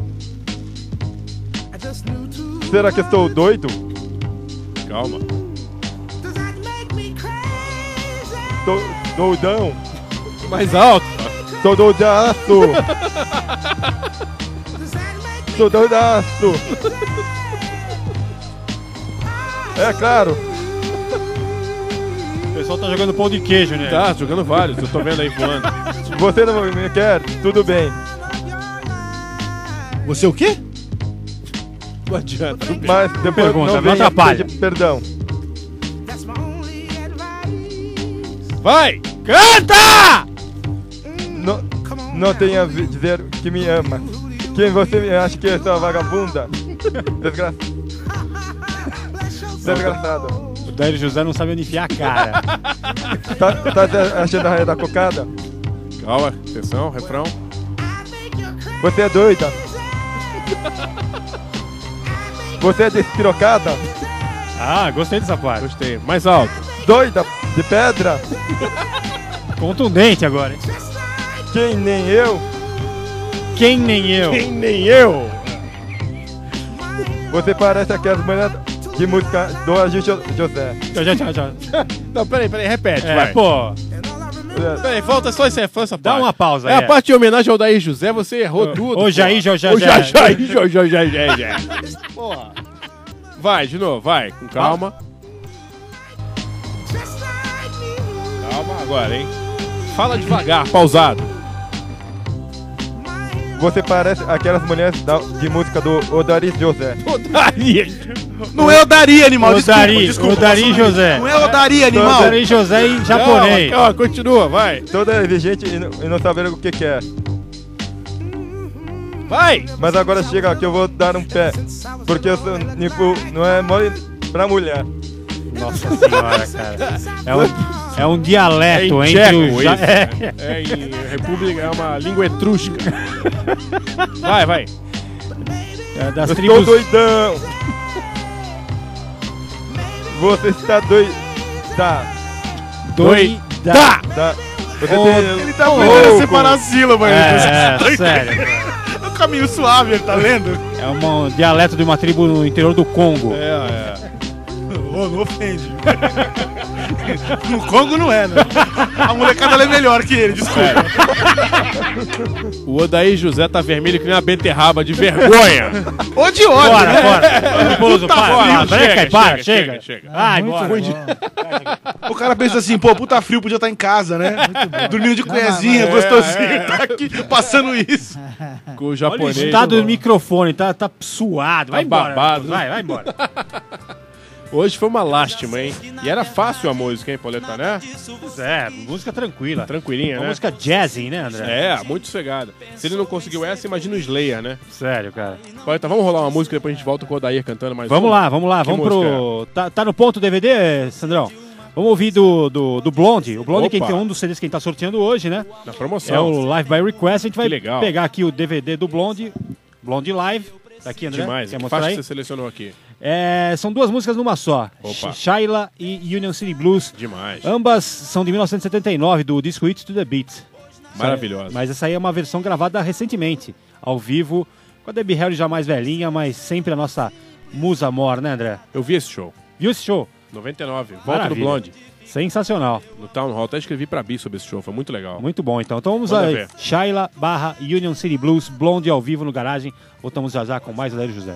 Speaker 11: Será que estou doido?
Speaker 1: Calma.
Speaker 11: Tô doidão.
Speaker 1: Mais alto.
Speaker 11: Tô doidaço. Tô doidaço. É claro.
Speaker 2: O pessoal tá jogando pão de queijo, né?
Speaker 1: Tá, jogando vários, eu tô vendo aí voando.
Speaker 11: Você não me quer? Tudo bem.
Speaker 4: Você o quê?
Speaker 1: Não adianta.
Speaker 11: Mas depois
Speaker 2: Pergunta,
Speaker 11: não
Speaker 2: não
Speaker 11: venha
Speaker 2: atrapalha.
Speaker 11: pedir perdão.
Speaker 1: Vai!
Speaker 2: Canta!
Speaker 11: Não, não tenha a vi- dizer que me ama. Quem você acha que é essa vagabunda? Desgra... Desgraçado.
Speaker 2: O Daír José não sabe onde enfiar a cara.
Speaker 11: Tá, tá achando a raia da cocada?
Speaker 1: Calma, atenção, refrão.
Speaker 11: Você é doida? Você é despirocada?
Speaker 2: Ah, gostei dessa parte.
Speaker 1: Gostei. Mais alto.
Speaker 11: Doida de pedra?
Speaker 2: Contundente agora, hein?
Speaker 11: Quem nem eu?
Speaker 2: Quem nem eu?
Speaker 1: Quem nem eu.
Speaker 11: Você parece aquelas mulheres de música do Agir José.
Speaker 2: Já, já, já, já.
Speaker 1: Não, peraí, peraí, repete,
Speaker 2: É,
Speaker 1: vai.
Speaker 2: pô,
Speaker 1: Peraí, falta só essa, essa
Speaker 2: dá
Speaker 1: parte.
Speaker 2: uma pausa
Speaker 1: É
Speaker 2: aí.
Speaker 1: a parte de homenagem ao Daí José, você errou
Speaker 2: Ô,
Speaker 1: tudo.
Speaker 2: ô, Jair,
Speaker 1: porra.
Speaker 2: já, já,
Speaker 1: Ô,
Speaker 2: já.
Speaker 1: Jair, já, já, já, já, já. Porra. Vai, de novo, vai, com calma. Calma agora, hein. Fala devagar, pausado.
Speaker 11: Você parece aquelas mulheres da- de música do Odair José.
Speaker 1: Odaria.
Speaker 4: Não é Odaria, animal. Desculpa,
Speaker 2: Odari,
Speaker 4: desculpa.
Speaker 2: Odari
Speaker 4: posso-
Speaker 2: José.
Speaker 4: Não é Odaria, animal.
Speaker 2: Daír José em japonês.
Speaker 1: Calma, calma, continua, vai.
Speaker 11: Toda exigente e não, e não saber o que quer.
Speaker 1: Vai.
Speaker 11: Mas agora chega que eu vou dar um pé. Porque eu sou Nipo, não é mole pra mulher.
Speaker 2: Nossa senhora, cara. É um, é um dialeto
Speaker 1: É em
Speaker 2: entre
Speaker 1: tcheco,
Speaker 2: os... ja-
Speaker 1: isso.
Speaker 2: É.
Speaker 1: É em República, é uma língua etrusca. Vai, vai.
Speaker 2: É das
Speaker 11: Eu
Speaker 2: tribos...
Speaker 11: estou doidão. Você está doida.
Speaker 2: Doida.
Speaker 11: Tá. Você
Speaker 2: Ô,
Speaker 11: tem...
Speaker 4: Ele tá
Speaker 11: Ô,
Speaker 4: aprendendo a
Speaker 11: louco.
Speaker 4: separar a sílaba.
Speaker 2: É, é, sério.
Speaker 4: É um caminho suave, ele tá lendo?
Speaker 2: É um dialeto de uma tribo no interior do Congo.
Speaker 1: É, é.
Speaker 4: Pô, não ofende. No Congo não é, né? A molecada é melhor que ele, desculpa.
Speaker 1: O Odair José tá vermelho que nem uma beterraba de vergonha.
Speaker 4: Ou de ódio,
Speaker 2: Bora,
Speaker 4: né?
Speaker 2: bora. Pouso,
Speaker 1: Puta
Speaker 2: para,
Speaker 1: frio,
Speaker 2: para, breca
Speaker 1: chega,
Speaker 2: aí, para,
Speaker 1: chega,
Speaker 2: chega.
Speaker 1: chega, chega.
Speaker 2: Ai,
Speaker 8: Muito
Speaker 2: bora.
Speaker 8: bom.
Speaker 4: O cara pensa assim, pô, puta frio, podia estar em casa, né? Dormindo de
Speaker 8: Não,
Speaker 4: cuezinha,
Speaker 8: mas-
Speaker 4: gostosinho,
Speaker 1: é, é.
Speaker 4: tá aqui passando isso.
Speaker 1: Com o
Speaker 2: Olha o
Speaker 1: japonês.
Speaker 2: estado do microfone, tá, tá suado. Vai
Speaker 1: Tá
Speaker 2: embora.
Speaker 1: babado.
Speaker 2: Vai, vai embora.
Speaker 1: Hoje foi uma lástima, hein? E era fácil a música, hein, Pauleta, né?
Speaker 2: É, música tranquila.
Speaker 1: Tranquilinha,
Speaker 2: Uma
Speaker 1: né?
Speaker 2: música jazzy, né, André?
Speaker 1: É, muito sossegada. Se ele não conseguiu essa, imagina o Slayer, né?
Speaker 2: Sério, cara.
Speaker 1: Pauleta, vamos rolar uma música, depois a gente volta com o Odair cantando mais
Speaker 2: Vamos
Speaker 1: uma?
Speaker 2: lá, vamos lá.
Speaker 1: Que
Speaker 2: Vamos
Speaker 1: música
Speaker 2: pro... Tá, tá no ponto D V D, Sandrão? Vamos ouvir do, do, do Blonde. O Blonde
Speaker 1: Opa.
Speaker 2: quem tem um dos C Ds que a gente tá sorteando hoje, né?
Speaker 1: Na promoção.
Speaker 2: É o Live by Request. A gente vai
Speaker 1: Que legal.
Speaker 2: pegar aqui o D V D do Blonde. Blonde Live. Tá aqui, André.
Speaker 1: Demais.
Speaker 2: Quer
Speaker 1: Que
Speaker 2: mostrar
Speaker 1: faixa
Speaker 2: aí?
Speaker 1: você selecionou aqui?
Speaker 2: É, são duas músicas numa só.
Speaker 1: Opa.
Speaker 2: Shaila e Union City Blues.
Speaker 1: Demais.
Speaker 2: Ambas são de mil novecentos e setenta e nove, do disco It to the Beat.
Speaker 1: Maravilhosa.
Speaker 2: Mas essa aí é uma versão gravada recentemente, ao vivo, com a Debbie Harry já mais velhinha, mas sempre a nossa musa mor, né, André?
Speaker 1: Eu vi esse show.
Speaker 2: Viu esse show?
Speaker 1: noventa e nove. Volta
Speaker 2: Maravilha.
Speaker 1: do Blonde.
Speaker 2: Sensacional.
Speaker 1: No Town Hall. Até escrevi pra Bi sobre esse show. Foi muito legal.
Speaker 2: Muito bom, então. Então vamos
Speaker 1: Manda
Speaker 2: aí.
Speaker 1: ver.
Speaker 2: Shaila barra Union City Blues, Blonde ao vivo no Garagem. Voltamos já já com mais Odair José.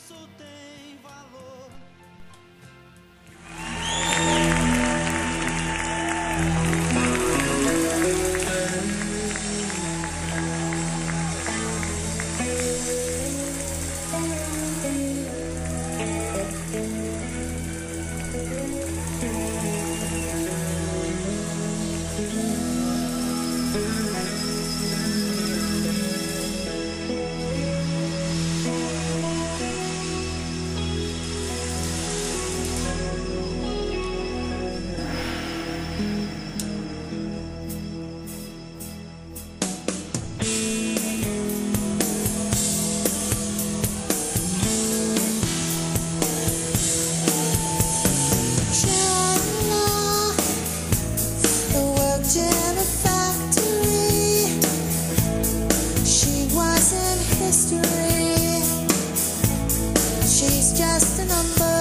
Speaker 6: She's just a number.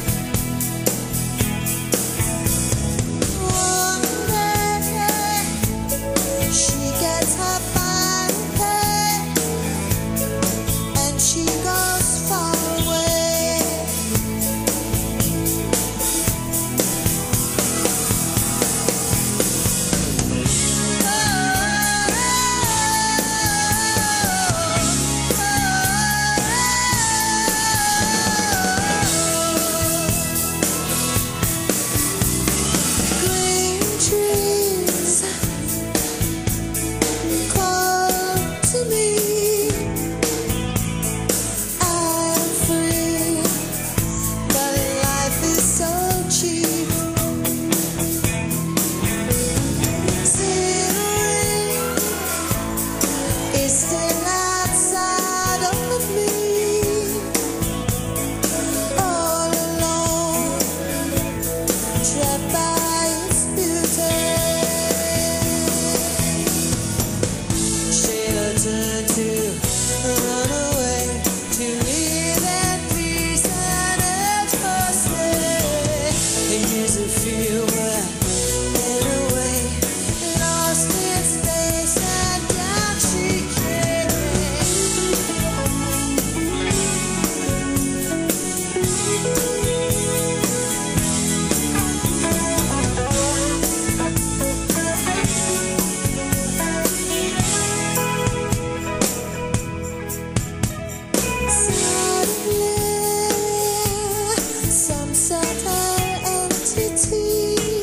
Speaker 6: One day she gets her fine pay and she goes far away. Green trees call to me. I'm free, but life is so cheap. Scenery is still outside of me, all alone, trapped by its beauty. She'll turn to run away, to live at peace and ecstasy. Here's a few in a way, lost in space and down she Suddenly, some subtle entity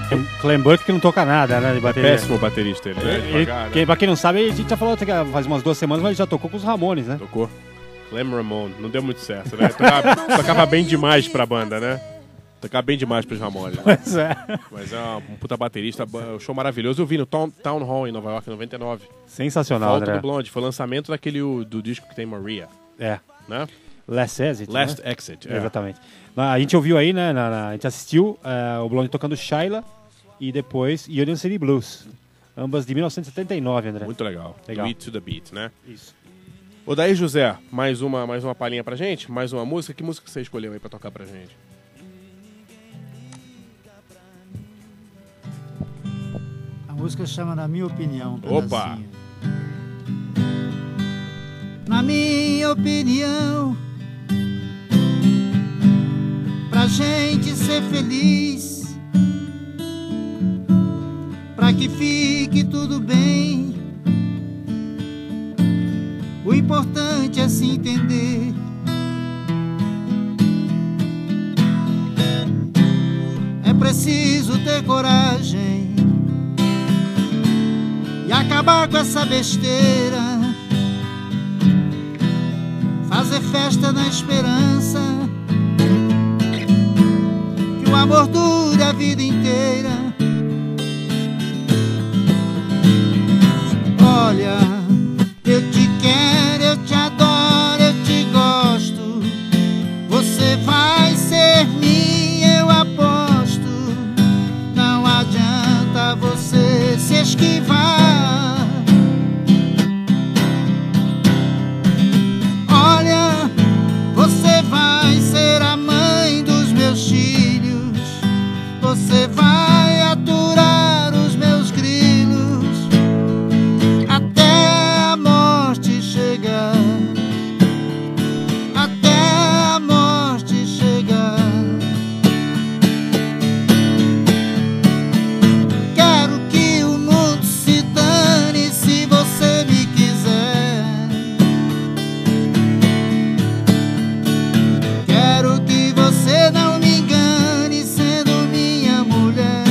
Speaker 2: Clem Burke que não toca nada, né, de bateria.
Speaker 1: Péssimo baterista ele, né?
Speaker 2: Ele,
Speaker 1: Devagar, né?
Speaker 2: quem, pra quem não sabe, a gente já falou até que faz umas duas semanas, mas ele já tocou com os Ramones, né?
Speaker 1: Tocou. Clem Ramone. Não deu muito certo, né? Tocava, tocava bem demais pra banda, né? Tocava bem demais pros Ramones. Né?
Speaker 2: Pois é.
Speaker 1: Mas é um puta baterista, um show maravilhoso. Eu vi no Town, Town Hall em Nova York em noventa e nove.
Speaker 2: Sensacional,
Speaker 1: Volta
Speaker 2: André.
Speaker 1: do Blonde. Foi o lançamento daquele o- do disco que tem Maria.
Speaker 2: É.
Speaker 1: Né?
Speaker 2: Last Exit.
Speaker 1: Last
Speaker 2: né?
Speaker 1: Exit. é.
Speaker 2: Exatamente. A gente ouviu aí, né? na- na- a gente assistiu é, o Blonde tocando Shyla e depois Union City Blues. Ambas de mil novecentos e setenta e nove, André.
Speaker 1: Muito legal.
Speaker 2: Legal.
Speaker 1: Do Beat to the Beat, né?
Speaker 2: Isso.
Speaker 1: Ô, daí, José, mais uma, mais uma palhinha pra gente? Mais uma música? Que música você escolheu aí pra tocar pra gente?
Speaker 8: A música chama Na Minha Opinião. um
Speaker 1: Opa!
Speaker 8: pedacinho. Na minha opinião, pra gente ser feliz, pra que fique tudo bem, o importante é se entender. É preciso ter coragem e acabar com essa besteira, fazer festa na esperança que o amor dure a vida inteira. Olha, eu te quero, eu te adoro, eu te gosto. Você vai ser minha, eu aposto. Não adianta você se esquivar. Olha, você vai ser a mãe dos meus filhos. Você vai aturar os meus grilos até a morte chegar. Até a morte chegar. Quero que o mundo se dane se você me quiser. Quero que você não me engane sendo minha mulher.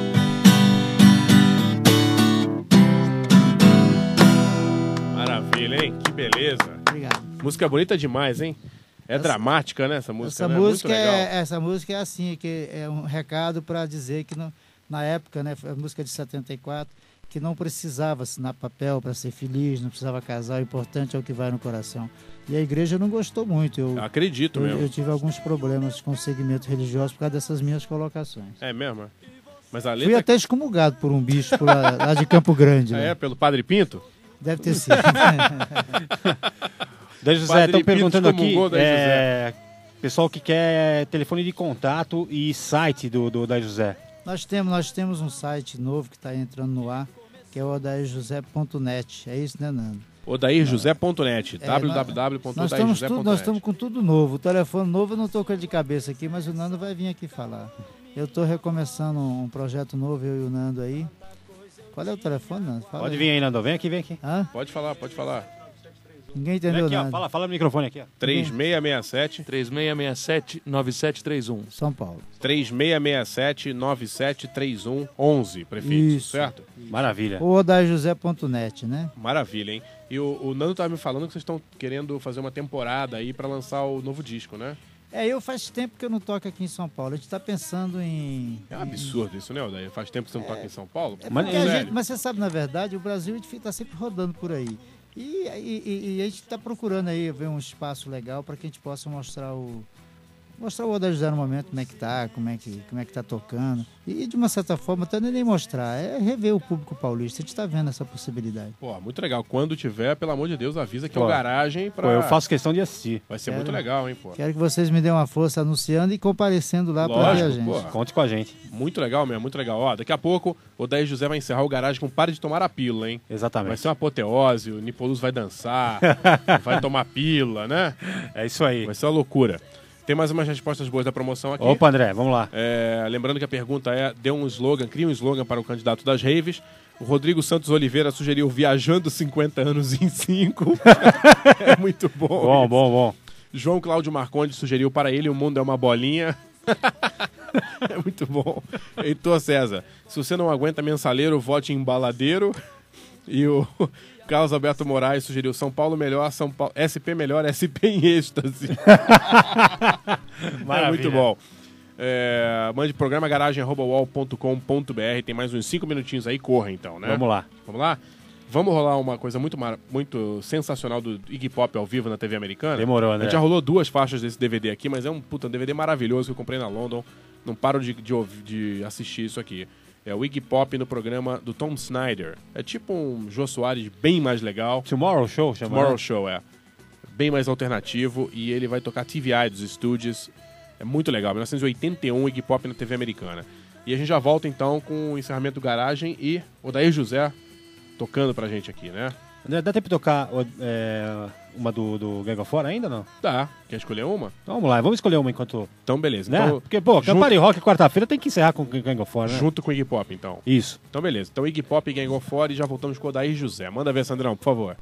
Speaker 1: Maravilha, hein? Que beleza.
Speaker 8: Obrigado.
Speaker 1: Música bonita demais, hein? É dramática, né, essa música?
Speaker 8: Essa
Speaker 1: né?
Speaker 8: música
Speaker 1: Muito legal.
Speaker 8: é essa música é assim, que é um recado para dizer que não, na época, né, foi a música de setenta e quatro, que não precisava assinar papel para ser feliz, não precisava casar, o importante é o que vai no coração. E a igreja não gostou muito. Eu
Speaker 1: Acredito
Speaker 8: eu,
Speaker 1: mesmo.
Speaker 8: eu tive alguns problemas com o segmento religioso por causa dessas minhas colocações.
Speaker 1: É mesmo? é? Mas a
Speaker 8: Fui
Speaker 1: letra...
Speaker 8: até excomungado por um bispo lá, lá de Campo Grande.
Speaker 1: Ah,
Speaker 8: né?
Speaker 1: é? Pelo Padre Pinto?
Speaker 8: Deve ter sido.
Speaker 2: Daí, José,
Speaker 1: Padre
Speaker 2: estão
Speaker 1: Pinto
Speaker 2: perguntando aqui,
Speaker 1: excomungou Daí
Speaker 2: é, pessoal que quer telefone de contato e site do, do Daí José.
Speaker 8: Nós temos, nós temos um site novo que está entrando no ar, que é o odair josé ponto net. É isso, né, Nando?
Speaker 1: odair josé ponto net.
Speaker 8: É,
Speaker 1: w w w ponto
Speaker 8: Nós
Speaker 1: odair
Speaker 8: estamos,
Speaker 1: josé
Speaker 8: tudo,
Speaker 1: ponto
Speaker 8: nós
Speaker 1: net.
Speaker 8: estamos com tudo novo. O telefone novo eu não estou com ele de cabeça aqui, mas o Nando vai vir aqui falar. Eu estou recomeçando um projeto novo, eu e o Nando aí. Qual é o telefone, Nando? Fala
Speaker 2: Pode
Speaker 8: aí.
Speaker 2: vir aí, Nando. Vem aqui, vem aqui.
Speaker 8: Hã?
Speaker 1: Pode falar, pode falar.
Speaker 8: Ninguém
Speaker 2: Vem
Speaker 8: entendeu
Speaker 2: aqui, ó,
Speaker 8: nada.
Speaker 2: fala, fala no microfone aqui. Ó.
Speaker 1: três seis seis sete
Speaker 12: três seis seis sete nove sete três um.
Speaker 8: São Paulo.
Speaker 1: três seis seis sete nove sete três um onze, prefeito,
Speaker 8: Isso.
Speaker 1: certo?
Speaker 2: Maravilha.
Speaker 8: O odair josé ponto net, né?
Speaker 1: Maravilha, hein? E o, o Nando tava me falando que vocês estão querendo fazer uma temporada aí pra lançar o novo disco, né?
Speaker 8: É, eu faz tempo que eu não toco aqui em São Paulo. A gente está pensando em...
Speaker 1: É um absurdo isso, né, Odair? Faz tempo que você não toca em São Paulo?
Speaker 8: É
Speaker 1: Mas,
Speaker 8: porque a
Speaker 1: sério.
Speaker 8: gente, mas você sabe, na verdade, o Brasil está sempre rodando por aí. E, e- e- e a gente está procurando aí ver um espaço legal para que a gente possa mostrar o mostrar o Odair José no momento, como é que tá, como é que como é que tá tocando. E de uma certa forma, até nem mostrar, é rever o público paulista. A gente está vendo essa possibilidade.
Speaker 1: Pô, muito legal. Quando tiver, pelo amor de Deus, avisa que é
Speaker 2: Pô.
Speaker 1: o garagem pra...
Speaker 2: Pô, eu faço questão de assistir.
Speaker 1: Vai ser
Speaker 8: Quero-
Speaker 1: muito legal, hein, pô.
Speaker 8: Quero que vocês me dêem uma força anunciando e comparecendo lá para ver a
Speaker 1: Lógico,
Speaker 8: gente.
Speaker 1: pô.
Speaker 2: Conte com a gente.
Speaker 1: Muito legal mesmo, muito legal. Ó, daqui a pouco o Odair José vai encerrar o garagem com Pare de Tomar a Pílula, hein? Vai
Speaker 2: Exatamente.
Speaker 1: ser uma apoteose, o Nipolus vai dançar, vai tomar pílula, né?
Speaker 2: É isso aí.
Speaker 1: Vai ser uma loucura. Tem mais umas respostas boas da promoção aqui.
Speaker 2: Opa, André, vamos lá.
Speaker 1: É, lembrando que a pergunta é, dê um slogan, cria um slogan para o candidato das raves. O Rodrigo Santos Oliveira sugeriu Viajando cinquenta anos em cinco. É muito bom.
Speaker 2: Bom, bom, bom.
Speaker 1: João Cláudio Marcondes sugeriu para ele O Mundo é uma Bolinha. É muito bom. Heitor César, se você não aguenta mensaleiro, vote em baladeiro. E o Carlos Alberto Moraes sugeriu São Paulo melhor, São Paulo, S P melhor, S P em êxtase. É muito bom. É, mande programa garagem arroba uol ponto com ponto br. Tem mais uns cinco minutinhos aí, corra então, né?
Speaker 2: Vamos lá.
Speaker 1: Vamos lá? Vamos rolar uma coisa muito, mar... muito sensacional do Iggy Pop ao vivo na T V americana.
Speaker 2: Demorou, né?
Speaker 1: A gente já rolou duas faixas desse D V D aqui, mas é um puta um D V D maravilhoso que eu comprei na London. Não paro de, de, ouvir, de assistir isso aqui. É o Iggy Pop no programa do Tom Snyder. É tipo um Jô Soares bem mais legal.
Speaker 2: Tomorrow Show, chama,
Speaker 1: Tomorrow
Speaker 2: né?
Speaker 1: Show, é. Bem mais alternativo. E ele vai tocar T V I dos estúdios. É muito legal. mil novecentos e oitenta e um, Iggy Pop na T V americana. E a gente já volta então com o encerramento do Garagem e o Daí José tocando pra gente aqui, né?
Speaker 2: André, dá tempo de tocar é, uma do, do Gang of Four ainda ou não?
Speaker 1: Dá. Quer escolher uma?
Speaker 2: Então, vamos lá, vamos escolher uma enquanto...
Speaker 1: Então, beleza.
Speaker 2: Né?
Speaker 1: Então,
Speaker 2: Porque, pô,
Speaker 1: junto-
Speaker 2: Campari Rock quarta-feira tem que encerrar com Gang of Four, né?
Speaker 1: Junto com o Iggy Pop, então.
Speaker 2: Isso.
Speaker 1: Então, beleza. Então, Iggy Pop e Gang of Four e já voltamos com o Daí José. Manda ver, Sandrão, por favor.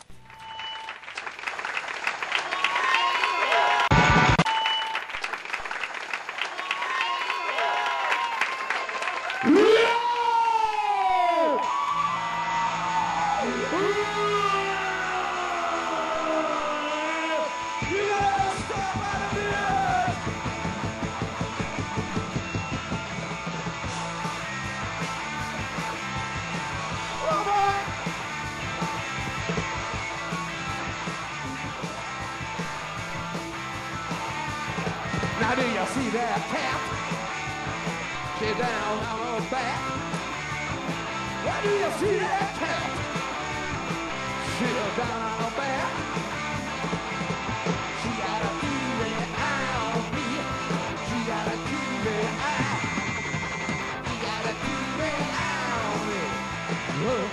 Speaker 9: Now do you see that cat? She down on her back. Why do you see that cat? She down on her back. She got a evil eye on me. She got a evil eye. She got a evil eye on me. Look.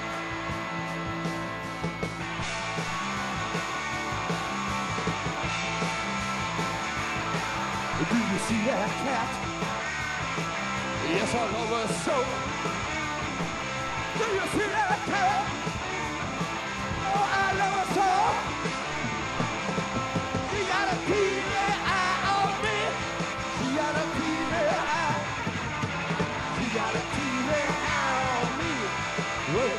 Speaker 9: Do you see that cat? Yes, I love her so. Do you see that cat? Oh, I love her so. She got a T V eye on me. She got a T V eye. She got a T V eye on me. Whoa.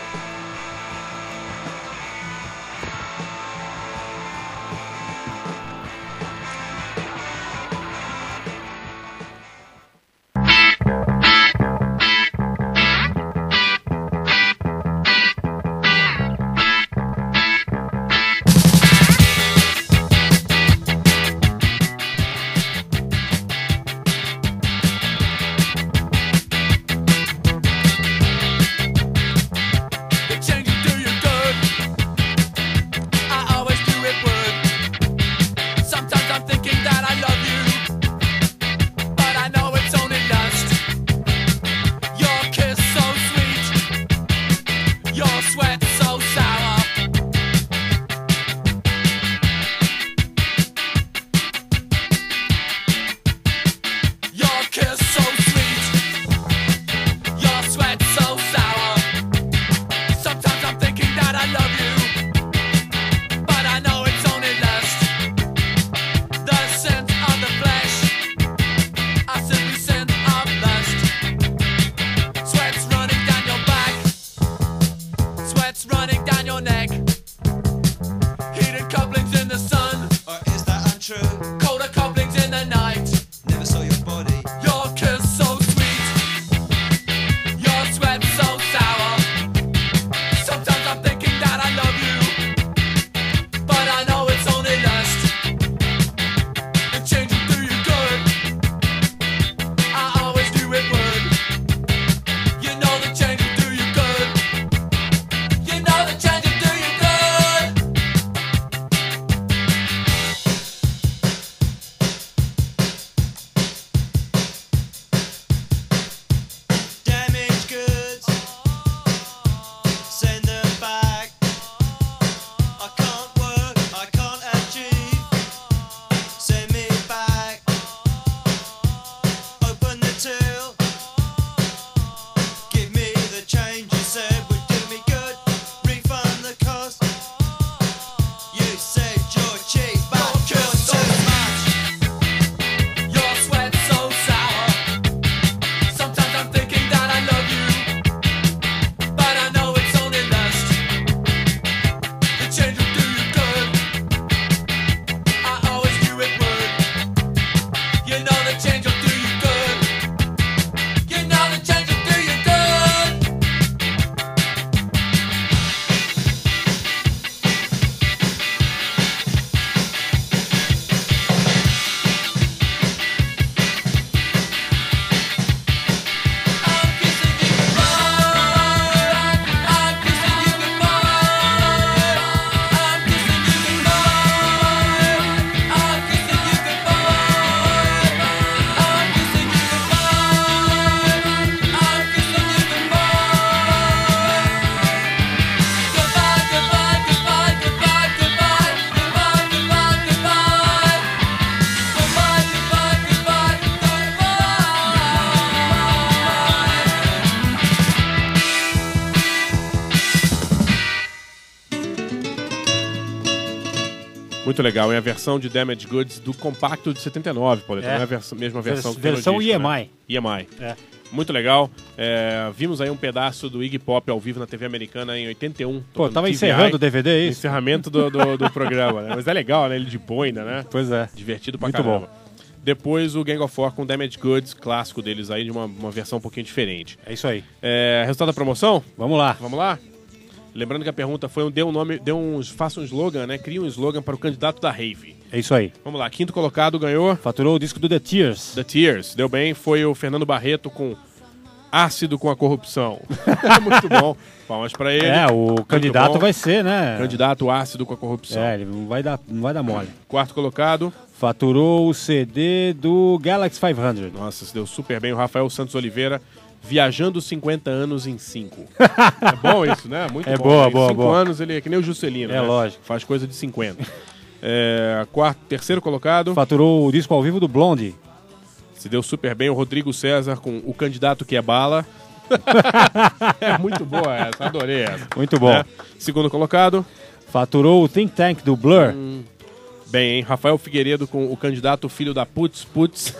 Speaker 1: Muito legal. É a versão de Damaged Goods do compacto de setenta e nove, Pauleta.
Speaker 2: É.
Speaker 1: Não é a vers mesma versão
Speaker 2: Vers
Speaker 1: que tem no
Speaker 2: versão
Speaker 1: disco,
Speaker 2: E M I.
Speaker 1: Né? E M I.
Speaker 2: É.
Speaker 1: Muito legal. É, vimos aí um pedaço do Iggy Pop ao vivo na T V americana em oitenta e um.
Speaker 2: Pô, tava
Speaker 1: T V I,
Speaker 2: encerrando o D V D, é isso?
Speaker 1: Encerramento do, do, do programa, né? Mas é legal, né? Ele de boina, né?
Speaker 2: Pois é.
Speaker 1: Divertido pra
Speaker 2: Muito
Speaker 1: caramba.
Speaker 2: bom.
Speaker 1: Depois o Gang of Four com Damaged Goods, clássico deles aí, de uma, uma versão um pouquinho diferente.
Speaker 2: É isso aí.
Speaker 1: É, resultado da promoção?
Speaker 2: Vamos lá.
Speaker 1: Vamos lá? Lembrando que a pergunta foi, um, dê um nome, dê um, faça um slogan, né? Cria um slogan para o candidato da Rave.
Speaker 2: É isso aí.
Speaker 1: Vamos lá, quinto colocado ganhou...
Speaker 2: Faturou o disco do The Tears.
Speaker 1: The Tears, deu bem. Foi o Fernando Barreto com Ácido com a Corrupção. Muito bom. Palmas pra ele.
Speaker 2: É, o
Speaker 1: Muito
Speaker 2: candidato
Speaker 1: bom.
Speaker 2: vai ser, né?
Speaker 1: Candidato Ácido com a Corrupção.
Speaker 2: É, ele não vai dar, não vai dar mole.
Speaker 1: Quarto colocado.
Speaker 2: Faturou o C D do Galaxy quinhentos.
Speaker 1: Nossa, se deu super bem. O Rafael Santos Oliveira, Viajando cinquenta anos em cinco. É bom isso, né? Muito
Speaker 2: É
Speaker 1: bom.
Speaker 2: boa,
Speaker 1: Em
Speaker 2: boa,
Speaker 1: cinco
Speaker 2: boa.
Speaker 1: anos ele é que nem o Juscelino,
Speaker 2: É
Speaker 1: né?
Speaker 2: lógico.
Speaker 1: Faz coisa de cinquenta. É, quarto, terceiro colocado.
Speaker 2: Faturou o disco ao vivo do Blondie.
Speaker 1: Se deu super bem o Rodrigo César com O Candidato que é Bala. É muito boa essa, adorei essa.
Speaker 2: Muito bom.
Speaker 1: Né? Segundo colocado.
Speaker 2: Faturou o Think Tank do Blur.
Speaker 1: Hum, bem, hein? Rafael Figueiredo com O Candidato Filho da Putz Putz.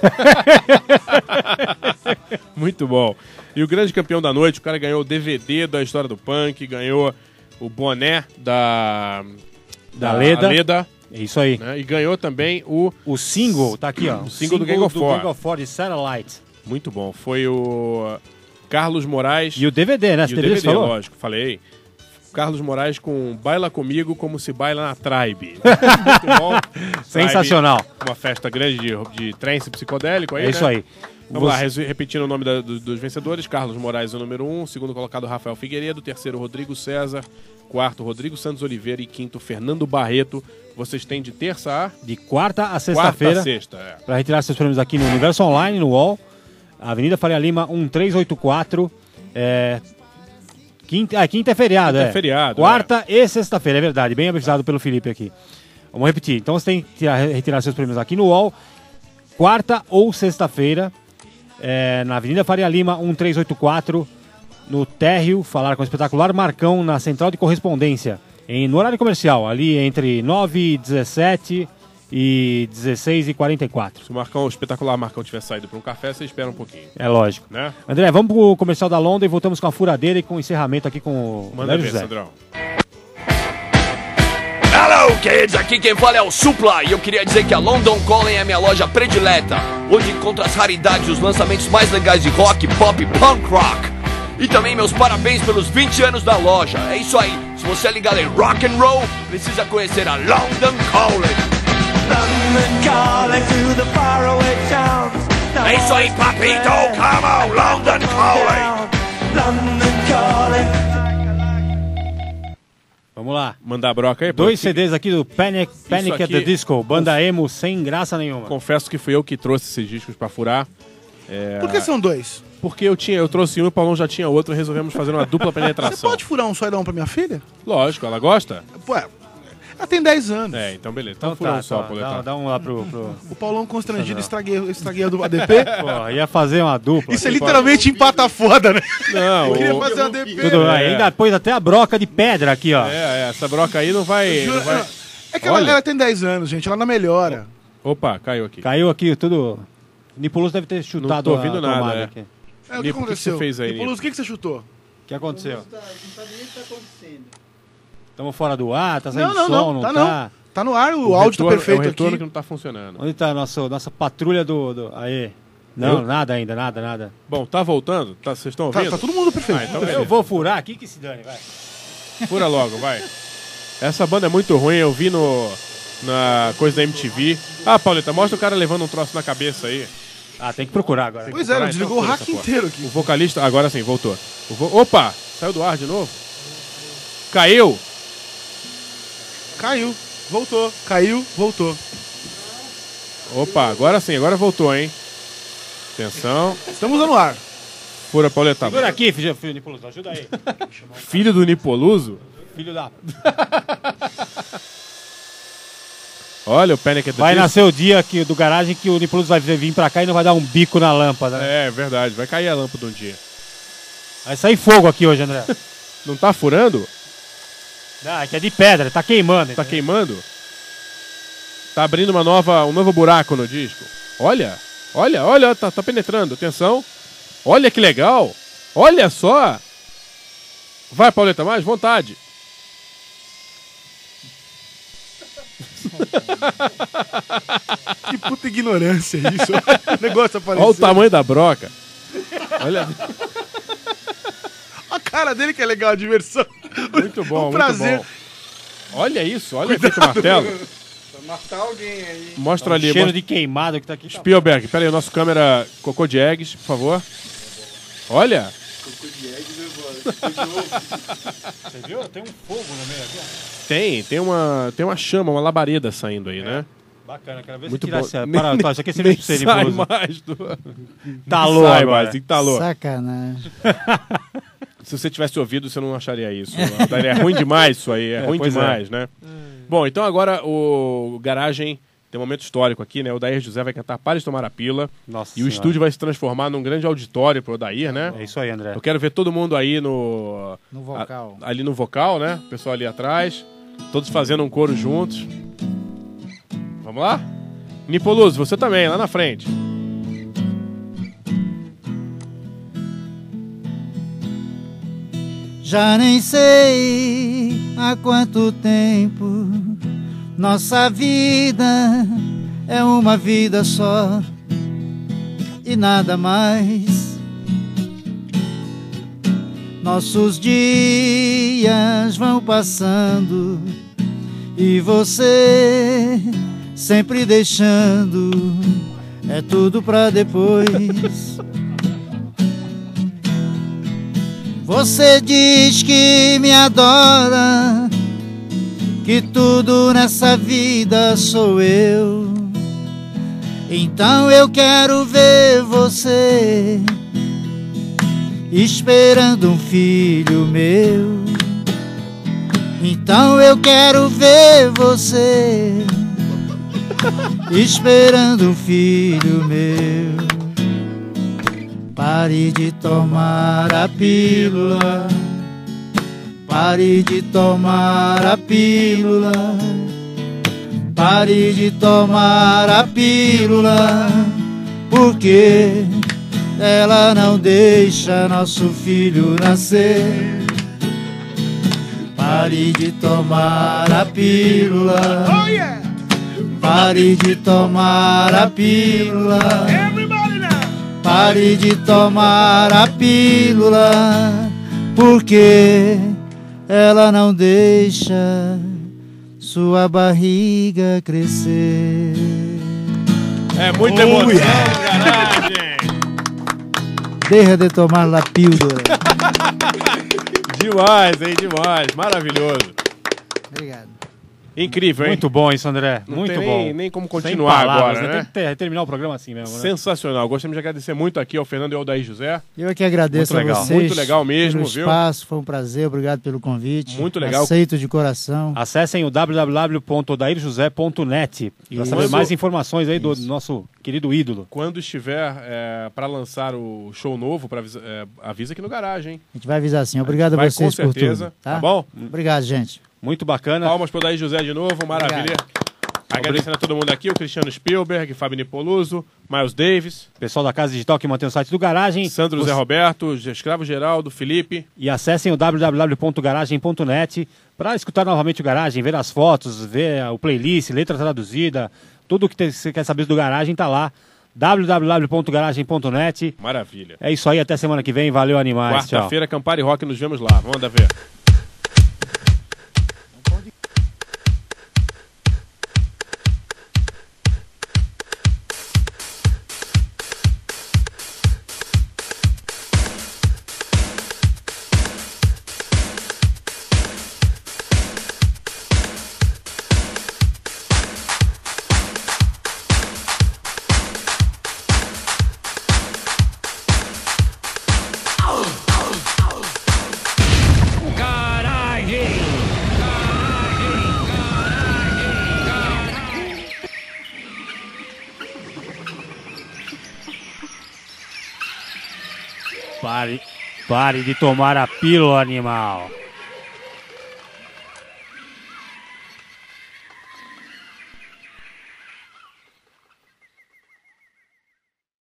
Speaker 1: Muito bom. E o grande campeão da noite, o cara ganhou o D V D da História do Punk, ganhou o boné da...
Speaker 2: Da Leda.
Speaker 1: Leda.
Speaker 2: É isso aí.
Speaker 1: Né? E ganhou também o...
Speaker 2: O single, tá aqui, ó.
Speaker 1: O single do Gang of Four.
Speaker 2: Gang of Four de Satellite.
Speaker 1: Muito bom. Foi o Carlos Moraes...
Speaker 2: E o D V D, né?
Speaker 1: E
Speaker 2: Você
Speaker 1: o D V D,
Speaker 2: falou?
Speaker 1: lógico, falei. Carlos Moraes com Baila Comigo como se baila na Tribe. Muito bom.
Speaker 2: Sensacional.
Speaker 1: Tribe, uma festa grande de, de trance psicodélico aí,
Speaker 2: É
Speaker 1: né?
Speaker 2: isso aí.
Speaker 1: Vamos lá,
Speaker 2: Você-
Speaker 1: resu- repetindo o nome da- do- dos vencedores. Carlos Moraes, o número um. Segundo colocado, Rafael Figueiredo. Terceiro, Rodrigo César. Quarto, Rodrigo Santos Oliveira. E quinto, Fernando Barreto. Vocês têm de terça a...
Speaker 2: De quarta a
Speaker 1: Quarta
Speaker 2: sexta-feira.
Speaker 1: a sexta, é.
Speaker 2: Para retirar seus prêmios aqui no Universo Online, no U O L. Avenida Faria Lima, um três oito quatro. É... Quinta, ah, quinta é feriado,
Speaker 1: Quinta
Speaker 2: é.
Speaker 1: é feriado,
Speaker 2: Quarta e sexta-feira, é verdade. Bem avisado pelo Felipe aqui. Vamos repetir. Então você tem que tirar- retirar seus prêmios aqui no U O L. Quarta ou sexta-feira. É, na Avenida Faria Lima, um três oito quatro. No térreo, falar com o espetacular Marcão na Central de Correspondência. Em, no horário comercial, ali entre nove e dezessete e dezesseis e quarenta e quatro.
Speaker 1: Se o Marcão, o espetacular Marcão tiver saído para um café, você espera um pouquinho.
Speaker 2: É lógico.
Speaker 1: Né?
Speaker 2: André, vamos pro comercial da London e voltamos com a furadeira e com o encerramento aqui com o
Speaker 1: Manda
Speaker 2: Léo
Speaker 1: ver,
Speaker 2: José.
Speaker 1: Sandrão.
Speaker 10: Hello, kids! Aqui quem fala é o Supla e eu queria dizer que a London Calling é minha loja predileta, onde encontra as raridades e os lançamentos mais legais de rock, pop e punk rock. E também meus parabéns pelos vinte anos da loja. É isso aí, se você é ligado em rock and roll, precisa conhecer a London Calling.
Speaker 9: London calling to the faraway towns.
Speaker 10: É isso aí, papito! Come on, London Calling!
Speaker 9: London calling.
Speaker 2: Vamos lá.
Speaker 1: Mandar a broca aí. pô.
Speaker 2: Dois C Ds aqui do Panic, Panic at
Speaker 1: aqui-
Speaker 2: the Disco, banda emo sem graça nenhuma.
Speaker 1: Confesso que fui eu que trouxe esses discos pra furar. É,
Speaker 4: Por que são dois?
Speaker 1: Porque eu tinha, eu trouxe um e o Paulão já tinha outro, resolvemos fazer uma dupla
Speaker 4: Você
Speaker 1: penetração.
Speaker 4: pode furar um só e dar um pra minha filha?
Speaker 1: Lógico, ela gosta?
Speaker 4: Pô, ela tem dez anos.
Speaker 1: É, então beleza. Então,
Speaker 2: Então
Speaker 1: fura
Speaker 2: tá,
Speaker 1: um só,
Speaker 2: tá,
Speaker 1: Pauletão.
Speaker 2: dá, dá um lá pro... pro...
Speaker 4: O Paulão constrangido,
Speaker 2: Não.
Speaker 4: estraguei, estraguei a do A D P.
Speaker 2: Pô, ia fazer uma dupla.
Speaker 4: Isso é
Speaker 2: aqui,
Speaker 4: literalmente empata foda, né?
Speaker 1: Não,
Speaker 4: Eu queria
Speaker 1: o-
Speaker 4: fazer a D P.
Speaker 2: Tudo bem,
Speaker 1: É.
Speaker 2: ainda pôs até a broca de pedra aqui, ó.
Speaker 1: É, é, essa broca aí não vai...
Speaker 4: Juro-
Speaker 1: não vai...
Speaker 4: É que ela,
Speaker 1: Olha.
Speaker 4: ela tem dez anos, gente. Ela não melhora.
Speaker 1: Opa, caiu aqui.
Speaker 2: Caiu aqui tudo... Nipuloso deve ter chutado
Speaker 1: Não tô ouvindo
Speaker 2: a
Speaker 1: nada,
Speaker 2: tomada
Speaker 1: é.
Speaker 2: aqui.
Speaker 4: É, o que
Speaker 1: Nipo, o que
Speaker 4: aconteceu?
Speaker 1: você fez aí,
Speaker 4: Nipuloso,
Speaker 1: Nipo?
Speaker 4: o que, que você chutou?
Speaker 2: O que aconteceu? Estamos fora do ar, tá saindo
Speaker 4: Não, não,
Speaker 2: som,
Speaker 4: não.
Speaker 2: não
Speaker 4: Tá
Speaker 2: tá?
Speaker 4: não. Tá no ar, o,
Speaker 1: O
Speaker 4: áudio
Speaker 1: retorno-
Speaker 4: tá perfeito
Speaker 1: É o retorno
Speaker 4: aqui.
Speaker 1: que não tá funcionando.
Speaker 2: Onde tá a nossa, nossa patrulha do... do... Aí. Não,
Speaker 1: Eu?
Speaker 2: nada ainda, nada, nada.
Speaker 1: Bom, tá voltando? Tá, vocês estão
Speaker 4: Tá,
Speaker 1: ouvindo?
Speaker 4: tá todo mundo perfeito.
Speaker 1: Ah, então
Speaker 2: Eu
Speaker 1: beleza.
Speaker 2: vou furar aqui que se dane, vai.
Speaker 1: Fura logo, vai. Essa banda é muito ruim, eu vi no... Na coisa da M T V. Ah, Pauleta, mostra o cara levando um troço na cabeça aí.
Speaker 2: Ah, tem que procurar agora.
Speaker 4: Pois é,
Speaker 1: Ah,
Speaker 4: ele desligou
Speaker 1: então
Speaker 4: o
Speaker 1: fura
Speaker 4: hack
Speaker 1: essa porra.
Speaker 4: inteiro aqui.
Speaker 1: O vocalista, agora sim, voltou. O vo- Opa, saiu do ar de novo? Caiu?
Speaker 4: Caiu, voltou. Caiu, voltou.
Speaker 1: Opa, agora sim, agora voltou, hein? Atenção.
Speaker 4: Estamos no ar.
Speaker 1: Fura, Pauleta.
Speaker 2: Segura aqui, filho, filho Nipuloso, ajuda aí.
Speaker 1: Filho do Nipoluso?
Speaker 2: Filho da...
Speaker 1: Olha o Panic at the
Speaker 2: Vai
Speaker 1: Disco.
Speaker 2: nascer o dia que, do garagem que o Nipuloso vai vir pra cá e não vai dar um bico na lâmpada, né?
Speaker 1: É, verdade, vai cair a lâmpada um dia.
Speaker 2: Vai sair fogo aqui hoje, André.
Speaker 1: Não tá furando?
Speaker 2: Não, é que é de pedra, tá queimando.
Speaker 1: Tá queimando? Tá abrindo uma nova, um novo buraco no disco. Olha, olha, olha, tá, tá penetrando. Atenção. Olha que legal. Olha só. Vai, Pauleta, mais vontade.
Speaker 4: Que puta ignorância isso. O negócio apareceu.
Speaker 1: Olha o tamanho da broca. Olha.
Speaker 4: A cara dele que é legal, a diversão.
Speaker 1: Muito bom,
Speaker 4: um prazer.
Speaker 1: muito bom. Olha isso, olha o efeito martelo.
Speaker 4: Vai matar alguém aí.
Speaker 1: Mostra
Speaker 2: o
Speaker 1: ali.
Speaker 2: cheiro
Speaker 1: mostra...
Speaker 2: de queimado que tá aqui.
Speaker 1: Spielberg, pera aí, o nosso câmera Cocô de Eggs, por favor. Olha.
Speaker 4: Cocô de Eggs, eu
Speaker 2: Você viu? Tem um fogo no meio aqui, ó.
Speaker 1: Tem, tem uma, tem uma chama, uma labareda saindo aí, é. né?
Speaker 2: Bacana, quero ver
Speaker 1: Muito
Speaker 2: se tirar
Speaker 1: bom.
Speaker 2: essa... Para, tá, isso aqui é
Speaker 1: Nem
Speaker 2: serviço
Speaker 1: sai
Speaker 2: Niposo.
Speaker 1: mais do...
Speaker 2: Talou
Speaker 1: sai
Speaker 2: agora.
Speaker 1: mais, talou.
Speaker 8: Sacanagem.
Speaker 1: Se você tivesse ouvido, você não acharia isso. É ruim demais isso aí, é,
Speaker 2: É,
Speaker 1: ruim
Speaker 2: pois
Speaker 1: demais,
Speaker 2: é.
Speaker 1: né? Bom, então agora o Garagem tem um momento histórico aqui, né? O Odair José vai cantar Pare de Tomar a Pila.
Speaker 2: Nossa
Speaker 1: E o
Speaker 2: Senhora.
Speaker 1: estúdio vai se transformar num grande auditório pro Odair, né?
Speaker 2: É isso aí, André.
Speaker 1: Eu quero ver todo mundo aí no...
Speaker 8: No vocal.
Speaker 1: a- ali no vocal, né? O pessoal ali atrás. Todos fazendo um coro juntos. Vamos lá? Nipoluso, você também, lá na frente.
Speaker 8: Já nem sei há quanto tempo nossa vida é uma vida só e nada mais. Nossos dias vão passando e você sempre deixando é tudo pra depois. Você diz que me adora, que tudo nessa vida sou eu. Então eu quero ver você esperando um filho meu. Então eu quero ver você esperando um filho meu. Pare de tomar a pílula, pare de tomar a pílula, pare de tomar a pílula, porque ela não deixa nosso filho nascer. Pare de tomar a pílula,
Speaker 4: Oh yeah!
Speaker 8: pare de tomar a pílula.
Speaker 4: Everybody now!
Speaker 8: Pare de tomar a pílula, porque ela não deixa sua barriga crescer.
Speaker 1: É muita
Speaker 8: Oh,
Speaker 1: emoção,
Speaker 8: yeah.
Speaker 1: Garagem.
Speaker 8: Deixa de tomar a pílula.
Speaker 1: Demais, hein? Demais. Maravilhoso.
Speaker 8: Obrigado.
Speaker 1: Incrível, hein?
Speaker 2: Muito bom isso, André.
Speaker 1: Não
Speaker 2: Muito
Speaker 1: tem
Speaker 2: bom.
Speaker 1: nem- nem como
Speaker 2: Sem
Speaker 1: continuar
Speaker 2: palavras,
Speaker 1: agora, né?
Speaker 2: Tem que ter- terminar o programa assim mesmo, né?
Speaker 1: Sensacional. Gostaria de agradecer muito aqui ao Fernando e ao Odair José.
Speaker 8: Eu é que agradeço
Speaker 1: Muito
Speaker 8: a
Speaker 1: legal.
Speaker 8: vocês.
Speaker 1: Muito legal mesmo,
Speaker 8: pelo
Speaker 1: viu?
Speaker 8: espaço, foi um prazer, obrigado pelo convite.
Speaker 1: Muito legal.
Speaker 8: Aceito de coração.
Speaker 2: Acessem o w w w ponto odair josé ponto net para
Speaker 8: Isso.
Speaker 2: saber mais informações aí do nosso querido ídolo.
Speaker 1: Quando estiver é, para lançar o show novo, pra, avisa, é, avisa aqui no Garagem, hein?
Speaker 8: A gente vai avisar sim. Obrigado
Speaker 1: Vai,
Speaker 8: a vocês
Speaker 1: com
Speaker 8: por
Speaker 1: certeza.
Speaker 8: tudo.
Speaker 1: Tá bom?
Speaker 8: Obrigado, gente.
Speaker 2: Muito bacana.
Speaker 1: Palmas para o Odair José de novo, maravilha. Agradecendo a todo mundo aqui, o Cristiano Spielberg, Fábio Nipoluso, Miles Davis,
Speaker 2: Pessoal da Casa Digital que mantém o site do Garagem.
Speaker 1: Sandro
Speaker 2: Os-
Speaker 1: Zé Roberto, Escravo Geraldo, Felipe.
Speaker 2: E acessem o w w w ponto garagem ponto net para escutar novamente o Garagem, ver as fotos, ver o playlist, letra traduzida, tudo que te- você quer saber do Garagem tá lá. w w w ponto garagem ponto net.
Speaker 1: Maravilha.
Speaker 2: É isso aí, até semana que vem. Valeu, animais. Tchau.
Speaker 1: Quarta-feira, Campari Rock, nos vemos lá. Vamos andar ver.
Speaker 2: Pare, pare de tomar a pílula, animal.